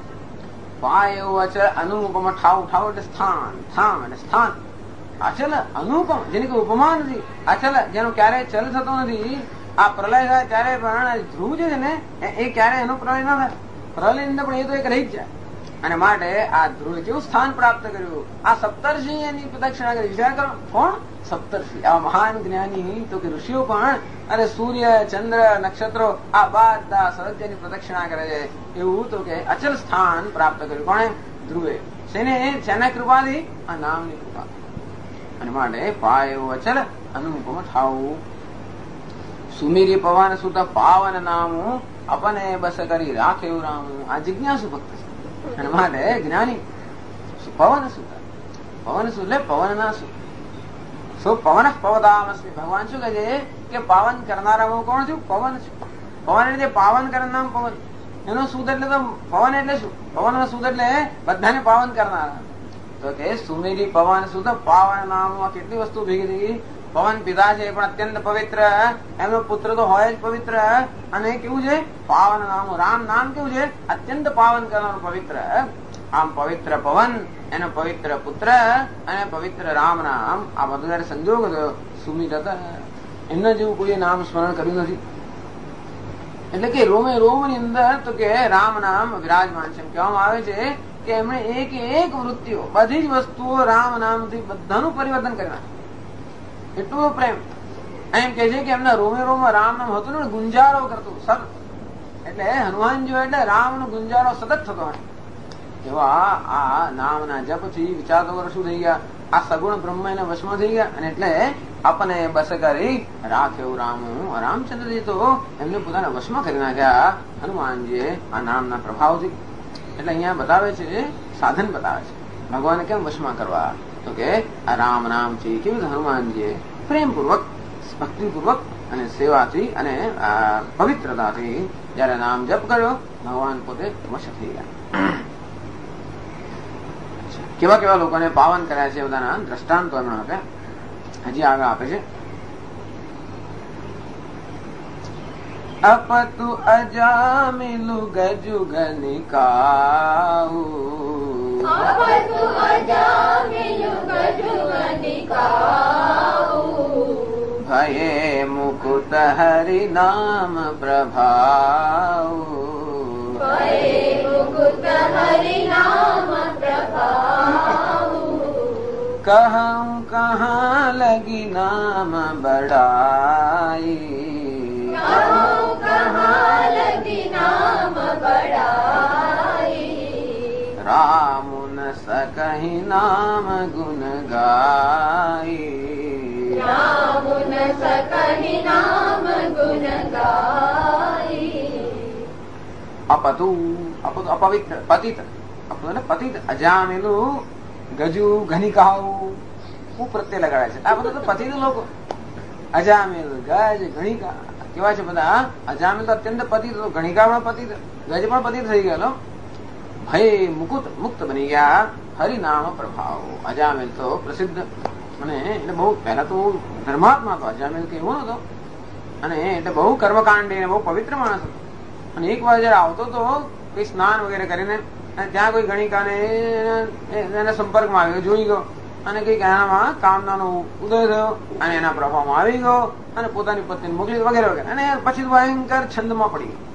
પાય એવું અચલ અનુપમ, ઠાવ ઠાવ એટલે સ્થાન, થામ એટલે સ્થાન. અચલ અનુપમ જેની કોઈ ઉપમા નથી. અચલ જેનો ક્યારેય ચલ થતો નથી. આ પ્રલય થાય ત્યારે પણ ધ્રુવ જે છે ને એ ક્યારેય એનો પ્રલય ના થાય. પ્રલય અંદર પણ એ તો એક રહી જ જાય. અને માટે આ ધ્રુવે કેવું સ્થાન પ્રાપ્ત કર્યું? આ સપ્તર્ષિ એની પ્રદક્ષિણા કરી. વિચાર કરો, કોણ? સપ્તર્ષિ. આ મહાન જ્ઞાની તો કે ઋષિઓ પણ અરે સૂર્ય ચંદ્ર નક્ષત્રો આ બધા સહજની પ્રદક્ષિણા કરે છે. એવું તો કે અચલ સ્થાન પ્રાપ્ત કર્યું. કોણે? ધ્રુવે. શેના કૃપાથી? આ નામની કૃપા. અને માટે પાયો અચલ અનુપમ ઠાવું, સુમીરી પવન સુત પાવન નામું, અપને બસ કરી રાખે એવું રામું. આ જિજ્ઞાસુ ભક્ત છે. અને માટે જ્ઞાની પવન સુત, પવન સુત એટલે પવન ના સુત. પવન પવદામસ્મી. ભગવાન શું કહે છે કે પાવન કરનારા હું કોણ છું? પવન છું. પવન એટલે પાવન કરનાર નામ પવન. એનો સુદ એટલે તો પવન એટલે શું? પવન નો સુદ એટલે બધાને પાવન કરનારા. તો કે સુમેરી પવન સુદ પાવન નામમાં કેટલી વસ્તુ ભેગી થઈ ગઈ. પવન પિતા છે પણ અત્યંત પવિત્ર, એમનો પુત્ર તો હોય જ પવિત્ર. અને કેવું છે? પાવન નામ. રામ નામ કેવું છે? અત્યંત પાવન કરનારું પવિત્ર. આમ પવિત્ર પવન, એનો પવિત્ર પુત્ર અને પવિત્ર રામ નામ, આ બધું જયારે સંજોગ થયો સુમિત હતા, એમના જેવું કોઈ નામ સ્મરણ કર્યું નથી. એટલે કે રોમે રોમ ની અંદર તો કે રામ નામ વિરાજમાન છે. કહેવામાં આવે છે કે એમણે એક વૃત્તિઓ, બધી જ વસ્તુઓ રામ નામથી બધાનું પરિવર્તન કરી નાખ્યું. એટલું પ્રેમ. એમ કે છે કે એમના રોમે રોમ રામ નામ હતું ને ગુંજારો કરતું સતત. એટલે હનુમાનજી એટલે રામ નો ગુંજારો સતત થતો. એવા આ નામના જપ થી વિચારતો વર શું થઈ ગયા? આ સગુણ બ્રહ્મ એના વશમાં થઈ ગયા. અને એટલે આપણને બસ કરી રાખ્યો રામ. રામચંદ્રજી તો એમને પોતાના વશમાં કરી નાખ્યા હનુમાનજીએ આ નામના પ્રભાવથી. એટલે અહીંયા બતાવે છે, સાધન બતાવે છે ભગવાને કેમ વશમાં કરવા. તો કે આ રામ નામથી કેવી રીતે હનુમાનજીએ પ્રેમપૂર્વક, ભક્તિપૂર્વક અને સેવાથી અને પવિત્રતાથી જયારે નામ જપ કર્યો, ભગવાન પોતે વશ થઈ ગયા. કેવા કેવા લોકોને પાવન કર્યા છે બધાના દ્રષ્ટાંતો એમણે આપ્યા. હજી આગળ આપે છે. અપતુ અજામિલુ ગજુ ગનિકાઉ, અપતુ અજામિલુ ગજુ ગનિકાઉ, ભયે મુકુત હરિ નામ પ્રભાઉ, ભયે મુકુત હરિ નામ પ્રભાઉ, કહું કહાં લગી નામ બડાઈ, કહું કહાં લગી નામ બડાઈ, રામ ન सकहि नाम गुण गाई, राम न सकहि नाम गुण गाई। अपतु अपतु अपवित्र पतित, अपतु એટલે પતિત, અજામેલું, ગજુ, ઘનિકાઉ પ્રત્યે લગાડે છે. આ બધું તો પતિત લોકો. અજામેલ, ગજ, ઘણિકા કેવા છે બધા. અજામેલ તો અત્યંત પતિત, ઘણિકા પણ પતિત, ગજ પણ પતિત થઈ ગયેલો. ભય મુકુત, મુક્ત બની ગયા. હરિનામ પ્રભાવ. અજામિલ તો પ્રસિદ્ધ, અને એટલે બહુ પહેલા તો ધર્માત્મા તો અજામિલ કે એવો નતો, અને એટલે બહુ કર્મકાંડી બહુ પવિત્ર માણસ હતો. અને એક વાર જયારે આવતો તો કોઈ સ્નાન વગેરે કરીને ત્યાં કોઈ ગણિકાને એના સંપર્કમાં આવ્યો, જોઈ ગયો, અને કઈક એનામાં કામનાનો ઉદય થયો અને એના પ્રભાવમાં આવી ગયો અને પોતાની પત્નીને મોકલી વગેરે વગેરે, અને પછી ભયંકર છંદમાં પડી ગયો.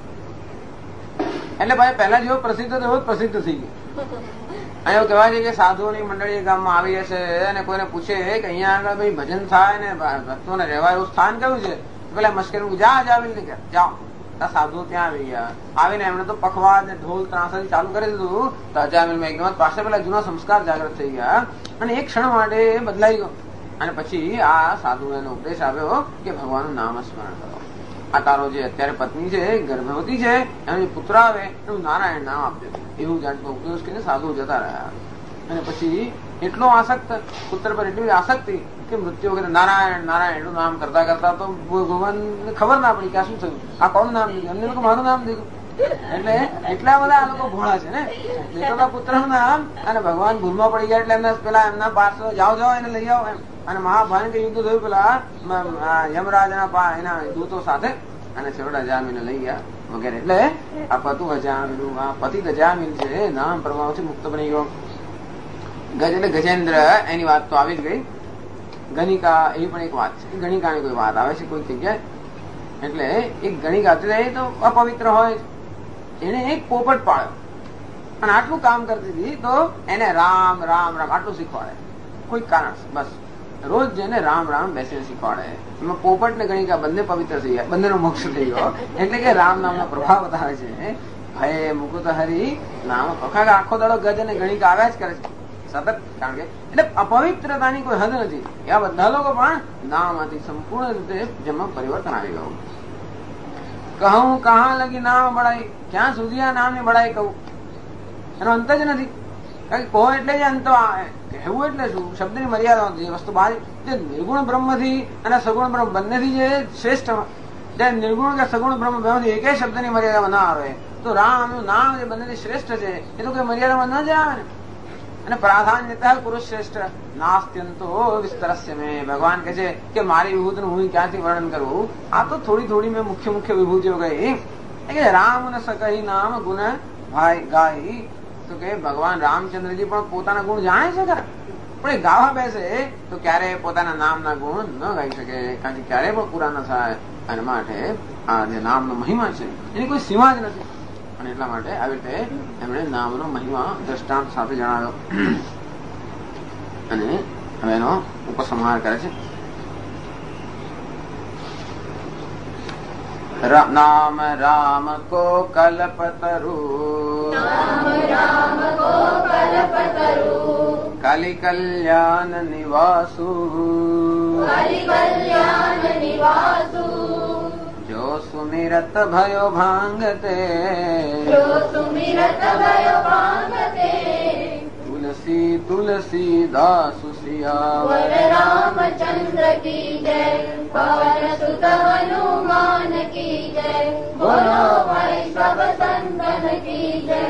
એટલે ભાઈ પહેલા જેવો પ્રસિદ્ધ હતો એવો જ પ્રસિદ્ધ થઈ ગયો. અને એવું કહેવાય છે કે સાધુઓની મંડળી ગામમાં આવી હશે અને કોઈને પૂછે કે અહીંયા આગળ ભાઈ ભજન થાય ને ભક્તોને રહેવા એવું સ્થાન કયું છે, પેલા મશ્કરી જા જાવી ને જાઓ. સાધુઓ ત્યાં આવી ગયા, આવીને એમણે તો પખવાજ ને ઢોલ ત્રાસદી ચાલુ કરી દીધું. તો અજામિલમાં એકદમ પાસે પેલા જૂના સંસ્કાર જાગૃત થઈ ગયા અને એક ક્ષણ માટે બદલાઈ ગયો. અને પછી આ સાધુ એનો ઉપદેશ આવ્યો કે ભગવાનનું નામ સ્મરણ કરો. આ તારો જે અત્યારે પત્ની છે ગર્ભવતી છે, એનો જે પુત્ર આવે એનું નારાયણ નામ આપજો, એવું જાણતો ઉપદેશ કરીને સાધુ જતા રહ્યા. અને પછી એટલો આસક્ત, પુત્ર પર એટલી આસક્તિ કે મૃત્યુ વખતે નારાયણ નારાયણ એટલું નામ કરતા કરતા તો ભગવાન ખબર ના પડી કે આ શું થયું, આ કોણ નામ દીધું, એમને લોકો મારું નામ દીધું. એટલે એટલા બધા આ લોકો ભોળા છે ને, દેખોતા પુત્ર નું નામ, અને ભગવાન ભૂલમાં પડી ગયા એટલે એમના પેલા એમના પાર્ષદ જાઓ જાઓ એને લઈ આવો એમ. અને મહાભારત યુદ્ધ થયું પેલા યમરાજના એના દૂતો સાથે, અને છેવટે અજામિલને લઈ ગયા વગેરે. એટલે આ પતુ અજામિલ, આ પતિત અજામિલ છે, નામ પ્રભાવથી મુક્ત બની ગયો. ગજ એટલે ગજેન્દ્ર, એની વાત તો આવી જ ગઈ. ગણિકા એ પણ એક વાત છે, ગણિકાની કોઈ વાત આવે છે કોઈ જગ્યાએ, એટલે એક ગણિકા તો અપવિત્ર હોય, એને એક પોપટ પાળ્યો અને આટલું કામ કરતી હતી તો એને રામ રામ રામ આટલું શીખવાડે કોઈ કારણ, બસ રોજ જેને રામ રામ બેસીને શીખવાડે. એમાં પોપટ ને ગણિકા બંને પવિત્ર થઈ ગયા, બંનેનો મોક્ષ થઈ ગયો. એટલે કે રામ નામનો પ્રભાવ બતાવે છે. ભય મુકુત હરિ નામ, આખો દાડો ગજ અને ગણિકા આવ્યા જ કરે છે સતત. કારણ કે એટલે અપવિત્રતાની કોઈ હદ નથી. એવા બધા લોકો પણ નામમાંથી સંપૂર્ણ રીતે જેમાં પરિવર્તન આવી ગયું. કહું કહા લગી નામ બળાઈ, ક્યાં સુધી આ નામની બળાઈ કહું, એનો અંત જ નથી. કારણ કે કહો એટલે જ અંત, કહેવું એટલે શું, શબ્દની મર્યાદા નથી. એ વસ્તુ બહાર જે નિર્ગુણ બ્રહ્મથી અને સગુણ બ્રહ્મ બંનેથી જે શ્રેષ્ઠ, જે નિર્ગુણ કે સગુણ બ્રહ્મ બેમાંથી એકે શબ્દની મર્યાદામાં ના આવે, તો રામનું નામ જે બંનેથી શ્રેષ્ઠ છે એ તો કોઈ મર્યાદામાં ન જ આવે ને. અને પ્રાધાન્યતા પુરુષ શ્રેષ્ઠ નાસ્ત્યંતો વિસ્તરસ્ય મેં. ભગવાન કહે છે કે મારી વિભૂતિનું હું ક્યાંથી વર્ણન કરું, આ તો થોડી થોડી મેં મુખ્ય મુખ્ય વિભૂતિઓ ગઈ. કે રામ ન સકહી નામ ગુણ ભાઈ ગાઈ, તો કે ભગવાન રામચંદ્રજી પણ પોતાના ગુણ જાણે છે ખરા, પણ એ ગાવા બેસે તો ક્યારે પોતાના નામના ગુણ ન ગાઈ શકે, કારણ કે ક્યારે પણ પૂરા ન થાય. અને માટે આ જે નામનો મહિમા છે એની કોઈ સીમા જ નથી. અને એટલા માટે આવી રીતે એમણે નામનો મહિમા દ્રષ્ટાંત સાથે જણાવ્યો. અને હવે એનો ઉપસંહાર કરે છે. નામ રામ કો કલ્પતરુ, નામ રામ કો કલ્પતરુ, કલિ કલ્યાણ નિવાસુ, કલિ કલ્યાણ નિવાસુ, જો સુમિરત ભયો ભાંગતે, જો સુમિરત ભયો ભાંગતે, તુલસી તુલસી દાસુ સિયાવર રામચંદ્ર કી જય, પવન સુત હનુમાન કી જય, બોલો વૈષ્ણવ સંતન કી જય.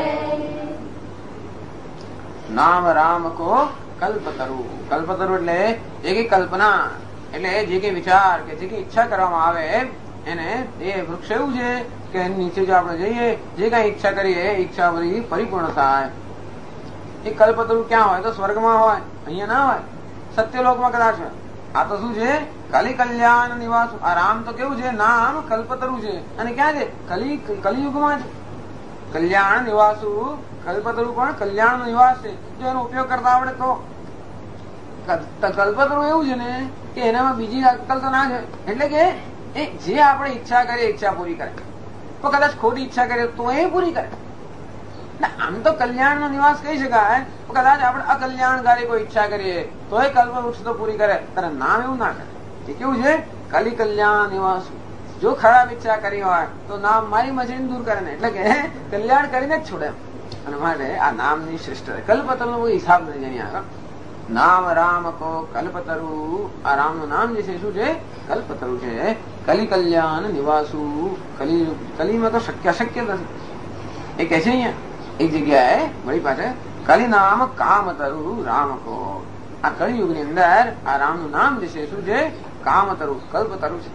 નામ રામ કો કલ્પતરુ, કલ્પતરુ એટલે જે કઈ કલ્પના, એટલે જે કઈ વિચાર કે જે કઈ ઈચ્છા કરવામાં આવે એને એ વૃક્ષ એવું છે કે એની નીચે જો આપણે જઈએ, જે કઈ ઈચ્છા કરીએ ઈચ્છા બધી પરિપૂર્ણ થાય. એ કલ્પતરુ ક્યાં હોય તો સ્વર્ગમાં હોય, અહીંયા ના હોય, સત્યલોકમાં કદાચ હોય. આ તો શું છે, કલિ કલ્યાણ નિવાસ. આ રામ તો કેવું છે, નામ કલ્પતરુ છે, અને ક્યાં છે, કલિયુગમાં છે. કલ્યાણ નિવાસુ, કલ્પતરુ પણ કલ્યાણ નો નિવાસ છે, જો એનો ઉપયોગ કરતા આવડે તો. કલ્પતરુ એવું છે ને કે એનામાં બીજી અક્કલ તો ના છે. એટલે કે એ જે આપણે ઈચ્છા કરીએ ઈચ્છા પૂરી કરે, તો કદાચ ખોટી ઈચ્છા કરીએ તો એ પૂરી કરે. આમ તો કલ્યાણ નો નિવાસ કહી શકાય, તો કદાચ આપણે અકલ્યાણકારી કોઈ ઈચ્છા કરીએ તો એ કલ્પવૃક્ષ તો પૂરી કરે, તારે નામ એવું ના કરે. એ કેવું છે, કલિ કલ્યાણ નિવાસ. જો ખરાબ ઈચ્છા કરી હોય તો નામ મારી મચીને દૂર કરે ને, એટલે કે કલ્યાણ કરીને જ છોડે. અને માટે આ નામની શ્રેષ્ઠ કલ્પતરુ નો કોઈ હિસાબ નથી એની આગળ. નામ રામ કો કલ્પતરુ, આ રામ નું નામ જે છે શું છે, કલ્પતરુ છે. કલિ કલ્યાણ નિવાસુ, કલીમાં તો શક્ય નથી. એ કહે છે અહીંયા એક જગ્યાએ વળી પાસે કલિ નામ કામતરુ રામ કો. આ કળિયુગ ની અંદર આ રામનું નામ જે છે શું છે? કામતરુ, કલ્પતરુ છે.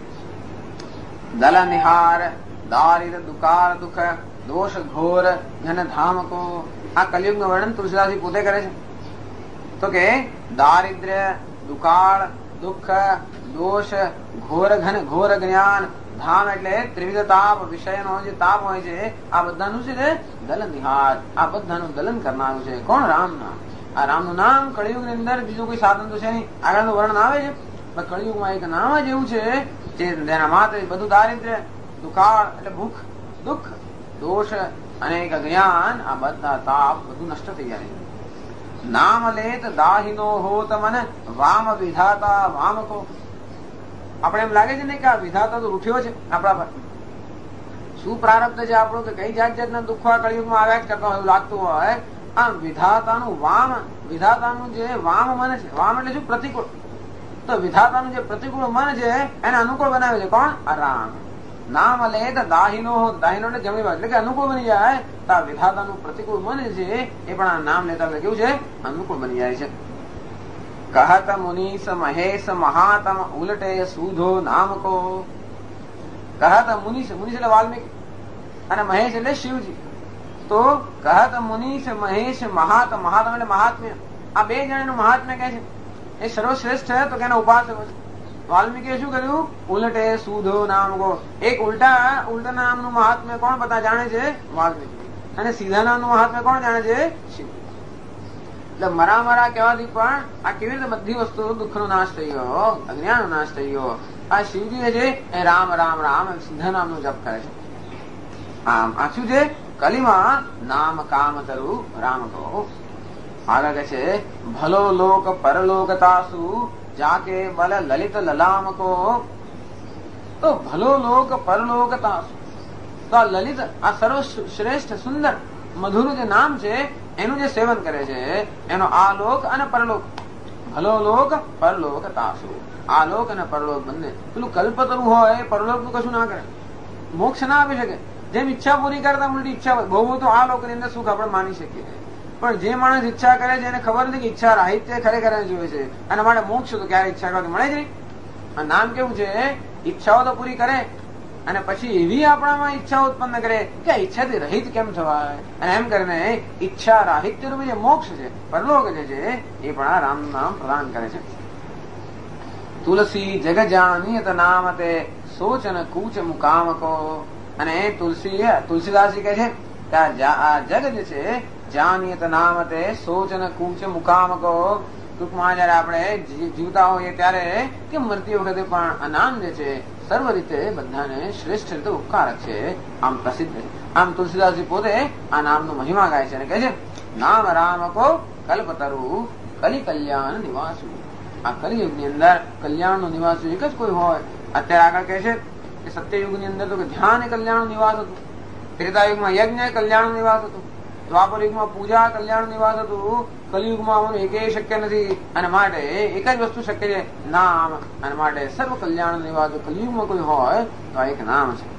દલ નિહાર દારિદ દુકાર દુઃખ દોષ ઘોર ઘન ધામ કો. આ કલયુગ નું વર્ણન તુલસીદાસજી પોતે કરે છે. તો કે દારિદ્ર્ય, દુકાળ, દુઃખ, દોષ, ઘોર ઘન ઘોર જ્ઞાન, ધામ એટલે ત્રિવિધ તાપ, વિષયનો જે તાપ હોય છે આ બધાનું છે દલ નિહાર. આ બધાનું દલન કરનારું છે કોણ? રામ નામ. આ રામનું નામ કળિયુગ ની અંદર બીજું કોઈ સાધન તો છે નહીં. આગળનું વર્ણન આવે છે પણ કળિયુગમાં એક નામ જ એવું છે જેના માત્ર બધું દારિદ્ર્ય, દુકાળ એટલે ભૂખ, દુઃખ, દોષ અને એક જ્ઞાન, આ બધા તાપ બધું નષ્ટ થઈ જાય. નામ લેત દાહિનો હોત મન વામ વિધાતા વામ કો. આપણે એમ લાગે છે ને કે આ વિધાતા તો રૂઠ્યો છે આપણા પર. શું પ્રારબ્ધ છે આપણું કે કઈ જાત જાતના દુઃખો આ કળિયુગમાં આવ્યા જ કરતા હોય એવું લાગતું હોય. આ વિધાતાનું વામ, વિધાતાનું જે વામ મન છે, વામ એટલે શું? પ્રતિકૂળ. તો વિધાતાનું જે પ્રતિકૂળ મન છે એને અનુકૂળ બનાવે છે કોણ? આ રામ. નામ લે તો દાહિનો, દાહિનો એટલે જમણી બાજુ એટલે કે અનુકૂળ બની જાય. તો આ વિધાતાનું પ્રતિકૂળ મન છે એ પણ આ નામ લેતા કેવું છે? અનુકૂળ બની જાય છે. કહત મુનીસ મહેશ મહાતમ ઉલટે સુધો નામ કો. કહત મુનીસ, મુનીસ એટલે વાલ્મીકી અને મહેશ એટલે શિવજી. તો કહત મુનીસ મહેશ મહાતમ, મહાતમ એટલે મહાત્મ્ય. આ બે જણાનું મહાત્મ્ય કહે છે એ સર્વશ્રેષ્ઠ છે. તો કે એના ઉપાસકો છે. વાલ્મીકીએ શું કર્યું? ઉલટે સુધો નામ કો. એક ઉલટા નામનું મહાત્મ્ય કોણ બધા જાણે છે? વાલ્મીકી. અને સીધા નામનું મહાત્મ્ય કોણ જાણે છે? શિવ. એટલે મરા કહેવાથી પણ આ કેવી રીતે બધી વસ્તુ દુઃખનો નાશ થઈ ગયો, અજ્ઞાનનો નાશ થઈ ગયો. આ શિવજી છે એ રામ રામ રામ સીધા નામનો જપ કરે છે. આમ આ શું છે? કલીમાં નામ કામતરુ રામ કહો. આગળ કહે છે ભલો લોક પરલોક તાસુ જાકે બલ લલિત લલામ કો. તો ભલો લોક પરલોક તાસુ. તો આ લલિત, આ સર્વશ્રેષ્ઠ સુંદર મધુર જે નામ છે એનું જે સેવન કરે છે એનો આ લોક અને પરલોક. ભલો લોક પરલોક તાસુ. આ લોક અને પરલોક બંને. પેલું કલ્પતરુ હોય પરલોક નું કશું ના કરે, મોક્ષ ના આપી શકે. જેમ ઈચ્છા પૂરી કરતા ઉલટી ઈચ્છા હોય. બહુ તો આ લોક ની અંદર સુખ આપણે માની શકીએ, પણ જે માણસ ઈચ્છા કરે છે એને ખબર નથી કે ઈચ્છા રાહિત્ય ખરેખર જોઈએ છે અને માટે મોક્ષ તો ક્યારે ઈચ્છા કરવાથી મળે જ નહીં. આ નામ કેવું છે? ઈચ્છાઓ તો પૂરી કરે અને પછી એવી આપણામાં ઈચ્છા ઉત્પન્ન કરે કે ઈચ્છાથી રહિત કેમ થવાય. અને એમ કરીને ઈચ્છા રાહિત્ય રૂપી જે મોક્ષ છે, પરલોક જે છે એ પણ આ રામ નામ પ્રદાન કરે છે. તુલસી જગ જાનિયત નામતે સોચન કૂચ મુકામ કો. અને તુલસીદાસજી કહે છે કે આ જગ જે છે જાનિયત નામતે સોચન કૂચ મુકામ કો. ટૂંકમાં જયારે આપણે જીવતા હોઈએ ત્યારે કે મરતી વખતે પણ આ નામ જે છે સર્વ રીતે બધાને શ્રેષ્ઠ રીતે ઉપકારક છે, આમ પ્રસિદ્ધ છે. આમ તુલસીદાસજી પોતે આ નામનો મહિમા ગાય છે અને કહે છે નામ રામ કો કલ્પતરુ કલિ કલ્યાણ નિવાસુ. આ કલિયુગ ની અંદર કલ્યાણ નો નિવાસ એક જ કોઈ હોય. અત્યારે આગળ કહે છે કે સત્યયુગ ની અંદર તો કે ધ્યાન કલ્યાણ નું નિવાસ હતું, ત્રેતાયુગમાં યજ્ઞ કલ્યાણ નું નિવાસ હતું, દ્વાપર યુગમાં પૂજા કલ્યાણ નું નિવાસ હતું, કલિયુગમાં એક શક્ય નથી અને માટે એક જ વસ્તુ શક્ય છે નામ. અને માટે સર્વ કલ્યાણ નિવાસ કલિયુગમાં કોઈ હોય તો આ એક નામ છે.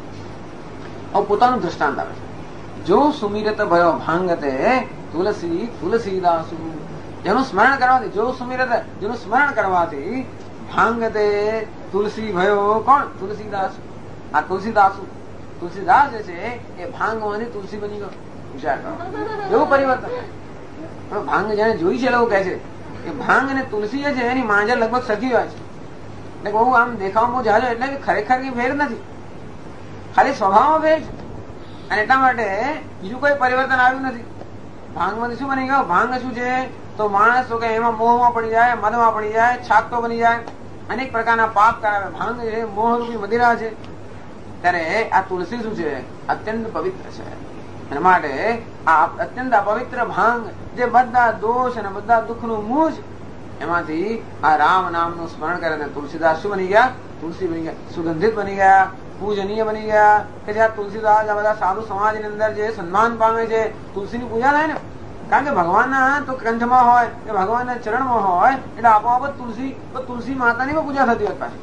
હવે પોતાનું દ્રષ્ટાંત આવે છે. જો સુમિરત ભયો ભાંગતે તુલસી તુલસીદાસુ. જેનું સ્મરણ કરવાથી, જો સુમિરત જેનું સ્મરણ કરવાથી ભાંગતે તુલસી ભયો કોણ? તુલસીદાસ. આ તુલસીદાસુ, તુલસીદાસ જે છે એ ભાંગમાંથી તુલસી બની ગયો. વિચાર કરો એવું પરિવર્તન. ભાંગ જેને જોઈ છે એવું કહે છે કે ભાંગ અને તુલસી જે છે એની માંજર લગભગ સરખી હોય છે. એટલે બહુ આમ દેખાવામાં બહુ જાજો, એટલે કે ખરેખર કઈ ફેર નથી, ખાલી સ્વભાવમાં ફેર છે. અને એટલા માટે બીજું કોઈ પરિવર્તન આવ્યું નથી. ભાંગમાંથી શું બની ગયો? ભાંગ શું છે તો માણસ તો કે એમાં મોહમાં પડી જાય, મદમાં પડી જાય, છાકતો બની જાય, અનેક પ્રકારના પાપ કરાવે. ભાંગ છે મોહરૂપી મદિરા છે. ત્યારે આ તુલસી શું છે? અત્યંત પવિત્ર છે. એના માટે આ અત્યંત પવિત્ર ભાંગ જે બધા દોષ અને બધા દુઃખનું મૂળ છે, એમાંથી આ રામ નામનું સ્મરણ કરે ને તુલસીદાસ શું બની ગયા? તુલસી બની ગયા, સુગંધિત બની ગયા, પૂજનીય બની ગયા. કે જે આ તુલસીદાસ આ બધા સાધુ સમાજની અંદર જે સન્માન પામે છે, તુલસીની પૂજા થાય ને, કારણ કે ભગવાનના તો કંઠમાં હોય કે ભગવાનના ચરણમાં હોય એટલે આપોઆપ જ તુલસી માતાની પણ પૂજા થતી હોય પાછી.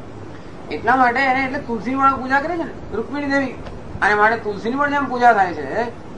એટલા માટે એને એટલે તુલસી વાળા પૂજા કરે છે ને રૂકમિણી દેવી. અને માટે તુલસીની પણ જેમ પૂજા થાય છે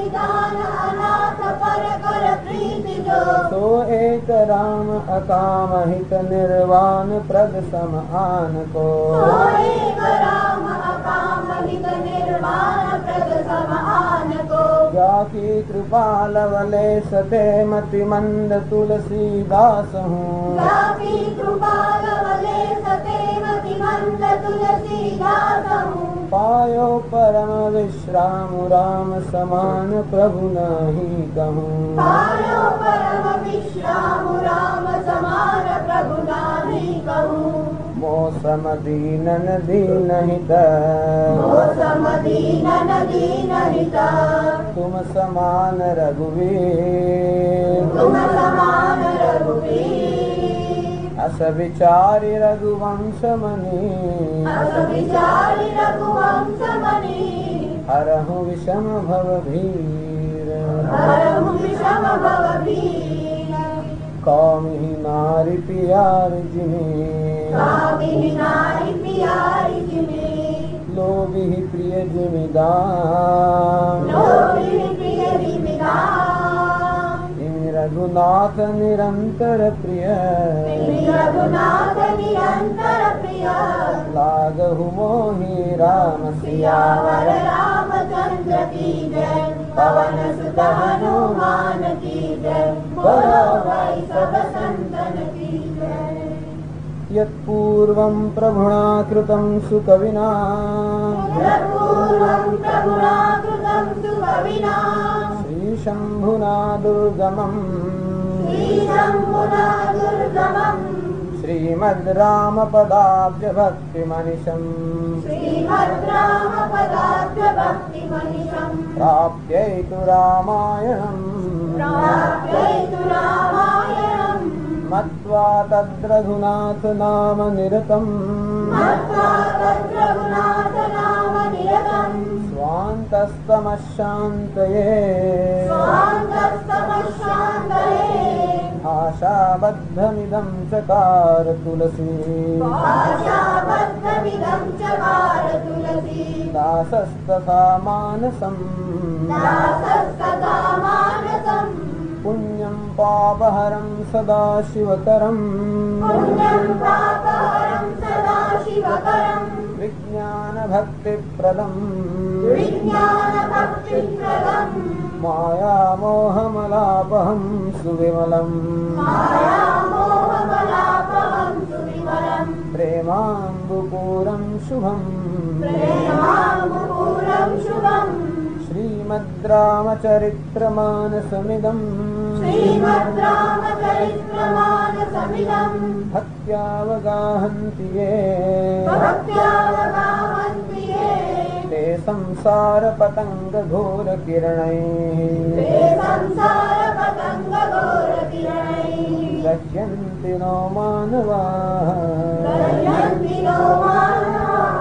विधान अनाथ पर कर प्रीति जो सो एक राम अकाम हित निर्वाण प्रद सम आन को एक राम अकाम हित निर्वाण प्रद समान को जाकी कृपा लवले सते मति मंद तुलसीदास हूँ जाकी कृपा लवले सते मति मंद तुलसीदास हूँ पायो परम विश्राम राम समान प्रभु नहीं कहूँ पायो परम विश्राम राम समान प्रभु नाही कहूँ मौसम दीनन दीनहित मौसम दीनन दीनहित तुम समान रघुवीर तुम समान रघुवीर अस विचारि रघुवंश मणि अस विचारि रघुवंश मणि हरहु विषम भव भीर हरहु विषम भव भीर कौमिहि नारि पियार जिमि कामिनि नारि पियारि जिमि लोभिहि प्रिय जिमिदान लोभिहि प्रिय जिमिदान रघुनाथ निरंतर प्रिय रघुनाथ निरंतर प्रिय लागहु मोहि राम सियावर रामचंद्र की जय पवन सुत हनुमान की जय बोलो भाई सब संतन की जय यत्पूर्वं प्रभुणा कृतं सुकविना यत्पूर्वं प्रभुना कृतं सुकविना श्रीशम्भुना दुर्गमम् श्रीशम्भुना दुर्गमम् श्रीमद् रामपदाब्ज भक्तिमनिशम् श्रीमद् रामपदाब्ज भक्तिमनिशम् प्राप्यैतु रामायणम् प्राप्यैतु रामायणम् मत्वा तद्रघुनाथ नाम निरतम् मत्वा तद्रघुनाथ नाम निरतम् स्वान्तस्तमशान्तये स्वान्तस्तमशान्तये आशाबद्धमिदं चकार तुलसी आशाबद्धमिदं चकार तुलसी दासस्तथा मानसम् दासस्तथा मानसम् पुण्यं पापहरं सदा शिवकरम् पुण्यं पापहरं सदा शिवकरम् विज्ञानभक्तिप्रदम् विज्ञानभक्तिप्रदम् मायामोहमलापहं सुविमलम् मायामोहमलापहं सुविमलम् प्रेमाम्बुपूरं शुभम् प्रेमाम्बुपूरं शुभम् श्रीमद् रामचरित्रमानसमिदम् श्रीमद् रामचरित्रमानसमिदम् भक्त्यावगाहन्ति ये भक्त्यावगाहन्ति ये ते संसारपतङ्गघोरकिरणैः ते संसारपतङ्गघोरकिरणैः दह्यन्ति नो मानवाः दह्यन्ति नो मानवाः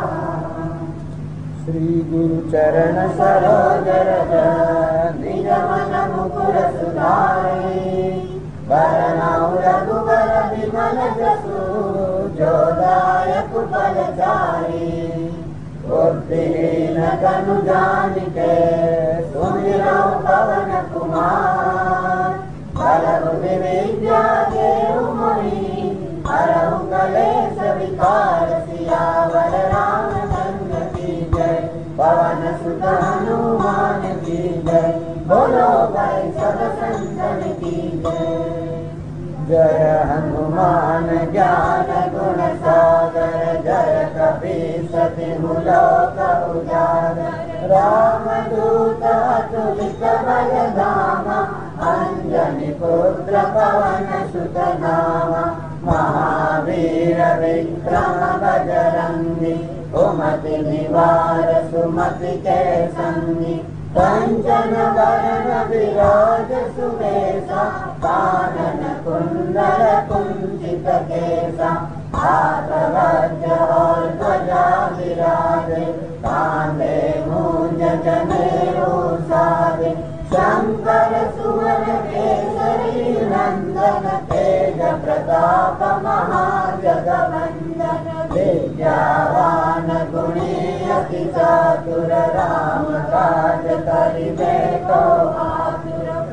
श्रीगुरुचरण सरोज रज निज मन मुकुर सुधारि वरनौ रघुवर विमल जसु जो दायक फलचारि बुद्धिहीन तनु जानिके सुमिरौ पवन कुमार बल बुद्धि विद्या देहु मोहि हरहु कलेश विकार सियावर रामचंद्र की जय पवन सुत हनुमान की जय बोलो भाई सब संतन की जय जय हनुमान ज्ञान गुण सागर जय कपीसतिहु लोक उजागर रामदूत अतुलित बल धामा अंजनी पुत्र पवन सुत नामा महावीर विक्रम बजरंगी कुमति निवार सुमति के संगी कंचन वरण विराज सुवेशा कानन कुंडल कुंचित केसा हाथ वज्र और ध्वजा विराजे कांधे मूंज जनेऊ साजे शंकर सुवन केसरी नंदन तेज प्रताप महाजगवंदन विद्यावान गुणी अति चातुर राम काज करिबे को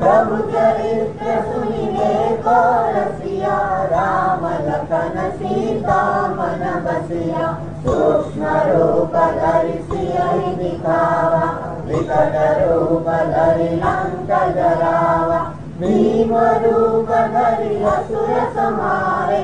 प्रभु चरित्र सुनिले को रसिया, राम लखन सीता मन बसिया। सूक्ष्म रूप धरि सियहि दिखावा, विकट रूप धरि लंक जरावा। भीम रूप धरि असुर संहारे,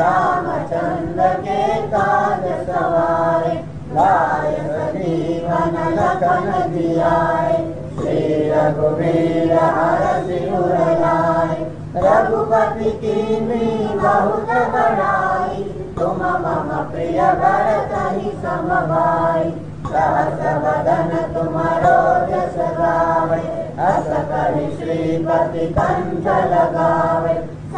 रामचंद्र के काज सवारे। लाय संजीवन लखन जियाए, श्री रघुवीर हरषि उर लाए। रघुपति कीन्ही बहुत बड़ाई, तुम मम प्रिय भरतहि सम भाई। सहस वदन तुमरो जस गावे, अस कहि श्रीपति कंठ लगावे।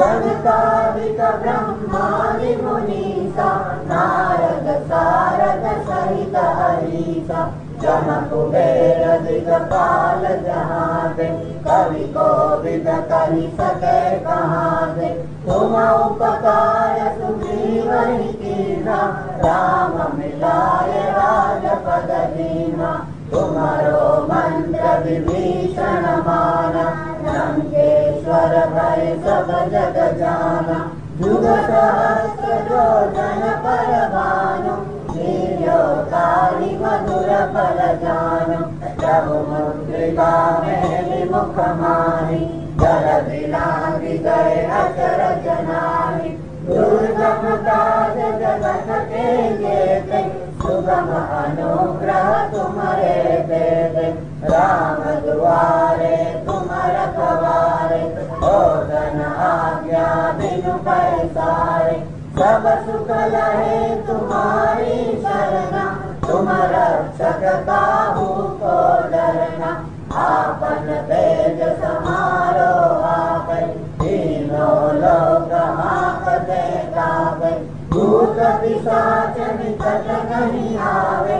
सनकादिक ब्रह्मादि मुनीसा, नारद सारद सहित अहीसा। जम कुबेर दिगपाल जहाते, कवि कोविद कहि सके कहाते। तुम उपकार सुग्रीवहि कीन्हा, राम मिलाए राजपद दीन्हा। तुम्हारो मंत्र विभीषण माना, लंकेश्वर भय सब जग जाना। जुग सहस्र योजन पर भानु, लील्योताहि मधुर फल जानु। प्रभु मुद्रिका मेलि मुख माहि, जलधि लांघि गए अचरज नाहि। दुर्गम काज जगत के जेते, सुगम अनुग्रह तुम्हारे देते। राम दुआरे तुम रखवारे, होतन आज्ञा बिनु पैसारे। सब सुख लहे तुम्हारी शरणा, तुम रक्षक काहू को डरना। आपन तेज समारो आपै, तीनों लोक हांकते कापै। भूत पिशाच निकट नहीं आवे,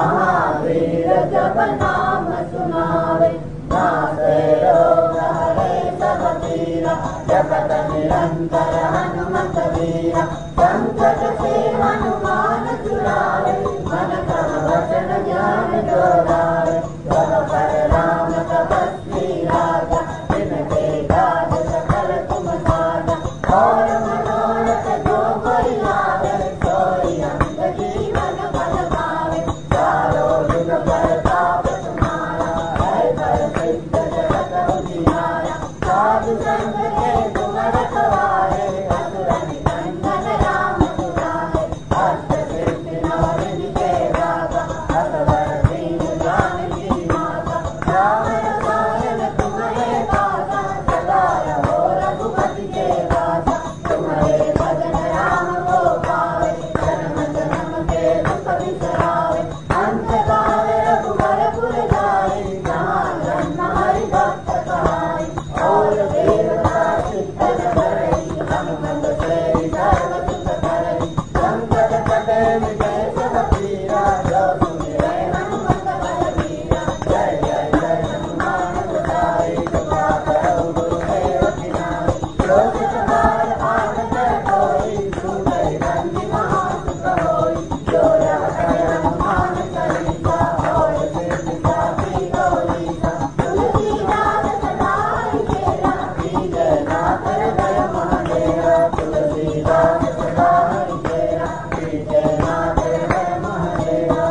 महावीर जब नाम सुनावे। नासे रोग हरे सब पीरा, जगत निरंतर हनुमत वीरा। संकट से हनुमान छुड़ावे, मन क्रम वचन ज्ञान जोड़ावे। सब पर राम तपस्वी राजा, जिनके काज सकल तुम साजा। और मनोरथ जो कोई लावे, सोई अंत जीवन फल पावे। चारों युग परताप तुम्हारा, है प्रसिद्ध जगत उजियारा। साधु संत के तुम रखवारे, असुर निकंदन राम दुलारे। अष्ट सिद्धि नौ निधि के दाता, असवर दीन जानकी माता। राम रसायन तुम्हारे पासा, सदा रहो रघुपति के दासा। तुम्हारे भजन राम को पावे, जन्म जन्म के दुख बिसरावे। अंत काल रघुबर पुर जाए, जहाँ जन्म हरि भक्त कहाए। और देवता सिद्धन करई, हनुमत से सर्व सुख करई। संकट कटे मिटे सब पीरा, जो सुमिरै हनुमत बलबीरा। जय जय जय हनुमान गोसाई, कृपा करहु गुरुदेव की नाई। जो सित बार आन कर कोई, सुनइ बंदी महा सुख होई। जो रह गए हनुमान चालीसा, होय सिद्धि साखी गौरीसा। तुलसीदास सदा हरिचेरा, कीजय नाथ हृदय महादेवा। तुलसीदास सदा हरिचेरा, कीजय नाथ हृदय महादेवा।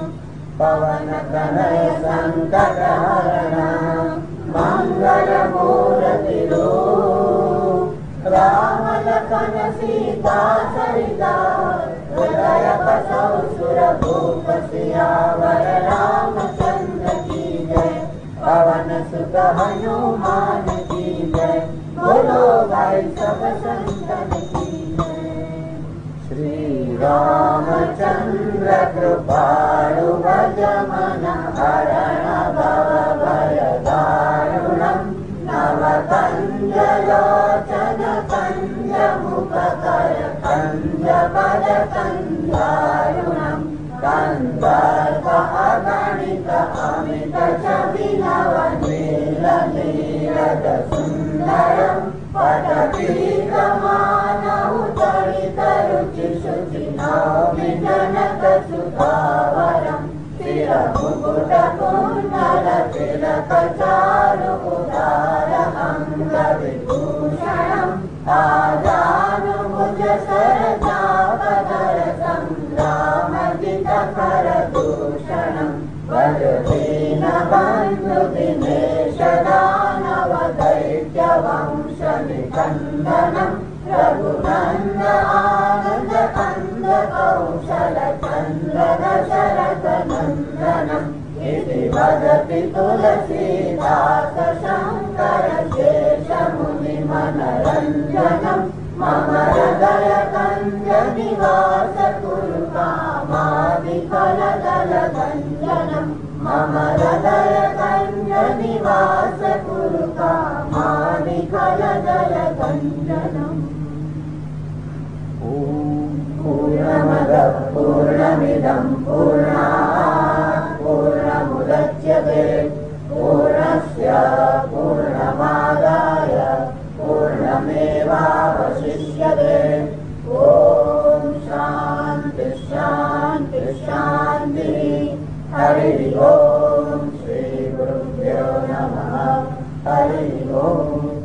पवन तनय संकट हरणा, मंगल मूर्ति रूप। राम लखन सीता सहिता, हृदय बसौ सुर भूप। सियावर रामचंद्र की जय, पवन सुत हनुमान की जय। बोलो भाई सब संतन की जय। श्री रामचंद्र कृपालु भज मन, हरण भव भय दारुणम्। नव कंज लोचन कंज मुख कर, कंज बल कंजारुणम्। कंदर्प अगणित अमित छवि नव, नील नीरद सुंदरम्। पटपीठमानहु तडित रुचि शुचि, नौमि जनक सुखावरम्। शिर मुकुट कुण्डल तिलक चारु उदार विभूषणम् आजानुमुज सरजापदर संग्रामजितकरदूषणम् वज्रदीनबन्धुदिनेश दानवदैत्यवंशनिकन्दनम् रघुनन्द आनन्द कन्द कौशल चन्दन शरदनन्दनम् इति वदति तुलसीदास शङ्कर शेषमुनिमनरञ्जनम् मम हृदय कञ्ज निवास कुरु कामादिफलदलगञ्जनम् मम हृदय कञ्ज निवास कुरु कामादिफलदलगञ्जनम्। पूर्णमदः पूर्णमिदं पूर्णात् पूर्णमुदच्यते पूर्णस्य पूर्णमादाय पूर्णमेवावशिष्यते। ॐ शान्ति शान्ति शान्तिः। हरिः ओम्। श्रीगुरुभ्यो नमः। हरिः ओम्।